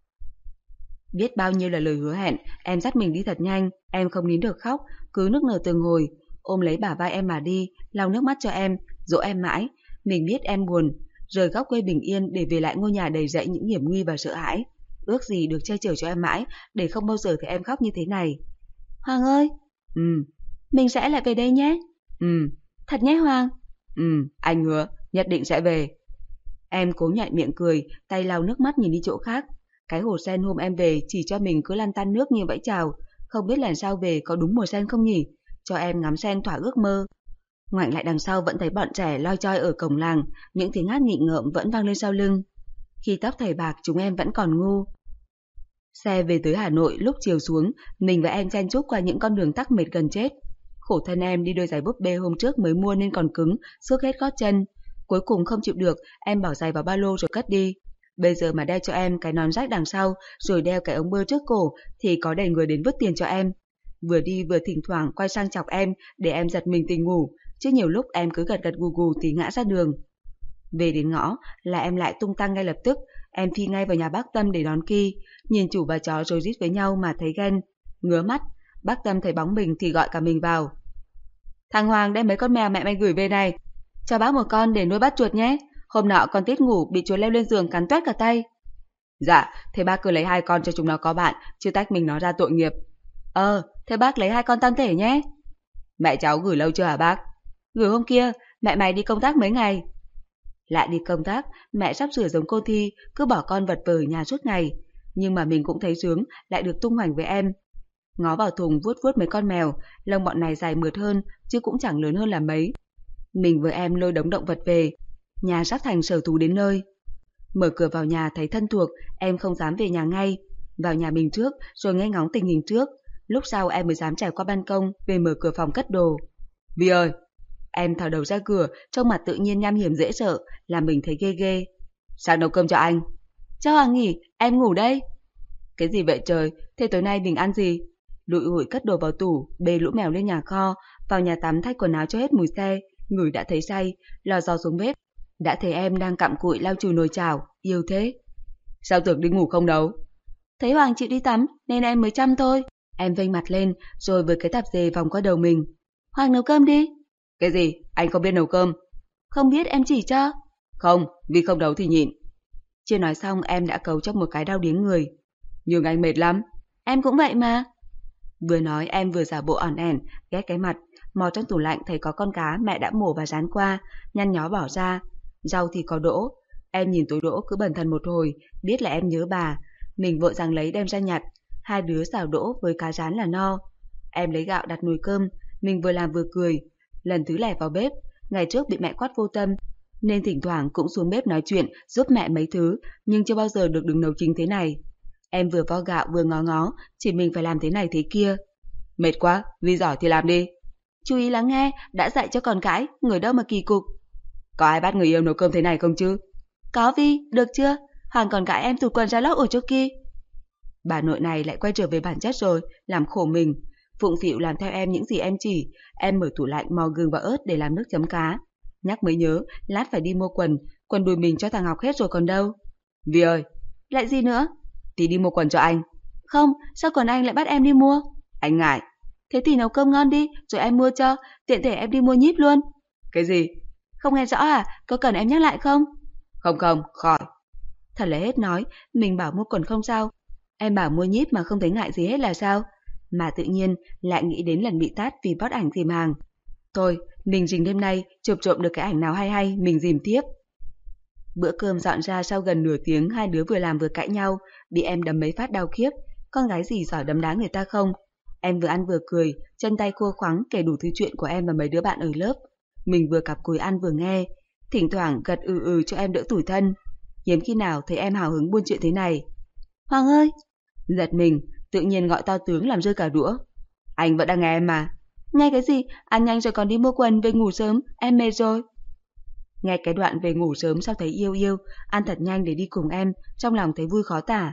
Biết bao nhiêu là lời hứa hẹn, em dắt mình đi thật nhanh, em không nín được khóc, cứ nức nở từng hồi, ôm lấy bả vai em mà đi, lau nước mắt cho em, dỗ em mãi. Mình biết em buồn, rời góc quê bình yên để về lại ngôi nhà đầy rẫy những hiểm nguy và sợ hãi. Ước gì được che chở cho em mãi, để không bao giờ thấy em khóc như thế này. Hoàng ơi! Ừ. Mình sẽ lại về đây nhé. Ừ. Thật nhé Hoàng? Ừ, anh hứa, nhất định sẽ về. Em cố nhại miệng cười, tay lau nước mắt nhìn đi chỗ khác. Cái hồ sen hôm em về chỉ cho mình cứ lăn tăn nước như vẫy chào. Không biết lần sau về có đúng mùa sen không nhỉ? Cho em ngắm sen thỏa ước mơ. Ngoảnh lại đằng sau vẫn thấy bọn trẻ loi choi ở cổng làng, những tiếng hát nghịch ngợm vẫn vang lên sau lưng. Khi tóc thầy bạc chúng em vẫn còn ngu. Xe về tới Hà Nội lúc chiều xuống, mình và em chen chúc qua những con đường tắc mệt gần chết. Khổ thân em đi đôi giày búp bê hôm trước mới mua nên còn cứng, xước hết gót chân. Cuối cùng không chịu được, em bỏ giày vào ba lô rồi cất đi. Bây giờ mà đeo cho em cái nón rách đằng sau, rồi đeo cái ống bơ trước cổ, thì có đầy người đến vứt tiền cho em. Vừa đi vừa thỉnh thoảng quay sang chọc em, để em giật mình tỉnh ngủ, chứ nhiều lúc em cứ gật gật gù gù thì ngã ra đường. Về đến ngõ là em lại tung tăng ngay lập tức, em phi ngay vào nhà bác Tâm để đón Ki, nhìn chủ và chó rồi rít với nhau mà thấy ghen. Ngứa mắt, bác Tâm thấy bóng mình thì gọi cả mình vào. Thằng Hoàng đem mấy con mèo mẹ mày gửi về này, cho bác một con để nuôi bắt chuột nhé. Hôm nọ con Tít ngủ bị chuột leo lên giường cắn toét cả tay. Dạ, thế bác cứ lấy hai con cho chúng nó có bạn, chứ tách mình nó ra tội nghiệp. Ờ, thế bác lấy hai con tam thể nhé. Mẹ cháu gửi lâu chưa hả bác? Gửi hôm kia, mẹ mày đi công tác mấy ngày. Lại đi công tác, mẹ sắp sửa giống cô Thi, cứ bỏ con vật vờ nhà suốt ngày. Nhưng mà mình cũng thấy sướng, lại được tung hoành với em. Ngó vào thùng vuốt vuốt mấy con mèo, lông bọn này dài mượt hơn, chứ cũng chẳng lớn hơn là mấy. Mình với em lôi đống động vật về, nhà sắp thành sở thú đến nơi. Mở cửa vào nhà thấy thân thuộc, em không dám về nhà ngay. Vào nhà mình trước, rồi nghe ngóng tình hình trước. Lúc sau em mới dám trèo qua ban công, về mở cửa phòng cất đồ. Vi ơi! Em thò đầu ra cửa, trông mặt tự nhiên nham hiểm dễ sợ, làm mình thấy ghê ghê. Sang nấu cơm cho anh. Cho Hoàng nghỉ, em ngủ đây. Cái gì vậy trời, thế tối nay mình ăn gì? Lụi hụi cất đồ vào tủ, bê lũ mèo lên nhà kho, vào nhà tắm thay quần áo cho hết mùi xe, người đã thấy say, lò dò xuống bếp. Đã thấy em đang cặm cụi lau chùi nồi chảo, yêu thế. Sao tưởng đi ngủ không đâu? Thấy Hoàng chịu đi tắm, nên em mới chăm thôi. Em vênh mặt lên, rồi với cái tạp dề vòng qua đầu mình. Hoàng nấu cơm đi. Cái gì? Anh không biết nấu cơm? Không biết em chỉ cho. Không, vì không nấu thì nhịn. Chưa nói xong em đã cấu trong một cái đau điếng người. Nhưng anh mệt lắm. Em cũng vậy mà. Vừa nói em vừa giả bộ ỏn ẻn, ghét cái mặt, mò trong tủ lạnh thấy có con cá mẹ đã mổ và rán qua, nhăn nhó bỏ ra. Rau thì có đỗ. Em nhìn túi đỗ cứ bần thần một hồi, biết là em nhớ bà. Mình vội rằng lấy đem ra nhặt, hai đứa xào đỗ với cá rán là no. Em lấy gạo đặt nồi cơm, mình vừa làm vừa cười. Lần thứ lẻ vào bếp, ngày trước bị mẹ quát vô tâm, nên thỉnh thoảng cũng xuống bếp nói chuyện giúp mẹ mấy thứ, nhưng chưa bao giờ được đứng nấu chính thế này. Em vừa vo gạo vừa ngó ngó, chỉ mình phải làm thế này thế kia. Mệt quá, Vi giỏi thì làm đi. Chú ý lắng nghe, đã dạy cho còn cãi, người đâu mà kỳ cục. Có ai bắt người yêu nấu cơm thế này không chứ? Có Vi, được chưa? Hoàng còn cãi em tụt quần ra lóc ở chỗ kia. Bà nội này lại quay trở về bản chất rồi, làm khổ mình. Phụng phịu làm theo em những gì em chỉ. Em mở tủ lạnh mò gừng và ớt để làm nước chấm cá. Nhắc mới nhớ, lát phải đi mua quần. Quần đùi mình cho thằng Ngọc hết rồi còn đâu. Vi ơi! Lại gì nữa? Thì đi mua quần cho anh. Không, sao quần anh lại bắt em đi mua? Anh ngại. Thế thì nấu cơm ngon đi, rồi em mua cho. Tiện thể em đi mua nhíp luôn. Cái gì? Không nghe rõ à? Có cần em nhắc lại không? Không không, khỏi. Thật là hết nói, mình bảo mua quần không sao. Em bảo mua nhíp mà không thấy ngại gì hết là sao? Mà tự nhiên lại nghĩ đến lần bị tát vì post ảnh dìm hàng. Thôi, mình rình đêm nay, chụp trộm được cái ảnh nào hay hay, mình dìm tiếp. Bữa cơm dọn ra sau gần nửa tiếng, hai đứa vừa làm vừa cãi nhau, bị em đấm mấy phát đau khiếp. Con gái gì giỏi đấm đá người ta không? Em vừa ăn vừa cười, chân tay khô khoắng kể đủ thứ chuyện của em và mấy đứa bạn ở lớp. Mình vừa cặp cùi ăn vừa nghe, thỉnh thoảng gật ừ ừ cho em đỡ tủi thân. Hiếm khi nào thấy em hào hứng buôn chuyện thế này. Hoàng ơi! Giật mình, tự nhiên gọi to tướng làm rơi cả đũa. Anh vẫn đang nghe em mà. Nghe cái gì? Ăn nhanh rồi còn đi mua quần, về ngủ sớm, em mệt rồi. Nghe cái đoạn về ngủ sớm sao thấy yêu yêu, ăn thật nhanh để đi cùng em, trong lòng thấy vui khó tả.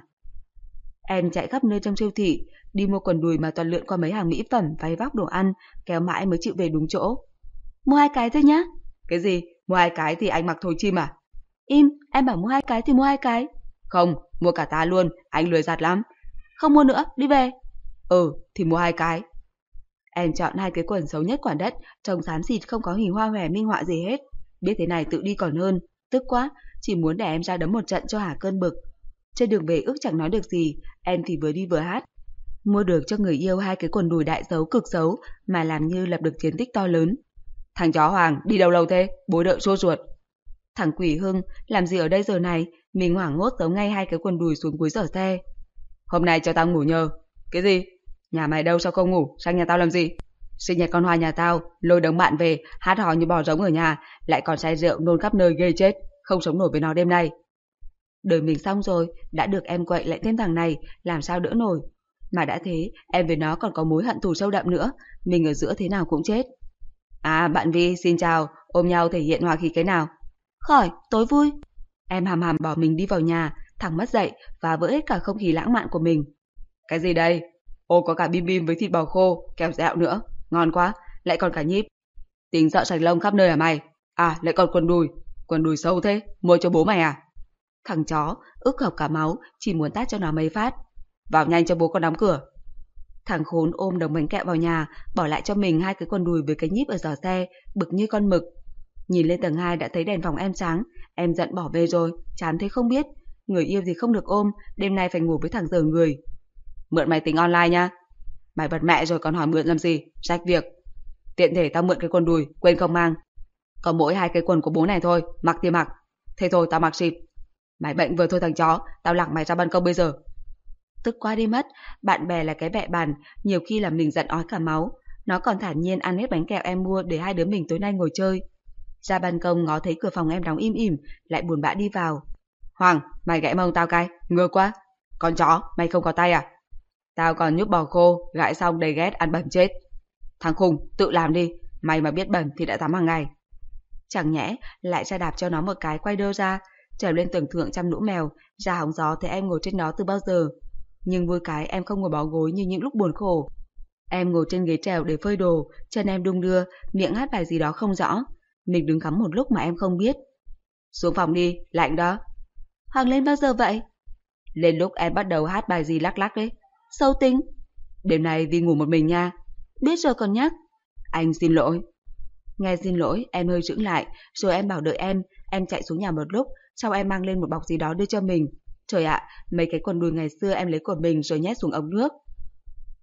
Em chạy khắp nơi trong siêu thị, đi mua quần đùi mà toàn lượn qua mấy hàng mỹ phẩm, váy vóc đồ ăn, kéo mãi mới chịu về đúng chỗ. Mua hai cái thôi nhá. Cái gì? Mua hai cái thì anh mặc thối chim à? Im, em bảo mua hai cái thì mua hai cái. Không, mua cả tá luôn, anh lười giặt lắm. Không mua nữa, đi về. Ừ, thì mua hai cái. Em chọn hai cái quần xấu nhất quả đất, trông xám xịt không có hình hoa hòe minh họa gì hết. Biết thế này tự đi còn hơn, tức quá, chỉ muốn để em ra đấm một trận cho hả cơn bực. Trên đường về ước chẳng nói được gì, em thì vừa đi vừa hát. Mua được cho người yêu hai cái quần đùi đại xấu cực xấu mà làm như lập được chiến tích to lớn. Thằng chó Hoàng, đi đâu lâu thế, bối đợi sốt ruột. Thằng quỷ Hưng, làm gì ở đây giờ này, mình hoảng hốt giấu ngay hai cái quần đùi xuống cuối giỏ xe. Hôm nay cho tao ngủ nhờ. Cái gì? Nhà mày đâu sao không ngủ, sang nhà tao làm gì? Sinh nhật con Hoa nhà tao, lôi đống bạn về, hát hò như bò giống ở nhà, lại còn say rượu nôn khắp nơi ghê chết, không sống nổi với nó đêm nay. Đời mình xong rồi, đã được em quậy lại tên thằng này, làm sao đỡ nổi. Mà đã thế, em với nó còn có mối hận thù sâu đậm nữa, mình ở giữa thế nào cũng chết. À, bạn Vi, xin chào, ôm nhau thể hiện hòa khí cái nào? Khỏi, tối vui. Em hàm hàm bỏ mình đi vào nhà, thằng mất dậy và vỡ hết cả không khí lãng mạn của mình. Cái gì đây? Ô, có cả bim bim với thịt bò khô, kèo dẹo nữa, ngon quá, lại còn cả nhíp. Tính dạo sạch lông khắp nơi à mày? À, lại còn quần đùi, quần đùi sâu thế, mua cho bố mày à? Thằng chó, ức hợp cả máu, chỉ muốn tát cho nó mấy phát. Vào nhanh cho bố con đóng cửa. Thằng khốn ôm đống bánh kẹo vào nhà, bỏ lại cho mình hai cái quần đùi với cái nhíp ở giỏ xe, bực như con mực. Nhìn lên tầng hai đã thấy đèn phòng em sáng, em giận bỏ về rồi, chán thế không biết. Người yêu thì không được ôm, đêm nay phải ngủ với thằng dở người. Mượn máy tính online nha. Mày bật mẹ rồi còn hỏi mượn làm gì, rách việc. Tiện thể tao mượn cái quần đùi, quên không mang. Có mỗi hai cái quần của bố này thôi, mặc thì mặc. Thế thôi tao mặc xịt. Mày bệnh vừa thôi thằng chó, tao lẳng mày ra ban công bây giờ. Tức quá đi mất, bạn bè là cái bẹ bàn, nhiều khi làm mình giận ói cả máu. Nó còn thản nhiên ăn hết bánh kẹo em mua để hai đứa mình tối nay ngồi chơi. Ra ban công ngó thấy cửa phòng em đóng im ỉm, lại buồn bã đi vào. Hoàng, mày gãy mông tao cái, ngứa quá. Con chó, mày không có tay à? Tao còn nhúc bò khô, gãi xong đầy ghét ăn bẩn chết. Thằng khùng, tự làm đi, mày mà biết bẩn thì đã tắm hàng ngày. Chẳng nhẽ lại ra đạp cho nó một cái quay đơ ra, trèo lên tầng thượng chăm lũ mèo, ra hóng gió thấy em ngồi trên đó từ bao giờ. Nhưng vui cái em không ngồi bó gối như những lúc buồn khổ. Em ngồi trên ghế trèo để phơi đồ, chân em đung đưa, miệng hát bài gì đó không rõ. Mình đứng cắm một lúc mà em không biết. Xuống phòng đi, lạnh đó. Hoàng lên bao giờ vậy? Lên lúc em bắt đầu hát bài gì lắc lắc đấy. Sâu tính. Đêm nay Vi ngủ một mình nha. Biết rồi còn nhắc. Anh xin lỗi. Nghe xin lỗi, em hơi chững lại, rồi em bảo đợi em, em chạy xuống nhà một lúc, sau em mang lên một bọc gì đó đưa cho mình. Trời ạ, mấy cái quần đùi ngày xưa em lấy của mình rồi nhét xuống ống nước.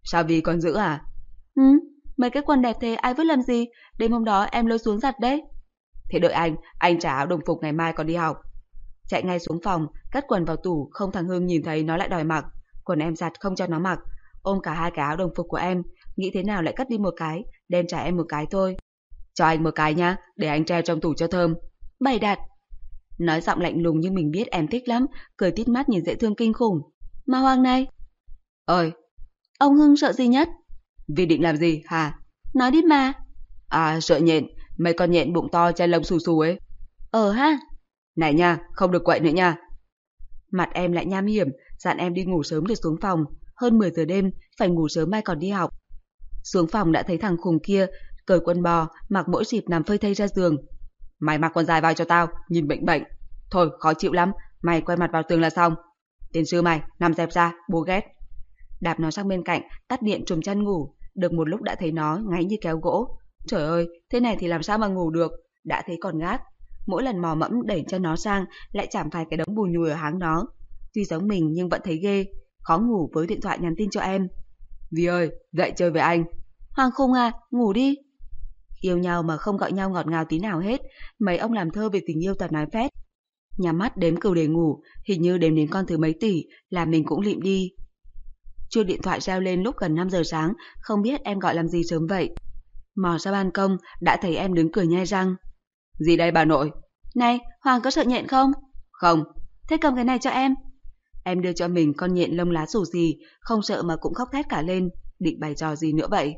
Sao Vi còn giữ à? Ừ, mấy cái quần đẹp thế ai vứt làm gì, đêm hôm đó em lôi xuống giặt đấy. Thế đợi anh, anh trả áo đồng phục ngày mai còn đi học. Chạy ngay xuống phòng, cất quần vào tủ, không thằng Hưng nhìn thấy nó lại đòi mặc. Quần em giặt không cho nó mặc, ôm cả hai cái áo đồng phục của em, nghĩ thế nào lại cất đi một cái, đem trả em một cái thôi. Cho anh một cái nhá, để anh treo trong tủ cho thơm. Bày đặt. Nói giọng lạnh lùng nhưng mình biết em thích lắm, cười tít mắt nhìn dễ thương kinh khủng. Mà Hoàng này. Ơi. Ông Hưng sợ gì nhất? Vi định làm gì hả? Nói đi mà. À, sợ nhện, mấy con nhện bụng to chân lông xù xù ấy. Ờ ha. Này nha, không được quậy nữa nha. Mặt em lại nham hiểm, dặn em đi ngủ sớm để xuống phòng. Hơn mười giờ đêm, phải ngủ sớm mai còn đi học. Xuống phòng đã thấy thằng khùng kia, cởi quần bò, mặc mỗi dịp nằm phơi thây ra giường. Mày mặc quần dài vào cho tao, nhìn bệnh bệnh. Thôi, khó chịu lắm, mày quay mặt vào tường là xong. Tiền sư mày, nằm dẹp ra, bố ghét. Đạp nó sang bên cạnh, tắt điện trùm chăn ngủ. Được một lúc đã thấy nó ngáy như kéo gỗ. Trời ơi, thế này thì làm sao mà ngủ được, đã thấy còn gác. Mỗi lần mò mẫm đẩy chân nó sang, lại chạm phải cái đống bùi nhùi ở háng nó. Tuy giống mình nhưng vẫn thấy ghê, khó ngủ với điện thoại nhắn tin cho em. Vi ơi, dậy chơi với anh. Hoàng khùng à, ngủ đi. Yêu nhau mà không gọi nhau ngọt ngào tí nào hết, mấy ông làm thơ về tình yêu toàn nói phét. Nhắm mắt đếm cừu để ngủ, hình như đếm đến con thứ mấy tỷ, là mình cũng lịm đi. Chuông điện thoại reo lên lúc gần năm giờ sáng, không biết em gọi làm gì sớm vậy. Mò ra ban công, đã thấy em đứng cười nhai răng. Gì đây bà nội? Này, Hoàng có sợ nhện không? Không. Thế cầm cái này cho em. Em đưa cho mình con nhện lông lá xù xì, không sợ mà cũng khóc thét cả lên, định bày trò gì nữa vậy?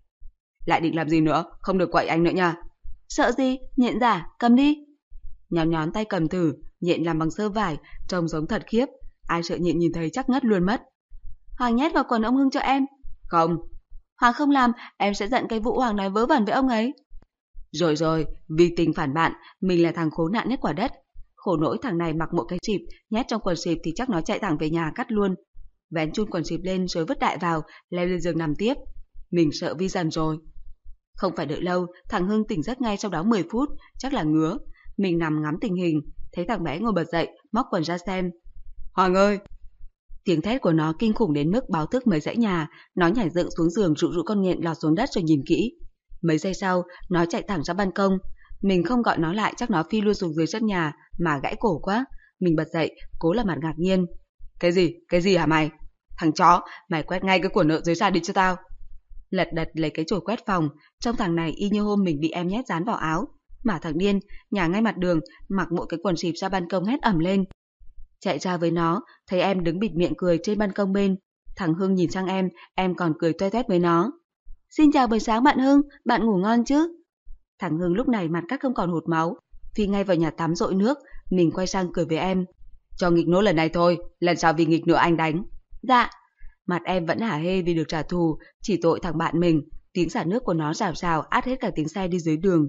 Lại định làm gì nữa, không được quậy anh nữa nha. Sợ gì, nhện giả, cầm đi. Nhón nhón tay cầm thử, nhện làm bằng sơ vải, trông giống thật khiếp. Ai sợ nhện nhìn thấy chắc ngất luôn mất. Hoàng nhét vào quần ông Hưng cho em. Không. Hoàng không làm, em sẽ giận cái vụ Hoàng nói vớ vẩn với ông ấy. Rồi rồi, vì tình phản bạn, mình là thằng khốn nạn nhất quả đất. Khổ nỗi thằng này mặc một cái xịp, nhét trong quần xịp thì chắc nó chạy thẳng về nhà cắt luôn. Vén chun quần xịp lên rồi vứt đại vào, leo lên giường nằm tiếp. Mình sợ Vi dần rồi. Không phải đợi lâu, thằng Hưng tỉnh giấc ngay sau đó mười phút, chắc là ngứa. Mình nằm ngắm tình hình, thấy thằng bé ngồi bật dậy, móc quần ra xem. Hoàng ơi! Tiếng thét của nó kinh khủng đến mức báo thức mấy dãy nhà, nó nhảy dựng xuống giường rụ rũ con nhện lọt xuống đất rồi nhìn kỹ. Mấy giây sau, nó chạy thẳng ra ban công. Mình không gọi nó lại chắc nó phi luôn xuống dưới sân nhà, mà gãy cổ quá. Mình bật dậy, cố làm mặt ngạc nhiên. Cái gì? Cái gì hả mày? Thằng chó, mày quét ngay cái của nợ dưới sàn đi cho tao. Lật đật lấy cái chổi quét phòng, trong thằng này y như hôm mình bị em nhét dán vào áo. Mà thằng điên, nhà ngay mặt đường, mặc mỗi cái quần xịp ra ban công hét ẩm lên. Chạy ra với nó, thấy em đứng bịt miệng cười trên ban công bên. Thằng Hưng nhìn sang em, em còn cười toe toét với nó. Xin chào buổi sáng bạn Hưng, bạn ngủ ngon chứ? Thằng Hưng lúc này mặt cắt không còn hột máu, phi ngay vào nhà tắm dội nước. Mình quay sang cười với em. Cho nghịch nốt lần này thôi, lần sau vì nghịch nữa anh đánh. Dạ. Mặt em vẫn hả hê vì được trả thù, chỉ tội thằng bạn mình. Tiếng xả nước của nó rào rào át hết cả tiếng xe đi dưới đường.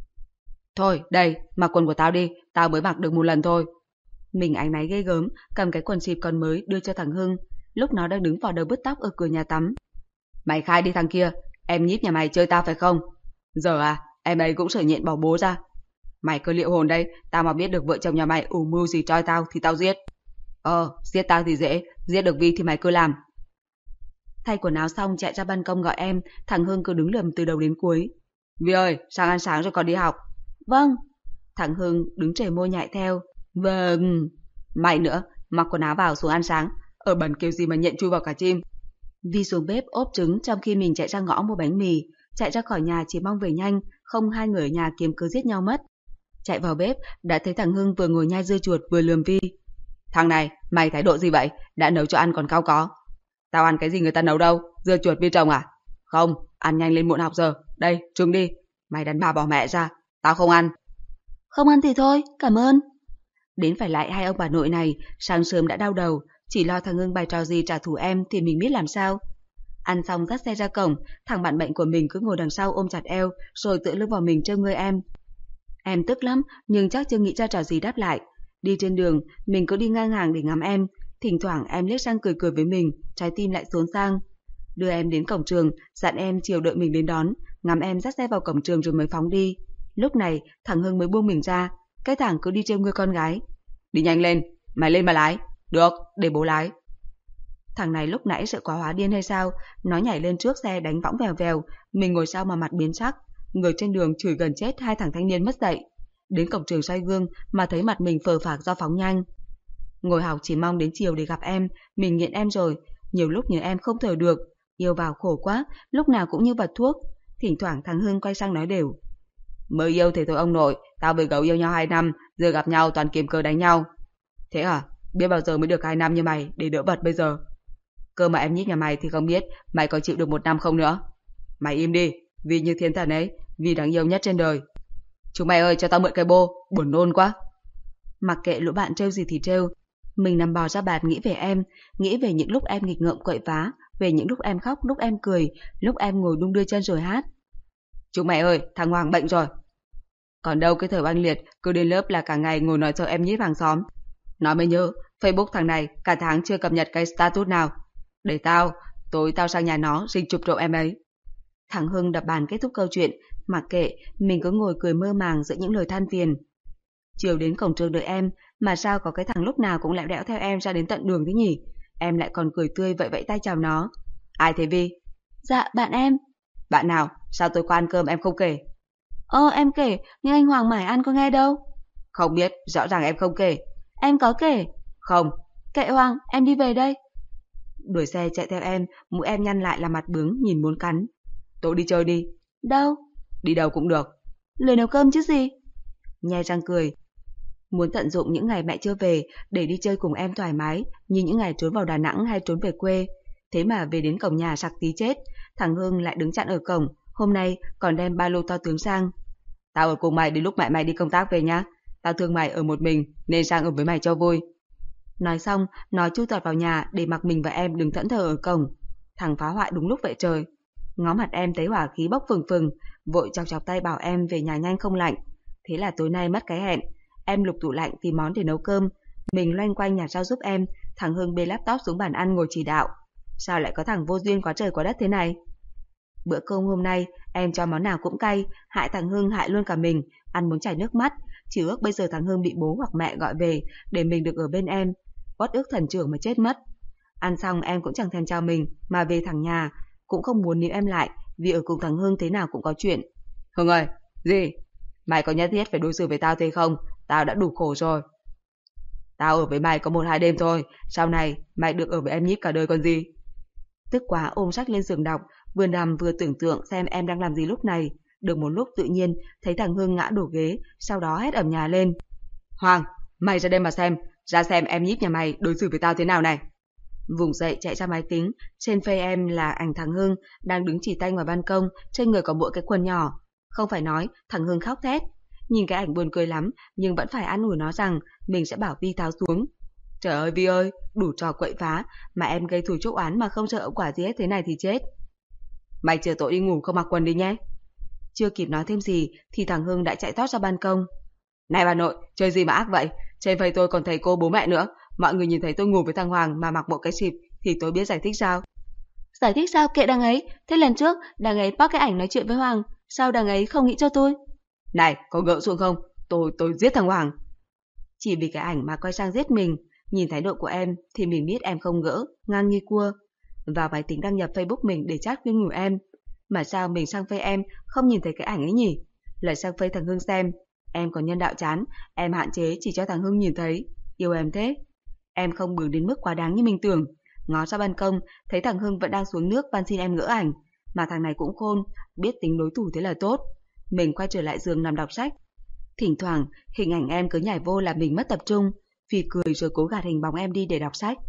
Thôi, đây, mặc quần của tao đi, tao mới mặc được một lần thôi. Mình áy náy ghê gớm, cầm cái quần xịp còn mới đưa cho thằng Hưng, lúc nó đang đứng vò đầu bứt tóc ở cửa nhà tắm. Mày khai đi thằng kia, em nhíp nhà mày chơi tao phải không? Giờ à, em ấy cũng sợ nhện bỏ bố ra. Mày cứ liệu hồn đây, tao mà biết được vợ chồng nhà mày ủ mưu gì trói tao thì tao giết. Ờ, giết tao thì dễ, giết được Vi thì mày cứ làm. Thay quần áo xong chạy ra ban công gọi em, thằng Hưng cứ đứng lườm từ đầu đến cuối. Vi ơi, sang ăn sáng rồi còn đi học. Vâng. Thằng Hưng đứng trề môi nhại theo. Vâng. Mày nữa, mặc quần áo vào xuống ăn sáng. Ở bẩn kiểu gì mà nhện chui vào cả chim. Vi xuống bếp ốp trứng trong khi mình chạy ra ngõ mua bánh mì. Chạy ra khỏi nhà chỉ mong về nhanh, không hai người ở nhà kiếm cớ giết nhau mất. Chạy vào bếp, đã thấy thằng Hưng vừa ngồi nhai dưa chuột vừa lườm Vi. Thằng này, mày thái độ gì vậy? Đã nấu cho ăn còn cao có. Tao ăn cái gì người ta nấu đâu, dưa chuột Vi trồng à? Không, ăn nhanh lên muộn học giờ. Đây, trứng đi. Mày đàn bà bỏ mẹ ra, tao không ăn. Không ăn thì thôi, cảm ơn. Đến phải lại hai ông bà nội này, sáng sớm đã đau đầu, chỉ lo thằng Hưng bày trò gì trả thù em thì mình biết làm sao. Ăn xong dắt xe ra cổng, thằng bạn bệnh của mình cứ ngồi đằng sau ôm chặt eo, rồi tựa lưng vào mình trêu ngươi em. Em tức lắm, nhưng chắc chưa nghĩ ra trò gì đáp lại. Đi trên đường, mình cứ đi ngang hàng để ngắm em, thỉnh thoảng em liếc sang cười cười với mình, trái tim lại xốn sang. Đưa em đến cổng trường, dặn em chiều đợi mình đến đón, ngắm em dắt xe vào cổng trường rồi mới phóng đi. Lúc này, thằng Hưng mới buông mình ra, cái thằng cứ đi trêu ngươi con gái. Đi nhanh lên, mày lên mà lái. Được, để bố lái. Thằng này lúc nãy sợ quá hóa điên hay sao, nó nhảy lên trước xe đánh võng vèo vèo, mình ngồi sau mà mặt biến sắc, người trên đường chửi gần chết hai thằng thanh niên mất dạy. Đến cổng trường soi gương mà thấy mặt mình phờ phạc do phóng nhanh. Ngồi học chỉ mong đến chiều để gặp em, mình nghiện em rồi, nhiều lúc nhớ em không thở được, yêu vào khổ quá, lúc nào cũng như vật thuốc. Thỉnh thoảng thằng Hưng quay sang nói đều. Mới yêu thì thôi ông nội, tao với gấu yêu nhau hai năm, giờ gặp nhau toàn kiếm cớ đánh nhau. Thế à, biết bao giờ mới được hai năm như mày để đỡ bật bây giờ. Cơ mà em nhít nhà mày thì không biết mày có chịu được một năm không nữa. Mày im đi, vì như thiên thần ấy, vì đáng yêu nhất trên đời. Chúng mày ơi, cho tao mượn cái bô, buồn nôn quá. Mặc kệ lũ bạn trêu gì thì trêu, mình nằm bò ra bàn nghĩ về em, nghĩ về những lúc em nghịch ngợm quậy phá, về những lúc em khóc, lúc em cười, lúc em ngồi đung đưa chân rồi hát. Chúng mày ơi, thằng Hoàng bệnh rồi. Còn đâu cái thời oanh liệt, cứ đến lớp là cả ngày ngồi nói cho em nhít hàng xóm. Nói mới nhớ, Facebook thằng này cả tháng chưa cập nhật cái status nào. Để tao, tối tao sang nhà nó xin chụp trộm em ấy. Thằng Hưng đập bàn kết thúc câu chuyện, mặc kệ, mình cứ ngồi cười mơ màng giữa những lời than phiền. Chiều đến cổng trường đợi em, mà sao có cái thằng lúc nào cũng lẹo đẽo theo em ra đến tận đường thế nhỉ? Em lại còn cười tươi vậy vẫy tay chào nó. Ai thế Vi? Dạ, bạn em. Bạn nào? Sao tối qua ăn cơm em không kể? Ờ, em kể, nhưng anh Hoàng mải ăn có nghe đâu. Không biết, rõ ràng em không kể. Em có kể. Không. Kệ Hoàng, em đi về đây. Đuổi xe chạy theo em, mũi em nhăn lại là mặt bướng nhìn muốn cắn. Tôi đi chơi đi. Đâu? Đi đâu cũng được. Lười nấu cơm chứ gì? Nhe răng cười. Muốn tận dụng những ngày mẹ chưa về để đi chơi cùng em thoải mái như những ngày trốn vào Đà Nẵng hay trốn về quê. Thế mà về đến cổng nhà sặc tí chết, thằng Hưng lại đứng chặn ở cổng, hôm nay còn đem ba lô to tướng sang. Tao ở cùng mày đến lúc mẹ mày đi công tác về nhá. Tao thương mày ở một mình nên sang ở với mày cho vui. Nói xong, nó chui tọt vào nhà để mặc mình và em đứng thẫn thờ ở cổng. Thằng phá hoại đúng lúc vậy trời. Ngó mặt em thấy hỏa khí bốc phừng phừng, vội chọc chọc tay bảo em về nhà nhanh không lạnh. Thế là tối nay mất cái hẹn. Em lục tủ lạnh tìm món để nấu cơm, mình loanh quanh nhặt rau giúp em. Thằng Hưng bê laptop xuống bàn ăn ngồi chỉ đạo. Sao lại có thằng vô duyên quá trời quá đất thế này? Bữa cơm hôm nay em cho món nào cũng cay, hại thằng Hưng hại luôn cả mình, ăn muốn chảy nước mắt. Chỉ ước bây giờ thằng Hưng bị bố hoặc mẹ gọi về để mình được ở bên em. Uất ức thần trưởng mà chết mất. Ăn xong em cũng chẳng thèm chào mình mà về thẳng nhà, cũng không muốn níu em lại vì ở cùng thằng Hưng thế nào cũng có chuyện. Hưng ơi, gì? Mày có nhất thiết phải đối xử với tao thế không? Tao đã đủ khổ rồi. Tao ở với mày có một hai đêm thôi, sau này mày được ở với em nhíp cả đời còn gì. Tức quá ôm sách lên giường đọc, vừa nằm vừa tưởng tượng xem em đang làm gì lúc này. Được một lúc tự nhiên thấy thằng Hưng ngã đổ ghế, sau đó hét ầm nhà lên. Hoàng, mày ra đây mà xem, ra xem em nhíp nhà mày đối xử với tao thế nào này. Vùng dậy chạy ra máy tính, trên face em là ảnh thằng Hưng đang đứng chỉ tay ngoài ban công, trên người có bộ cái quần nhỏ. Không phải nói, thằng Hưng khóc thét. Nhìn cái ảnh buồn cười lắm, nhưng vẫn phải an ủi nó rằng mình sẽ bảo Vi tháo xuống. Trời ơi Vi ơi, đủ trò quậy phá, mà em gây thù chuốc oán mà không sợ hậu quả gì hết thế này thì chết. Mày chờ tội đi ngủ không mặc quần đi nhé. Chưa kịp nói thêm gì thì thằng Hưng đã chạy tót ra ban công. Này bà nội, chơi gì mà ác vậy? Trên Facebook tôi còn thầy cô bố mẹ nữa. Mọi người nhìn thấy tôi ngủ với thằng Hoàng mà mặc bộ cái xịp thì tôi biết giải thích sao. Giải thích sao kệ đằng ấy. Thế lần trước đằng ấy post cái ảnh nói chuyện với Hoàng, sao đằng ấy không nghĩ cho tôi? Này, có gỡ xuống không? Tôi, tôi giết thằng Hoàng. Chỉ vì cái ảnh mà quay sang giết mình. Nhìn thái độ của em thì mình biết em không gỡ, ngang như cua. Vào máy tính đăng nhập Facebook mình để chat khuyên nhủ em. Mà sao mình sang face em không nhìn thấy cái ảnh ấy nhỉ? Lại sang face thằng Hưng xem. Em còn nhân đạo chán, em hạn chế chỉ cho thằng Hưng nhìn thấy. Yêu em thế. Em không bướng đến mức quá đáng như mình tưởng. Ngó ra ban công, thấy thằng Hưng vẫn đang xuống nước van xin em gỡ ảnh. Mà thằng này cũng khôn, biết tính đối thủ thế là tốt. Mình quay trở lại giường nằm đọc sách. Thỉnh thoảng, hình ảnh em cứ nhảy vô làm mình mất tập trung. Phì cười rồi cố gạt hình bóng em đi để đọc sách.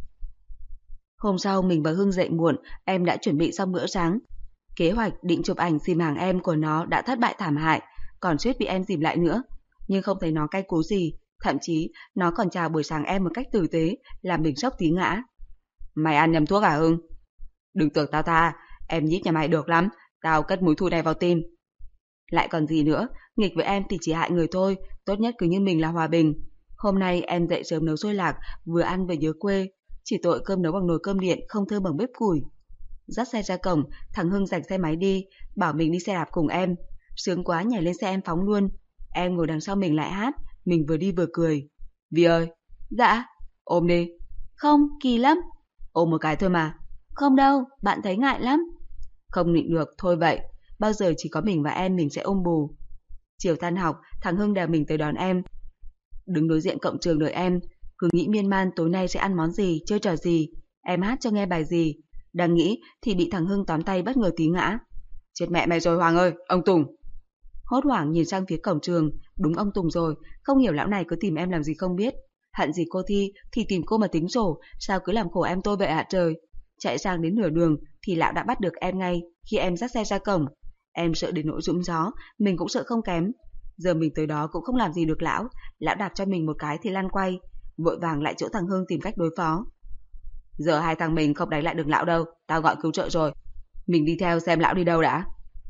Hôm sau mình và Hưng dậy muộn, em đã chuẩn bị xong bữa sáng. Kế hoạch định chụp ảnh dìm hàng em của nó đã thất bại thảm hại, còn suýt bị em dìm lại nữa. Nhưng không thấy nó cay cú gì, thậm chí nó còn chào buổi sáng em một cách tử tế, làm mình sốc tí ngã. Mày ăn nhầm thuốc à Hưng? Đừng tưởng tao tha, em nhít nhà mày được lắm, tao cất mùi thui này vào tim. Lại còn gì nữa, nghịch với em thì chỉ hại người thôi, tốt nhất cứ như mình là hòa bình. Hôm nay em dậy sớm nấu xôi lạc, vừa ăn vừa nhớ quê, chỉ tội cơm nấu bằng nồi cơm điện, không thơm bằng bếp củi. Dắt xe ra cổng, thằng Hưng giành xe máy đi, bảo mình đi xe đạp cùng em. Sướng quá nhảy lên xe em phóng luôn. Em ngồi đằng sau mình lại hát, mình vừa đi vừa cười. Vi ơi. Dạ. Ôm đi. Không, kỳ lắm. Ôm một cái thôi mà. Không đâu, bạn thấy ngại lắm. Không nhịn được, thôi vậy. Bao giờ chỉ có mình và em mình sẽ ôm bù. Chiều tan học, thằng Hưng đèo mình tới đón em. Đứng đối diện cổng trường đợi em, cứ nghĩ miên man tối nay sẽ ăn món gì, chơi trò gì, em hát cho nghe bài gì. Đang nghĩ thì bị thằng Hưng tóm tay bất ngờ tí ngã. Chết mẹ mày rồi Hoàng ơi, ông Tùng. Hốt hoảng nhìn sang phía cổng trường, đúng ông Tùng rồi, không hiểu lão này cứ tìm em làm gì không biết. Hận gì cô Thi thì tìm cô mà tính sổ, sao cứ làm khổ em tôi vậy hả trời. Chạy sang đến nửa đường thì lão đã bắt được em ngay khi em dắt xe ra cổng. Em sợ đến nỗi rúm gió, mình cũng sợ không kém. Giờ mình tới đó cũng không làm gì được lão, lão đạp cho mình một cái thì lăn quay, vội vàng lại chỗ thằng Hưng tìm cách đối phó. Giờ hai thằng mình không đánh lại được lão đâu, tao gọi cứu trợ rồi. Mình đi theo xem lão đi đâu đã.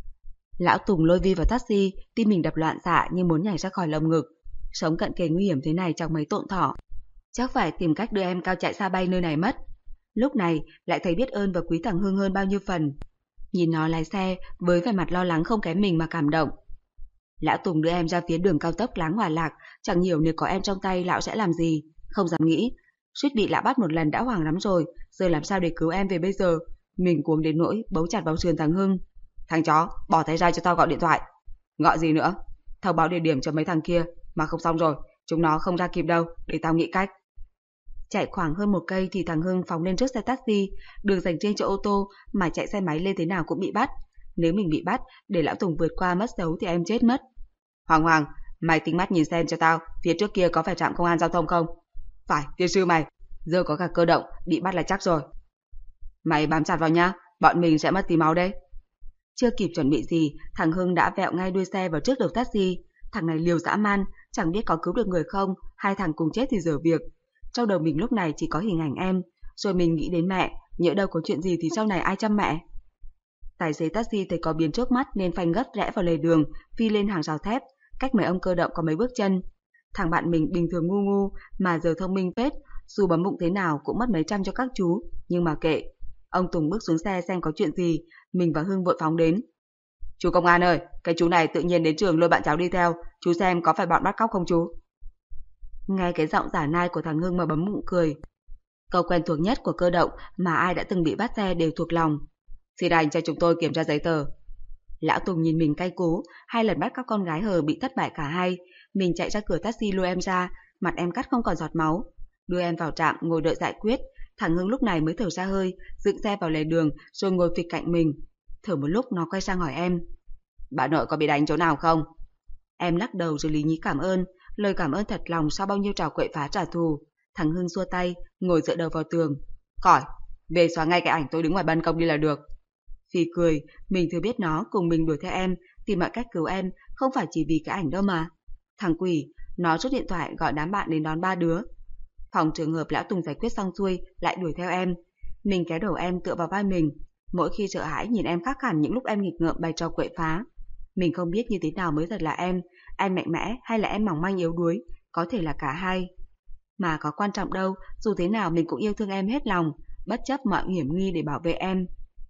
Lão Tùng lôi Vi vào taxi, tim mình đập loạn xạ như muốn nhảy ra khỏi lồng ngực. Sống cận kề nguy hiểm thế này chẳng mấy tộn thọ. Chắc phải tìm cách đưa em cao chạy xa bay nơi này mất. Lúc này lại thấy biết ơn và quý thằng Hưng hơn bao nhiêu phần. Nhìn nó lái xe với vẻ mặt lo lắng không kém mình mà cảm động. Lão Tùng đưa em ra phía đường cao tốc Láng Hòa Lạc, chẳng hiểu nếu có em trong tay lão sẽ làm gì, không dám nghĩ. Suýt bị lão bắt một lần đã hoảng lắm rồi, giờ làm sao để cứu em về bây giờ? Mình cuống đến nỗi bấu chặt vào sườn thằng Hưng. Thằng chó, bỏ tay ra cho tao gọi điện thoại. Gọi gì nữa? Thông báo địa điểm cho mấy thằng kia, mà không xong rồi, chúng nó không ra kịp đâu, để tao nghĩ cách. Chạy khoảng hơn một cây thì thằng Hưng phóng lên trước xe taxi, đường dành riêng cho ô tô mà chạy xe máy lên thế nào cũng bị bắt. Nếu mình bị bắt, để lão Tùng vượt qua mất dấu thì em chết mất. Hoàng Hoàng, mày tính mắt nhìn xem cho tao, phía trước kia có phải trạm công an giao thông không? Phải, tiên sư mày, giờ có cả cơ động, bị bắt là chắc rồi. Mày bám chặt vào nhá, bọn mình sẽ mất tí máu đây. Chưa kịp chuẩn bị gì, thằng Hưng đã vẹo ngay đuôi xe vào trước đầu taxi. Thằng này liều dã man, chẳng biết có cứu được người không, hai thằng cùng chết thì dở việc. Trong đầu mình lúc này chỉ có hình ảnh em, rồi mình nghĩ đến mẹ, nhỡ đâu có chuyện gì thì sau này ai chăm mẹ. Tài xế taxi thấy có biến trước mắt nên phanh gấp rẽ vào lề đường, phi lên hàng rào thép, cách mấy ông cơ động có mấy bước chân. Thằng bạn mình bình thường ngu ngu mà giờ thông minh phết, dù bấm bụng thế nào cũng mất mấy trăm cho các chú, nhưng mà kệ. Ông Tùng bước xuống xe xem có chuyện gì, mình và Hưng vội phóng đến. Chú công an ơi, cái chú này tự nhiên đến trường lôi bạn cháu đi theo, chú xem có phải bọn bắt cóc không chú? Nghe cái giọng giả nai của thằng Hưng mà bấm bụng cười. Câu quen thuộc nhất của cơ động mà ai đã từng bị bắt xe đều thuộc lòng. Xin anh cho chúng tôi kiểm tra giấy tờ. Lão Tùng nhìn mình cay cú, hai lần bắt các con gái hờ bị thất bại cả hai. Mình chạy ra cửa taxi lôi em ra, mặt em cắt không còn giọt máu. Đưa em vào trạm ngồi đợi giải quyết. Thằng Hưng lúc này mới thở ra hơi, dựng xe vào lề đường rồi ngồi phịch cạnh mình. Thở một lúc nó quay sang hỏi em. Bà nội có bị đánh chỗ nào không? Em lắc đầu rồi lý nhí cảm ơn, lời cảm ơn thật lòng sau bao nhiêu trò quậy phá trả thù. Thằng Hưng xua tay, ngồi dựa đầu vào tường. Khỏi, về xóa ngay cái ảnh tôi đứng ngoài ban công đi là được. Phi cười, mình thừa biết nó cùng mình đuổi theo em, tìm mọi cách cứu em, không phải chỉ vì cái ảnh đâu mà. Thằng quỷ, nó rút điện thoại gọi đám bạn đến đón ba đứa. Phòng trường hợp lão Tùng giải quyết xong xuôi, lại đuổi theo em. Mình kéo đầu em tựa vào vai mình. Mỗi khi sợ hãi nhìn em khác hẳn những lúc em nghịch ngợm bày trò quậy phá. Mình không biết như thế nào mới thật là em, em mạnh mẽ hay là em mỏng manh yếu đuối, có thể là cả hai. Mà có quan trọng đâu, dù thế nào mình cũng yêu thương em hết lòng, bất chấp mọi hiểm nguy để bảo vệ em.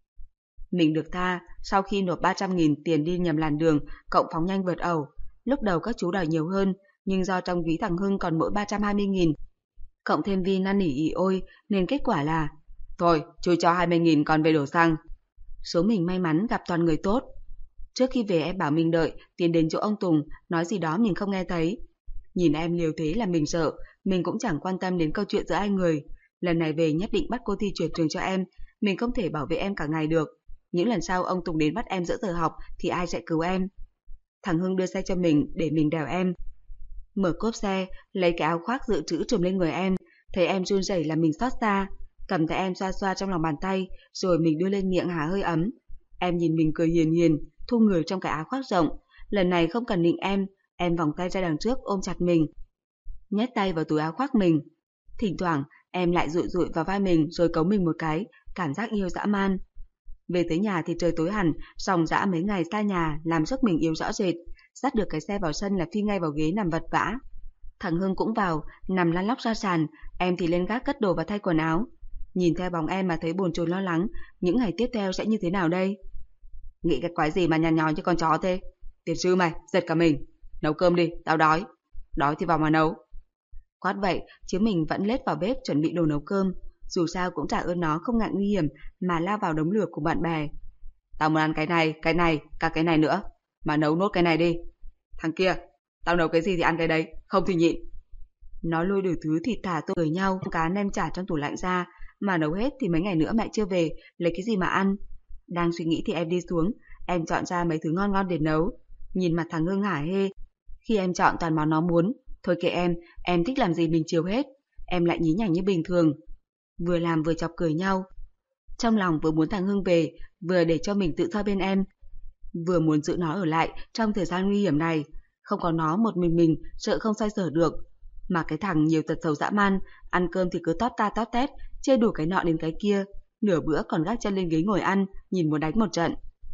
Mình được tha sau khi nộp ba trăm nghìn tiền đi nhầm làn đường, cộng phóng nhanh vượt ẩu. Lúc đầu các chú đòi nhiều hơn, nhưng do trong ví thằng Hưng còn mỗi ba trăm hai mươi nghìn, cộng thêm Vi năn nỉ ỉ ôi, nên kết quả là thôi, chú cho hai mươi nghìn còn về đổ xăng. Số mình may mắn gặp toàn người tốt. Trước khi về em bảo mình đợi, tiến đến chỗ ông Tùng, nói gì đó mình không nghe thấy. Nhìn em liều thế là mình sợ, mình cũng chẳng quan tâm đến câu chuyện giữa hai người. Lần này về nhất định bắt cô Thi chuyển trường cho em, mình không thể bảo vệ em cả ngày được. Những lần sau ông Tùng đến bắt em giữa giờ học thì ai sẽ cứu em? Thằng Hưng đưa xe cho mình để mình đèo em. Mở cốp xe, lấy cái áo khoác dự trữ trùm lên người em, thấy em run rẩy là mình xót xa, cầm tay em xoa xoa trong lòng bàn tay, rồi mình đưa lên miệng há hơi ấm. Em nhìn mình cười hiền hiền, thu người trong cái áo khoác rộng. Lần này không cần nịnh em, em vòng tay ra đằng trước ôm chặt mình, nhét tay vào túi áo khoác mình. Thỉnh thoảng em lại dụi dụi vào vai mình rồi cấu mình một cái, cảm giác yêu dã man. Về tới nhà thì trời tối hẳn, sòng dã mấy ngày xa nhà làm giấc mình yếu rõ rệt. Dắt được cái xe vào sân là phi ngay vào ghế nằm vật vã. Thằng Hưng cũng vào, nằm lăn lóc ra sàn, em thì lên gác cất đồ và thay quần áo. Nhìn theo bóng em mà thấy bồn chồn lo lắng, những ngày tiếp theo sẽ như thế nào đây? Nghĩ cái quái gì mà nhăn nhó như con chó thế? Tiền sư mày, giật cả mình. Nấu cơm đi, tao đói. Đói thì vào mà nấu. Quát vậy, chứ mình vẫn lết vào bếp chuẩn bị đồ nấu cơm. Dù sao cũng trả ơn nó không ngại nguy hiểm mà lao vào đống lửa của bạn bè. Tao muốn ăn cái này, cái này, cả cái này nữa. Mà nấu nốt cái này đi. Thằng kia, tao nấu cái gì thì ăn cái đấy, không thì nhịn. Nó lôi đủ thứ thịt thả tôm với nhau, cá nem chả trong tủ lạnh ra, mà nấu hết thì mấy ngày nữa mẹ chưa về, lấy cái gì mà ăn. Đang suy nghĩ thì em đi xuống, em chọn ra mấy thứ ngon ngon để nấu. Nhìn mặt thằng Hưng hả hê, khi em chọn toàn món nó muốn. Thôi kệ em, em thích làm gì mình chiều hết. Em lại nhí nhảnh như bình thường. Vừa làm vừa chọc cười nhau. Trong lòng vừa muốn thằng Hưng về, vừa để cho mình tự do bên em. Vừa muốn giữ nó ở lại trong thời gian nguy hiểm này. Không có nó một mình mình, sợ không xoay sở được. Mà cái thằng nhiều tật xấu dã man, ăn cơm thì cứ tót ta tót tét, chê đủ cái nọ đến cái kia. Nửa bữa còn gác chân lên ghế ngồi ăn, nhìn muốn đánh một trận.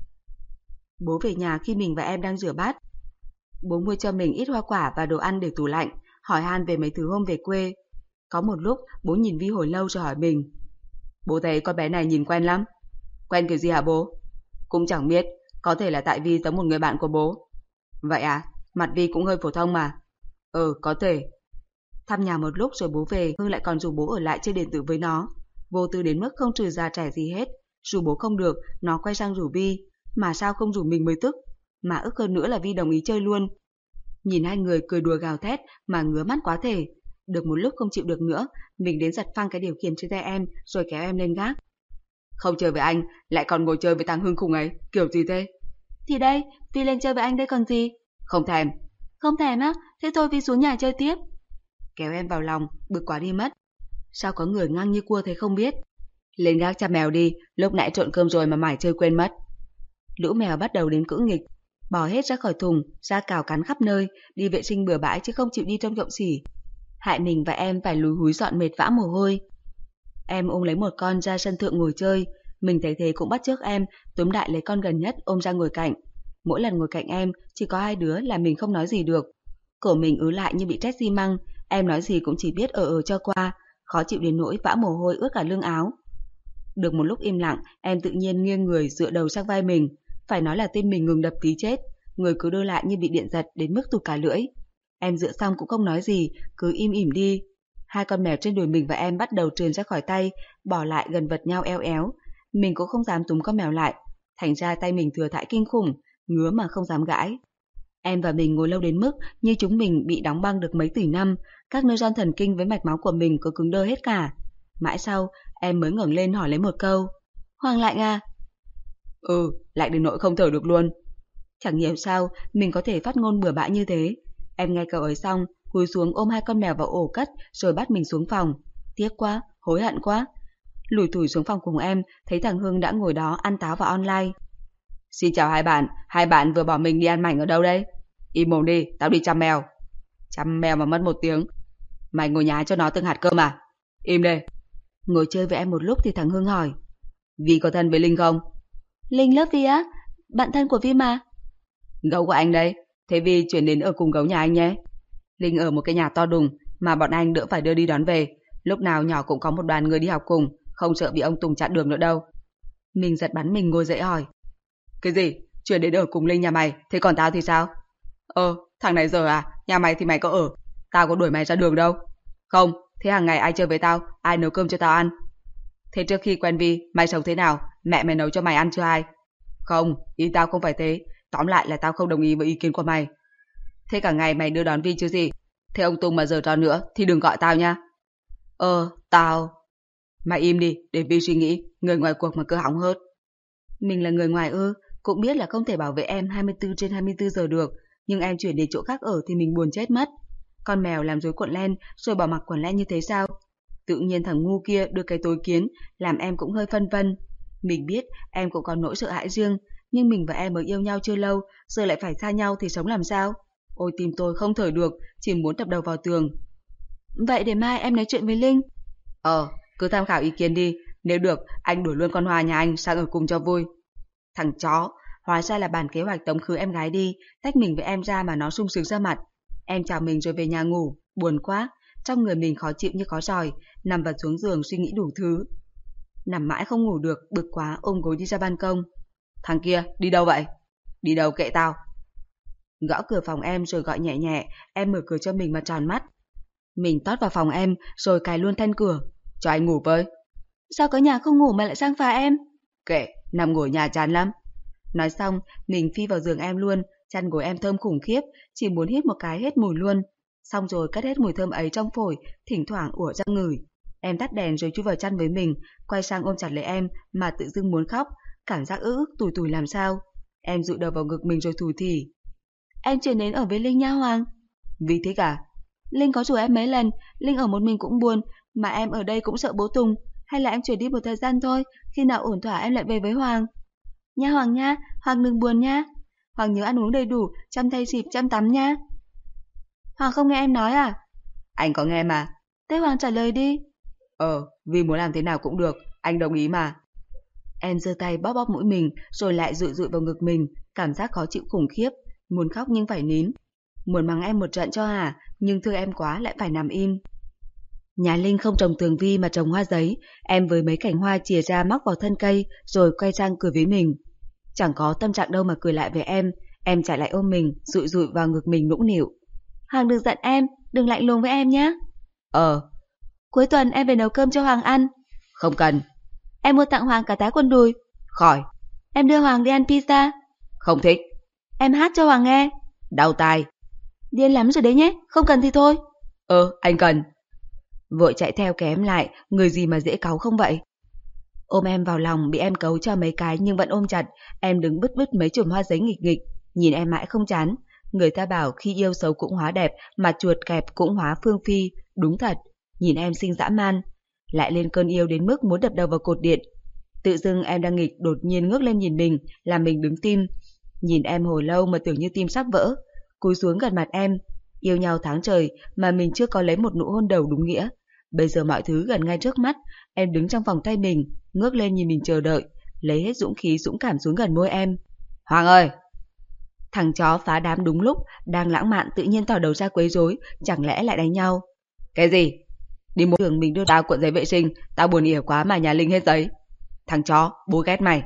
Bố về nhà khi mình và em đang rửa bát. Bố mua cho mình ít hoa quả và đồ ăn để tủ lạnh, hỏi han về mấy thứ hôm về quê. Có một lúc, bố nhìn Vi hồi lâu rồi hỏi mình. Bố thấy con bé này nhìn quen lắm. Quen kiểu gì hả bố? Cũng chẳng biết, có thể là tại Vi giống một người bạn của bố. Vậy à, mặt Vi cũng hơi phổ thông mà. Ừ, có thể. Thăm nhà một lúc rồi bố về, Hưng lại còn rủ bố ở lại chơi điện tử với nó. Vô tư đến mức không trừ già trẻ gì hết. Rủ bố không được, nó quay sang rủ Vi. Mà sao không rủ mình mới tức. Mà ức hơn nữa là Vi đồng ý chơi luôn. Nhìn hai người cười đùa gào thét mà ngứa mắt quá thể. Được một lúc không chịu được nữa, mình đến giật phăng cái điều khiển trên tay em rồi kéo em lên gác. Không chơi với anh, lại còn ngồi chơi với thằng Hưng khùng ấy, kiểu gì thế? Thì đây, Vi lên chơi với anh đây còn gì? Không thèm. Không thèm á, thế thôi Vi xuống nhà chơi tiếp. Kéo em vào lòng, bực quá đi mất. Sao có người ngang như cua thế không biết. Lên gác chăm mèo đi, lúc nãy trộn cơm rồi mà mải chơi quên mất. Lũ mèo bắt đầu đến cữ nghịch, bò hết ra khỏi thùng, ra cào cắn khắp nơi, đi vệ sinh bừa bãi chứ không chịu đi trong chậu xỉ. Hại mình và em phải lúi húi dọn mệt vã mồ hôi. Em ôm lấy một con ra sân thượng ngồi chơi, mình thấy thế cũng bắt chước em, túm đại lấy con gần nhất ôm ra ngồi cạnh. Mỗi lần ngồi cạnh em, chỉ có hai đứa là mình không nói gì được. Cổ mình ứ lại như bị trét xi măng, em nói gì cũng chỉ biết ở ở cho qua, khó chịu đến nỗi vã mồ hôi ướt cả lưng áo. Được một lúc im lặng, em tự nhiên nghiêng người dựa đầu sang vai mình. Phải nói là tim mình ngừng đập tí chết, người cứ đưa lại như bị điện giật đến mức tụt cả lưỡi. Em dựa xong cũng không nói gì, cứ im ỉm đi. Hai con mèo trên đùi mình và em bắt đầu trườn ra khỏi tay, bỏ lại gần vật nhau eo éo. Mình cũng không dám túm con mèo lại, thành ra tay mình thừa thãi kinh khủng, ngứa mà không dám gãi. Em và mình ngồi lâu đến mức như chúng mình bị đóng băng được mấy tỷ năm, các nơ ron thần kinh với mạch máu của mình cứ cứng đơ hết cả. Mãi sau, em mới ngẩng lên hỏi lấy một câu. Hoàng lạnh à? Ừ, lạnh đến nỗi không thở được luôn. Chẳng hiểu sao mình có thể phát ngôn bừa bãi như thế. Em nghe câu ấy xong, cúi xuống ôm hai con mèo vào ổ cất rồi bắt mình xuống phòng. Tiếc quá, hối hận quá. Lủi thủi xuống phòng cùng em, thấy thằng Hưng đã ngồi đó ăn táo và online. Xin chào hai bạn, hai bạn vừa bỏ mình đi ăn mảnh ở đâu đấy? Im mồm đi, tao đi chăm mèo. Chăm mèo mà mất một tiếng. Mày ngồi nhái cho nó từng hạt cơm à? Im đi. Ngồi chơi với em một lúc thì thằng Hưng hỏi. Vi có thân với Linh không? Linh lớp Vi á? Bạn thân của Vi mà. Gấu của anh đấy, thế Vi chuyển đến ở cùng gấu nhà anh nhé. Linh ở một cái nhà to đùng mà bọn anh đỡ phải đưa đi đón về. Lúc nào nhỏ cũng có một đoàn người đi học cùng, không sợ bị ông Tùng chặn đường nữa đâu. Mình giật bắn mình ngồi dậy hỏi. Cái gì? Chuyển đến ở cùng Linh nhà mày, thế còn tao thì sao? Ờ, thằng này giờ à? Nhà mày thì mày có ở, tao có đuổi mày ra đường đâu. Không, thế hàng ngày ai chơi với tao, ai nấu cơm cho tao ăn? Thế trước khi quen Vi, mày sống thế nào? Mẹ mày nấu cho mày ăn chưa ai? Không, ý tao không phải thế. Tóm lại là tao không đồng ý với ý kiến của mày. Thế cả ngày mày đưa đón Vi chứ gì? Thế ông Tùng mà giờ trò nữa thì đừng gọi tao nha. Ờ, tao... Mày im đi, để Vi suy nghĩ, người ngoài cuộc mà cứ hỏng hớt. Mình là người ngoài ư, cũng biết là không thể bảo vệ em hai mươi tư trên hai mươi tư giờ được, nhưng em chuyển đến chỗ khác ở thì mình buồn chết mất. Con mèo làm rối cuộn len rồi bỏ mặc quần len như thế sao? Tự nhiên thằng ngu kia đưa cái tối kiến, làm em cũng hơi phân vân. Mình biết em cũng có nỗi sợ hãi riêng, nhưng mình và em mới yêu nhau chưa lâu, giờ lại phải xa nhau thì sống làm sao? Ôi tim tôi không thở được, chỉ muốn đập đầu vào tường. Vậy để mai em nói chuyện với Linh. Ờ, cứ tham khảo ý kiến đi, nếu được anh đuổi luôn con Hoa nhà anh sang ở cùng cho vui. Thằng chó, hóa ra là bàn kế hoạch tống khứ em gái đi, tách mình với em ra mà nó sung sướng ra mặt. Em chào mình rồi về nhà ngủ, buồn quá, trong người mình khó chịu như có giòi, nằm vật xuống giường suy nghĩ đủ thứ. Nằm mãi không ngủ được, bực quá ôm gối đi ra ban công. Thằng kia, đi đâu vậy? Đi đâu kệ tao. Gõ cửa phòng em rồi gọi nhẹ nhẹ, em mở cửa cho mình mà tròn mắt. Mình tót vào phòng em rồi cài luôn then cửa. Cho anh ngủ với. Sao có nhà không ngủ mà lại sang phá em? Kệ, nằm ngủ nhà chán lắm. Nói xong, mình phi vào giường em luôn, chăn gối em thơm khủng khiếp, chỉ muốn hít một cái hết mùi luôn. Xong rồi cất hết mùi thơm ấy trong phổi, thỉnh thoảng ủa ra ngửi. Em tắt đèn rồi chui vào chăn với mình, quay sang ôm chặt lấy em mà tự dưng muốn khóc, cảm giác ứ ức tủi tủi làm sao. Em dụi đầu vào ngực mình rồi thủ thỉ. Em chuyển đến ở với Linh nha Hoàng. Vì thích à? Linh có rủ em mấy lần, Linh ở một mình cũng buồn, mà em ở đây cũng sợ bố Tùng. Hay là em chuyển đi một thời gian thôi, khi nào ổn thỏa em lại về với Hoàng. Nha Hoàng nha, Hoàng đừng buồn nha. Hoàng nhớ ăn uống đầy đủ, chăm thay xịp, chăm tắm nha. Hoàng không nghe em nói à? Anh có nghe mà. Thế Hoàng trả lời đi. Ờ, vì muốn làm thế nào cũng được, anh đồng ý mà. Em giơ tay bóp bóp mũi mình, rồi lại dụi dụi vào ngực mình, cảm giác khó chịu khủng khiếp, muốn khóc nhưng phải nín. Muốn mắng em một trận cho hả, nhưng thương em quá lại phải nằm im. Nhà Linh không trồng tường vi mà trồng hoa giấy, em với mấy cành hoa chìa ra móc vào thân cây, rồi quay sang cười với mình. Chẳng có tâm trạng đâu mà cười lại với em, em chạy lại ôm mình, dụi dụi vào ngực mình nũng nịu. Hoàng đừng giận em, đừng lạnh lùng với em nhé. Ờ. Cuối tuần em về nấu cơm cho Hoàng ăn. Không cần. Em mua tặng Hoàng cả tá quần đùi. Khỏi. Em đưa Hoàng đi ăn pizza. Không thích. Em hát cho Hoàng nghe. Đau tai. Điên lắm rồi đấy nhé, không cần thì thôi. Ờ, anh cần. Vội chạy theo kéo em lại, người gì mà dễ cáu không vậy? Ôm em vào lòng, bị em cấu cho mấy cái nhưng vẫn ôm chặt, em đứng bứt bứt mấy chùm hoa giấy nghịch nghịch, nhìn em mãi không chán. Người ta bảo khi yêu xấu cũng hóa đẹp, mà chuột kẹp cũng hóa phương phi, đúng thật. Nhìn em xinh dã man, lại lên cơn yêu đến mức muốn đập đầu vào cột điện. Tự dưng em đang nghịch đột nhiên ngước lên nhìn mình, làm mình đứng tim. Nhìn em hồi lâu mà tưởng như tim sắp vỡ, cúi xuống gần mặt em. Yêu nhau tháng trời mà mình chưa có lấy một nụ hôn đầu đúng nghĩa. Bây giờ mọi thứ gần ngay trước mắt, em đứng trong vòng tay mình, ngước lên nhìn mình chờ đợi, lấy hết dũng khí dũng cảm xuống gần môi em. Hoàng ơi! Thằng chó phá đám đúng lúc, đang lãng mạn tự nhiên tỏ đầu ra quấy rối, chẳng lẽ lại đánh nhau? Cái gì? Đi mua đường mình đưa tao cuộn giấy vệ sinh, tao buồn ỉa quá mà nhà Linh hết giấy. Thằng chó, bố ghét mày.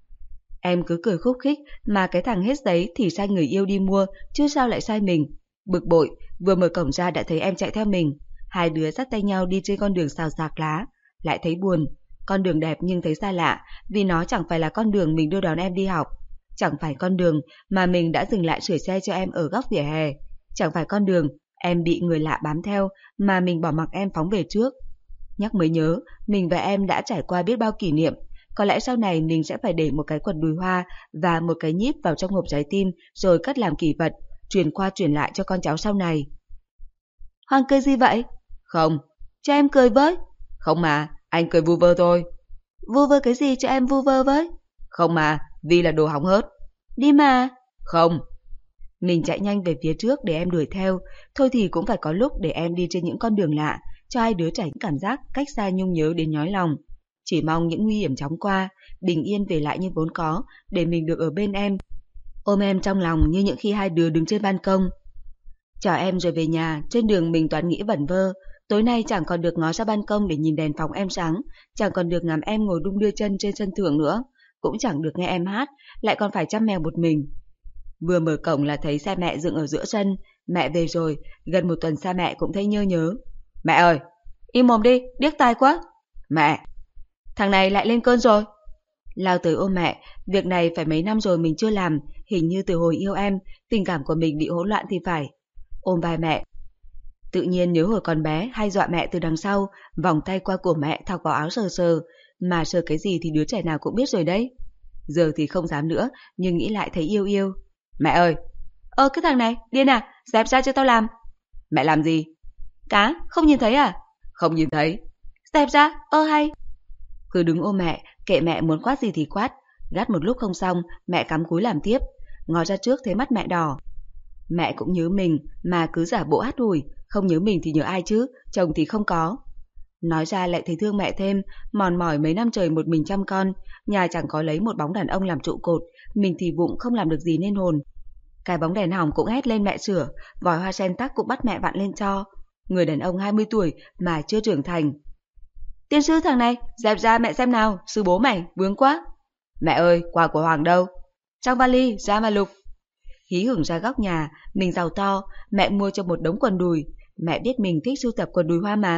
Em cứ cười khúc khích, mà cái thằng hết giấy thì sai người yêu đi mua, chứ sao lại sai mình. Bực bội, vừa mở cổng ra đã thấy em chạy theo mình. Hai đứa dắt tay nhau đi trên con đường xào xạc lá, lại thấy buồn. Con đường đẹp nhưng thấy xa lạ, vì nó chẳng phải là con đường mình đưa đón em đi học. Chẳng phải con đường mà mình đã dừng lại sửa xe cho em ở góc vỉa hè. Chẳng phải con đường em bị người lạ bám theo mà mình bỏ mặc em phóng về trước. Nhắc mới nhớ, mình và em đã trải qua biết bao kỷ niệm. Có lẽ sau này mình sẽ phải để một cái quần đùi hoa và một cái nhíp vào trong hộp trái tim rồi cất làm kỷ vật, truyền qua truyền lại cho con cháu sau này. Hoàng cười gì vậy? Không. Cho em cười với. Không mà, anh cười vu vơ thôi. Vu vơ cái gì cho em vu vơ với? Không mà, vì là đồ hỏng hớt. Đi mà. Không. Mình chạy nhanh về phía trước để em đuổi theo, thôi thì cũng phải có lúc để em đi trên những con đường lạ, cho hai đứa trải cảm giác cách xa nhung nhớ đến nhói lòng. Chỉ mong những nguy hiểm chóng qua, bình yên về lại như vốn có, để mình được ở bên em. Ôm em trong lòng như những khi hai đứa đứng trên ban công. Chào em rồi về nhà, trên đường mình toán nghĩ vẩn vơ. Tối nay chẳng còn được ngó ra ban công để nhìn đèn phòng em sáng, chẳng còn được ngắm em ngồi đung đưa chân trên sân thượng nữa, cũng chẳng được nghe em hát, lại còn phải chăm mèo một mình. Vừa mở cổng là thấy xe mẹ dựng ở giữa sân, mẹ về rồi, gần một tuần xa mẹ cũng thấy nhớ nhớ. Mẹ ơi! Im mồm đi, điếc tai quá. Mẹ! Thằng này lại lên cơn rồi. Lao tới ôm mẹ, việc này phải mấy năm rồi mình chưa làm, hình như từ hồi yêu em, tình cảm của mình bị hỗn loạn thì phải. Ôm vai mẹ. Tự nhiên nhớ hồi còn bé hay dọa mẹ từ đằng sau, vòng tay qua cổ mẹ thọc vào áo sờ sờ, mà sờ cái gì thì đứa trẻ nào cũng biết rồi đấy. Giờ thì không dám nữa, nhưng nghĩ lại thấy yêu yêu. Mẹ ơi! Ơ cái thằng này, điên à, dẹp ra cho tao làm. Mẹ làm gì? Cá, không nhìn thấy à? Không nhìn thấy. Dẹp ra, ơ hay. Cứ đứng ôm mẹ, kệ mẹ muốn quát gì thì quát. Gắt một lúc không xong, mẹ cắm cúi làm tiếp. Ngó ra trước thấy mắt mẹ đỏ. Mẹ cũng nhớ mình, mà cứ giả bộ hát hủi. Không nhớ mình thì nhớ ai chứ, chồng thì không có. Nói ra lại thấy thương mẹ thêm, mòn mỏi mấy năm trời một mình chăm con. Nhà chẳng có lấy một bóng đàn ông làm trụ cột, mình thì vụng không làm được gì nên hồn. Cái bóng đèn hỏng cũng hét lên mẹ sửa, vòi hoa sen tắc cũng bắt mẹ vặn lên cho. Người đàn ông hai mươi tuổi mà chưa trưởng thành. Tiên sư thằng này, dẹp ra mẹ xem nào, sư bố mày, vướng quá. Mẹ ơi, quà của Hoàng đâu? Trong vali, ra mà lục. Hí hửng ra góc nhà, mình giàu to, mẹ mua cho một đống quần đùi. Mẹ biết mình thích sưu tập quần đùi hoa mà.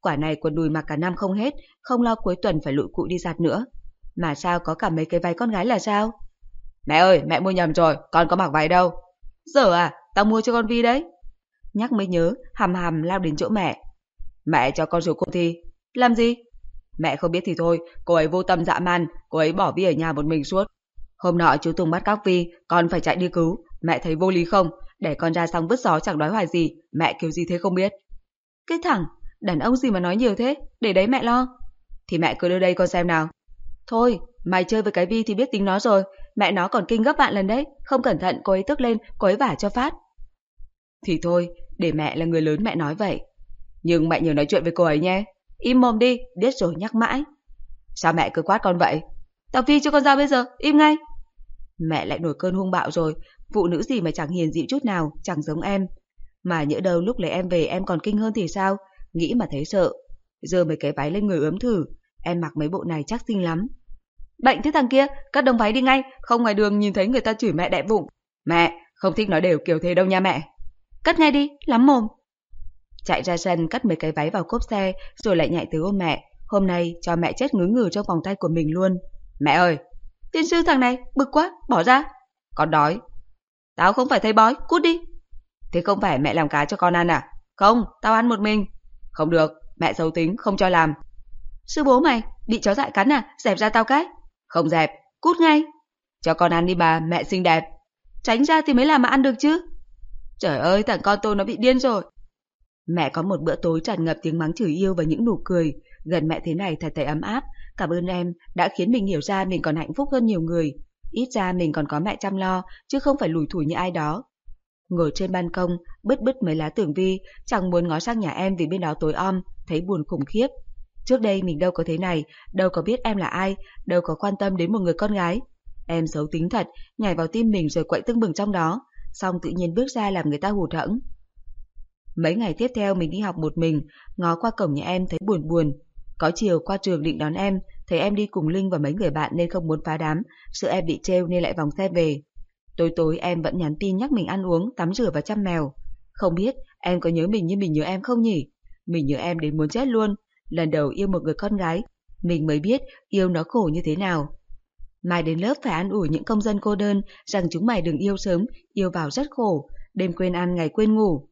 Quả này quần đùi mặc cả năm không hết, không lo cuối tuần phải lụi cụi đi giặt nữa. Mà sao có cả mấy cái váy con gái là sao? Mẹ ơi, mẹ mua nhầm rồi, con có mặc váy đâu. Giờ à, tao mua cho con Vi đấy. Nhắc mới nhớ, hầm hầm lao đến chỗ mẹ. Mẹ cho con rủ cô Thi. Làm gì? Mẹ không biết thì thôi, cô ấy vô tâm dã man, cô ấy bỏ Vi ở nhà một mình suốt. Hôm nọ chú Tùng bắt cóc Vi, con phải chạy đi cứu. Mẹ thấy vô lý không? Để con ra xong vứt gió chẳng đói hoài gì, mẹ kiểu gì thế không biết. Cái thằng, đàn ông gì mà nói nhiều thế, để đấy mẹ lo. Thì mẹ cứ đưa đây con xem nào. Thôi, mày chơi với cái Vi thì biết tính nó rồi, mẹ nó còn kinh gấp vạn lần đấy, không cẩn thận cô ấy tức lên, cô ấy vả cho phát. Thì thôi, để mẹ là người lớn mẹ nói vậy. Nhưng mẹ nhớ nói chuyện với cô ấy nhé. Im mồm đi, biết rồi nhắc mãi. Sao mẹ cứ quát con vậy? Tao Vi cho con ra bây giờ, im ngay. Mẹ lại nổi cơn hung bạo rồi, phụ nữ gì mà chẳng hiền dịu chút nào, chẳng giống em. Mà nhỡ đâu lúc lấy em về em còn kinh hơn thì sao? Nghĩ mà thấy sợ. Giờ mấy cái váy lên người ướm thử, em mặc mấy bộ này chắc xinh lắm. Bệnh thế thằng kia, cất đồng váy đi ngay, không ngoài đường nhìn thấy người ta chửi mẹ đẹp vụng. Mẹ, không thích nói đều kiểu thế đâu nha mẹ. Cất ngay đi, lắm mồm. Chạy ra sân cất mấy cái váy vào cốp xe, rồi lại nhảy tới ôm mẹ. Hôm nay cho mẹ chết ngứ ngừ trong vòng tay của mình luôn. Mẹ ơi! Tiên sư thằng này, bực quá, bỏ ra. Con đói. Tao không phải thấy bói, cút đi. Thế không phải mẹ làm cá cho con ăn à? Không, tao ăn một mình. Không được, mẹ xấu tính, không cho làm. Sư bố mày, bị chó dại cắn à? Dẹp ra tao cái. Không dẹp. Cút ngay. Cho con ăn đi bà, mẹ xinh đẹp. Tránh ra thì mới làm mà ăn được chứ. Trời ơi, thằng con tôi nó bị điên rồi. Mẹ có một bữa tối tràn ngập tiếng mắng chửi yêu và những nụ cười. Gần mẹ thế này thật thấy ấm áp. Cảm ơn em đã khiến mình hiểu ra mình còn hạnh phúc hơn nhiều người. Ít ra mình còn có mẹ chăm lo, chứ không phải lủi thủi như ai đó. Ngồi trên ban công, bứt bứt mấy lá tường vi, chẳng muốn ngó sang nhà em vì bên đó tối om, thấy buồn khủng khiếp. Trước đây mình đâu có thế này, đâu có biết em là ai, đâu có quan tâm đến một người con gái. Em xấu tính thật, nhảy vào tim mình rồi quậy tưng bừng trong đó, xong tự nhiên bước ra làm người ta hụt hẫng. Mấy ngày tiếp theo mình đi học một mình, ngó qua cổng nhà em thấy buồn buồn. Có chiều qua trường định đón em, thấy em đi cùng Linh và mấy người bạn nên không muốn phá đám, sợ em bị trêu nên lại vòng xe về. Tối tối em vẫn nhắn tin nhắc mình ăn uống, tắm rửa và chăm mèo. Không biết em có nhớ mình như mình nhớ em không nhỉ? Mình nhớ em đến muốn chết luôn. Lần đầu yêu một người con gái, mình mới biết yêu nó khổ như thế nào. Mai đến lớp phải an ủi những công dân cô đơn rằng chúng mày đừng yêu sớm, yêu vào rất khổ, đêm quên ăn ngày quên ngủ.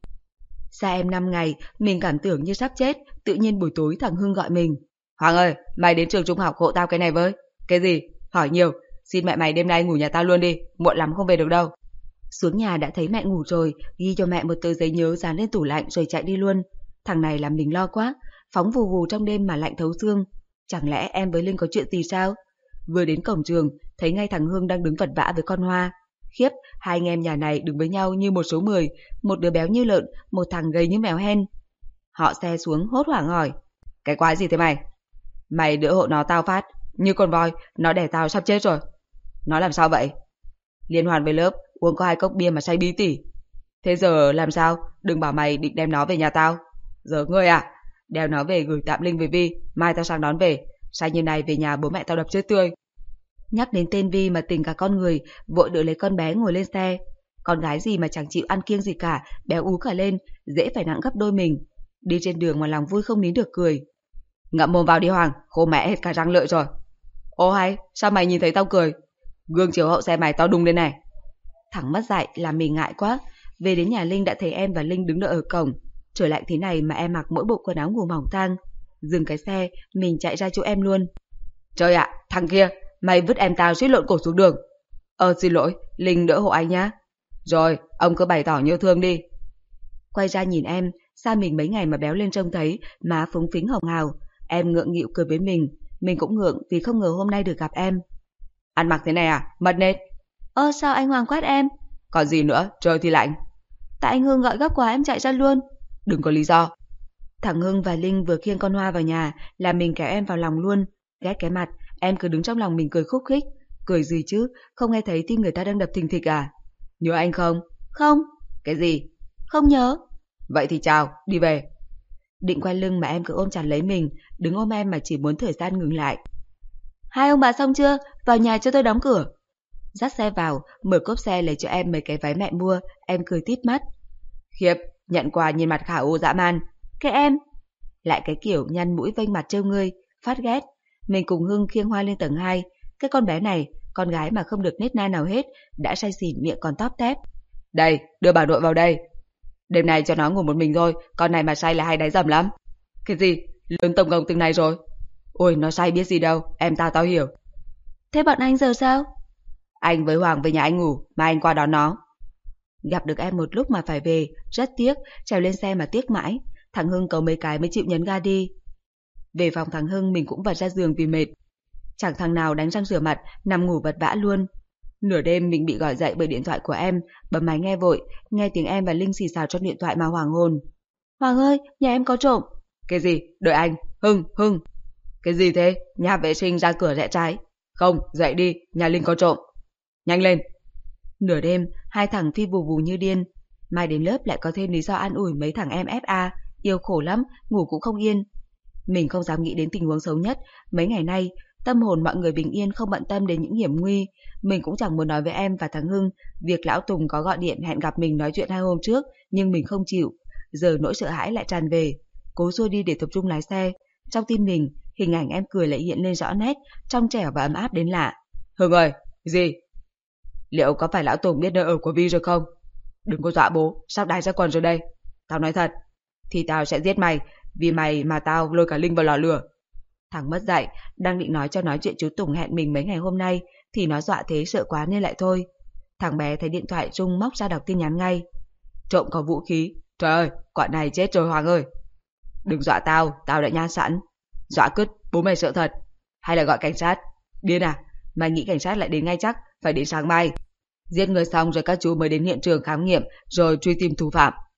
Xa em năm ngày, mình cảm tưởng như sắp chết, tự nhiên buổi tối thằng Hưng gọi mình. Hoàng ơi, mày đến trường trung học hộ tao cái này với. Cái gì? Hỏi nhiều, xin mẹ mày đêm nay ngủ nhà tao luôn đi, muộn lắm không về được đâu. Xuống nhà đã thấy mẹ ngủ rồi, ghi cho mẹ một tờ giấy nhớ dán lên tủ lạnh rồi chạy đi luôn. Thằng này làm mình lo quá, phóng vù vù trong đêm mà lạnh thấu xương. Chẳng lẽ em với Linh có chuyện gì sao? Vừa đến cổng trường, thấy ngay thằng Hưng đang đứng vật vã với con Hoa. Khiếp, hai anh em nhà này đứng với nhau như một số mười, một đứa béo như lợn, một thằng gầy như mèo hen. Họ xe xuống hốt hoảng hỏi. Cái quái gì thế mày? Mày đỡ hộ nó tao phát, như con voi, nó đẻ tao sắp chết rồi. Nó làm sao vậy? Liên hoan với lớp, uống có hai cốc bia mà say bí tỉ. Thế giờ làm sao? Đừng bảo mày định đem nó về nhà tao. Giờ ngươi à? Đeo nó về gửi tạm Linh với Vi, mai tao sang đón về. Say như này về nhà bố mẹ tao đập chết tươi. Nhắc đến tên Vi mà tình cả con người, vội đỡ lấy con bé ngồi lên xe. Con gái gì mà chẳng chịu ăn kiêng gì cả, béo ú cả lên, dễ phải nặng gấp đôi mình. Đi trên đường mà lòng vui không nín được cười. Ngậm mồm vào đi Hoàng, khô mẹ hết cả răng lợi rồi. Ô hay, sao mày nhìn thấy tao cười? Gương chiếu hậu xe mày tao đùng lên này. Thằng mất dạy làm mình ngại quá. Về đến nhà Linh đã thấy em và Linh đứng đợi ở cổng. Trời lạnh thế này mà em mặc mỗi bộ quần áo ngủ mỏng tang. Dừng cái xe, mình chạy ra chỗ em luôn. Trời ạ, thằng kia, mày vứt em tao suýt lộn cổ xuống đường. Ờ xin lỗi, Linh đỡ hộ anh nhá. Rồi, ông cứ bày tỏ nhớ thương đi. Quay ra nhìn em, sao mình mấy ngày mà béo lên trông thấy, má phúng phính hồng hào. Em ngượng nghịu cười với mình, mình cũng ngượng vì không ngờ hôm nay được gặp em. Ăn mặc thế này à, mất nết. Ơ sao anh Hoàng quát em? Còn gì nữa, trời thì lạnh. Tại anh Hưng gọi gấp quá em chạy ra luôn. Đừng có lý do. Thằng Hưng và Linh vừa khiêng con Hoa vào nhà, là mình kéo em vào lòng luôn. Ghét cái mặt, em cứ đứng trong lòng mình cười khúc khích. Cười gì chứ, không nghe thấy tim người ta đang đập thình thịch à? Nhớ anh không? Không. Cái gì? Không nhớ. Vậy thì chào, đi về. Định quay lưng mà em cứ ôm chặt lấy mình, đứng ôm em mà chỉ muốn thời gian ngừng lại. Hai ông bà xong chưa? Vào nhà cho tôi đóng cửa. Dắt xe vào, mở cốp xe lấy cho em mấy cái váy mẹ mua, em cười tít mắt. Khiếp, nhận quà nhìn mặt khả ô dã man. Cái em. Lại cái kiểu nhăn mũi vênh mặt trêu ngươi, phát ghét. Mình cùng Hưng khiêng Hoa lên tầng hai. Cái con bé này, con gái mà không được nết na nào hết, đã say xỉn miệng còn tóp tép. Đây, đưa bà nội vào đây. Đêm nay cho nó ngủ một mình thôi, con này mà say là hay đáy dầm lắm. Cái gì? Lương tổng cộng từng này rồi. Ôi, nó say biết gì đâu, em ta tao hiểu. Thế bọn anh giờ sao? Anh với Hoàng về nhà anh ngủ, mai anh qua đón nó. Gặp được em một lúc mà phải về, rất tiếc, trèo lên xe mà tiếc mãi. Thằng Hưng cầu mấy cái mới chịu nhấn ga đi. Về phòng thằng Hưng mình cũng vật ra giường vì mệt. Chẳng thằng nào đánh răng rửa mặt, nằm ngủ vật vã luôn. Nửa đêm mình bị gọi dậy bởi điện thoại của em, bấm máy nghe vội, nghe tiếng em và Linh xì xào trong điện thoại mà hoàng hồn. Hoàng ơi, nhà em có trộm. Cái gì? Đợi anh. Hưng, Hưng. Cái gì thế? Nhà vệ sinh ra cửa rẽ trái. Không, dậy đi, nhà Linh có trộm. Nhanh lên. Nửa đêm, hai thằng phi vù vù như điên. Mai đến lớp lại có thêm lý do an ủi mấy thằng em ép a, yêu khổ lắm, ngủ cũng không yên. Mình không dám nghĩ đến tình huống xấu nhất. Mấy ngày nay, tâm hồn mọi người bình yên không bận tâm đến những hiểm nguy. Mình cũng chẳng muốn nói với em và thằng Hưng việc lão Tùng có gọi điện hẹn gặp mình nói chuyện hai hôm trước, nhưng mình không chịu. Giờ nỗi sợ hãi lại tràn về. Cố xua đi để tập trung lái xe. Trong tim mình, hình ảnh em cười lại hiện lên rõ nét, trong trẻo và ấm áp đến lạ. Hưng ơi, gì? Liệu có phải lão Tùng biết nơi ở của Vi rồi không? Đừng có dọa bố, sắp đái ra quần rồi đây. Tao nói thật, thì tao sẽ giết mày, vì mày mà tao lôi cả Linh vào lò lửa. Thằng mất dạy, đang định nói cho nói chuyện chú Tùng hẹn mình mấy ngày hôm nay, thì nó dọa thế sợ quá nên lại thôi. Thằng bé thấy điện thoại rung móc ra đọc tin nhắn ngay. Trộm có vũ khí. Trời ơi, quả này chết rồi Hoàng ơi. Đừng dọa tao, tao đã nhan sẵn. Dọa cứt, bố mày sợ thật. Hay là gọi cảnh sát? Điên à? Mày nghĩ cảnh sát lại đến ngay chắc, phải đến sáng mai. Giết người xong rồi các chú mới đến hiện trường khám nghiệm, rồi truy tìm thủ phạm.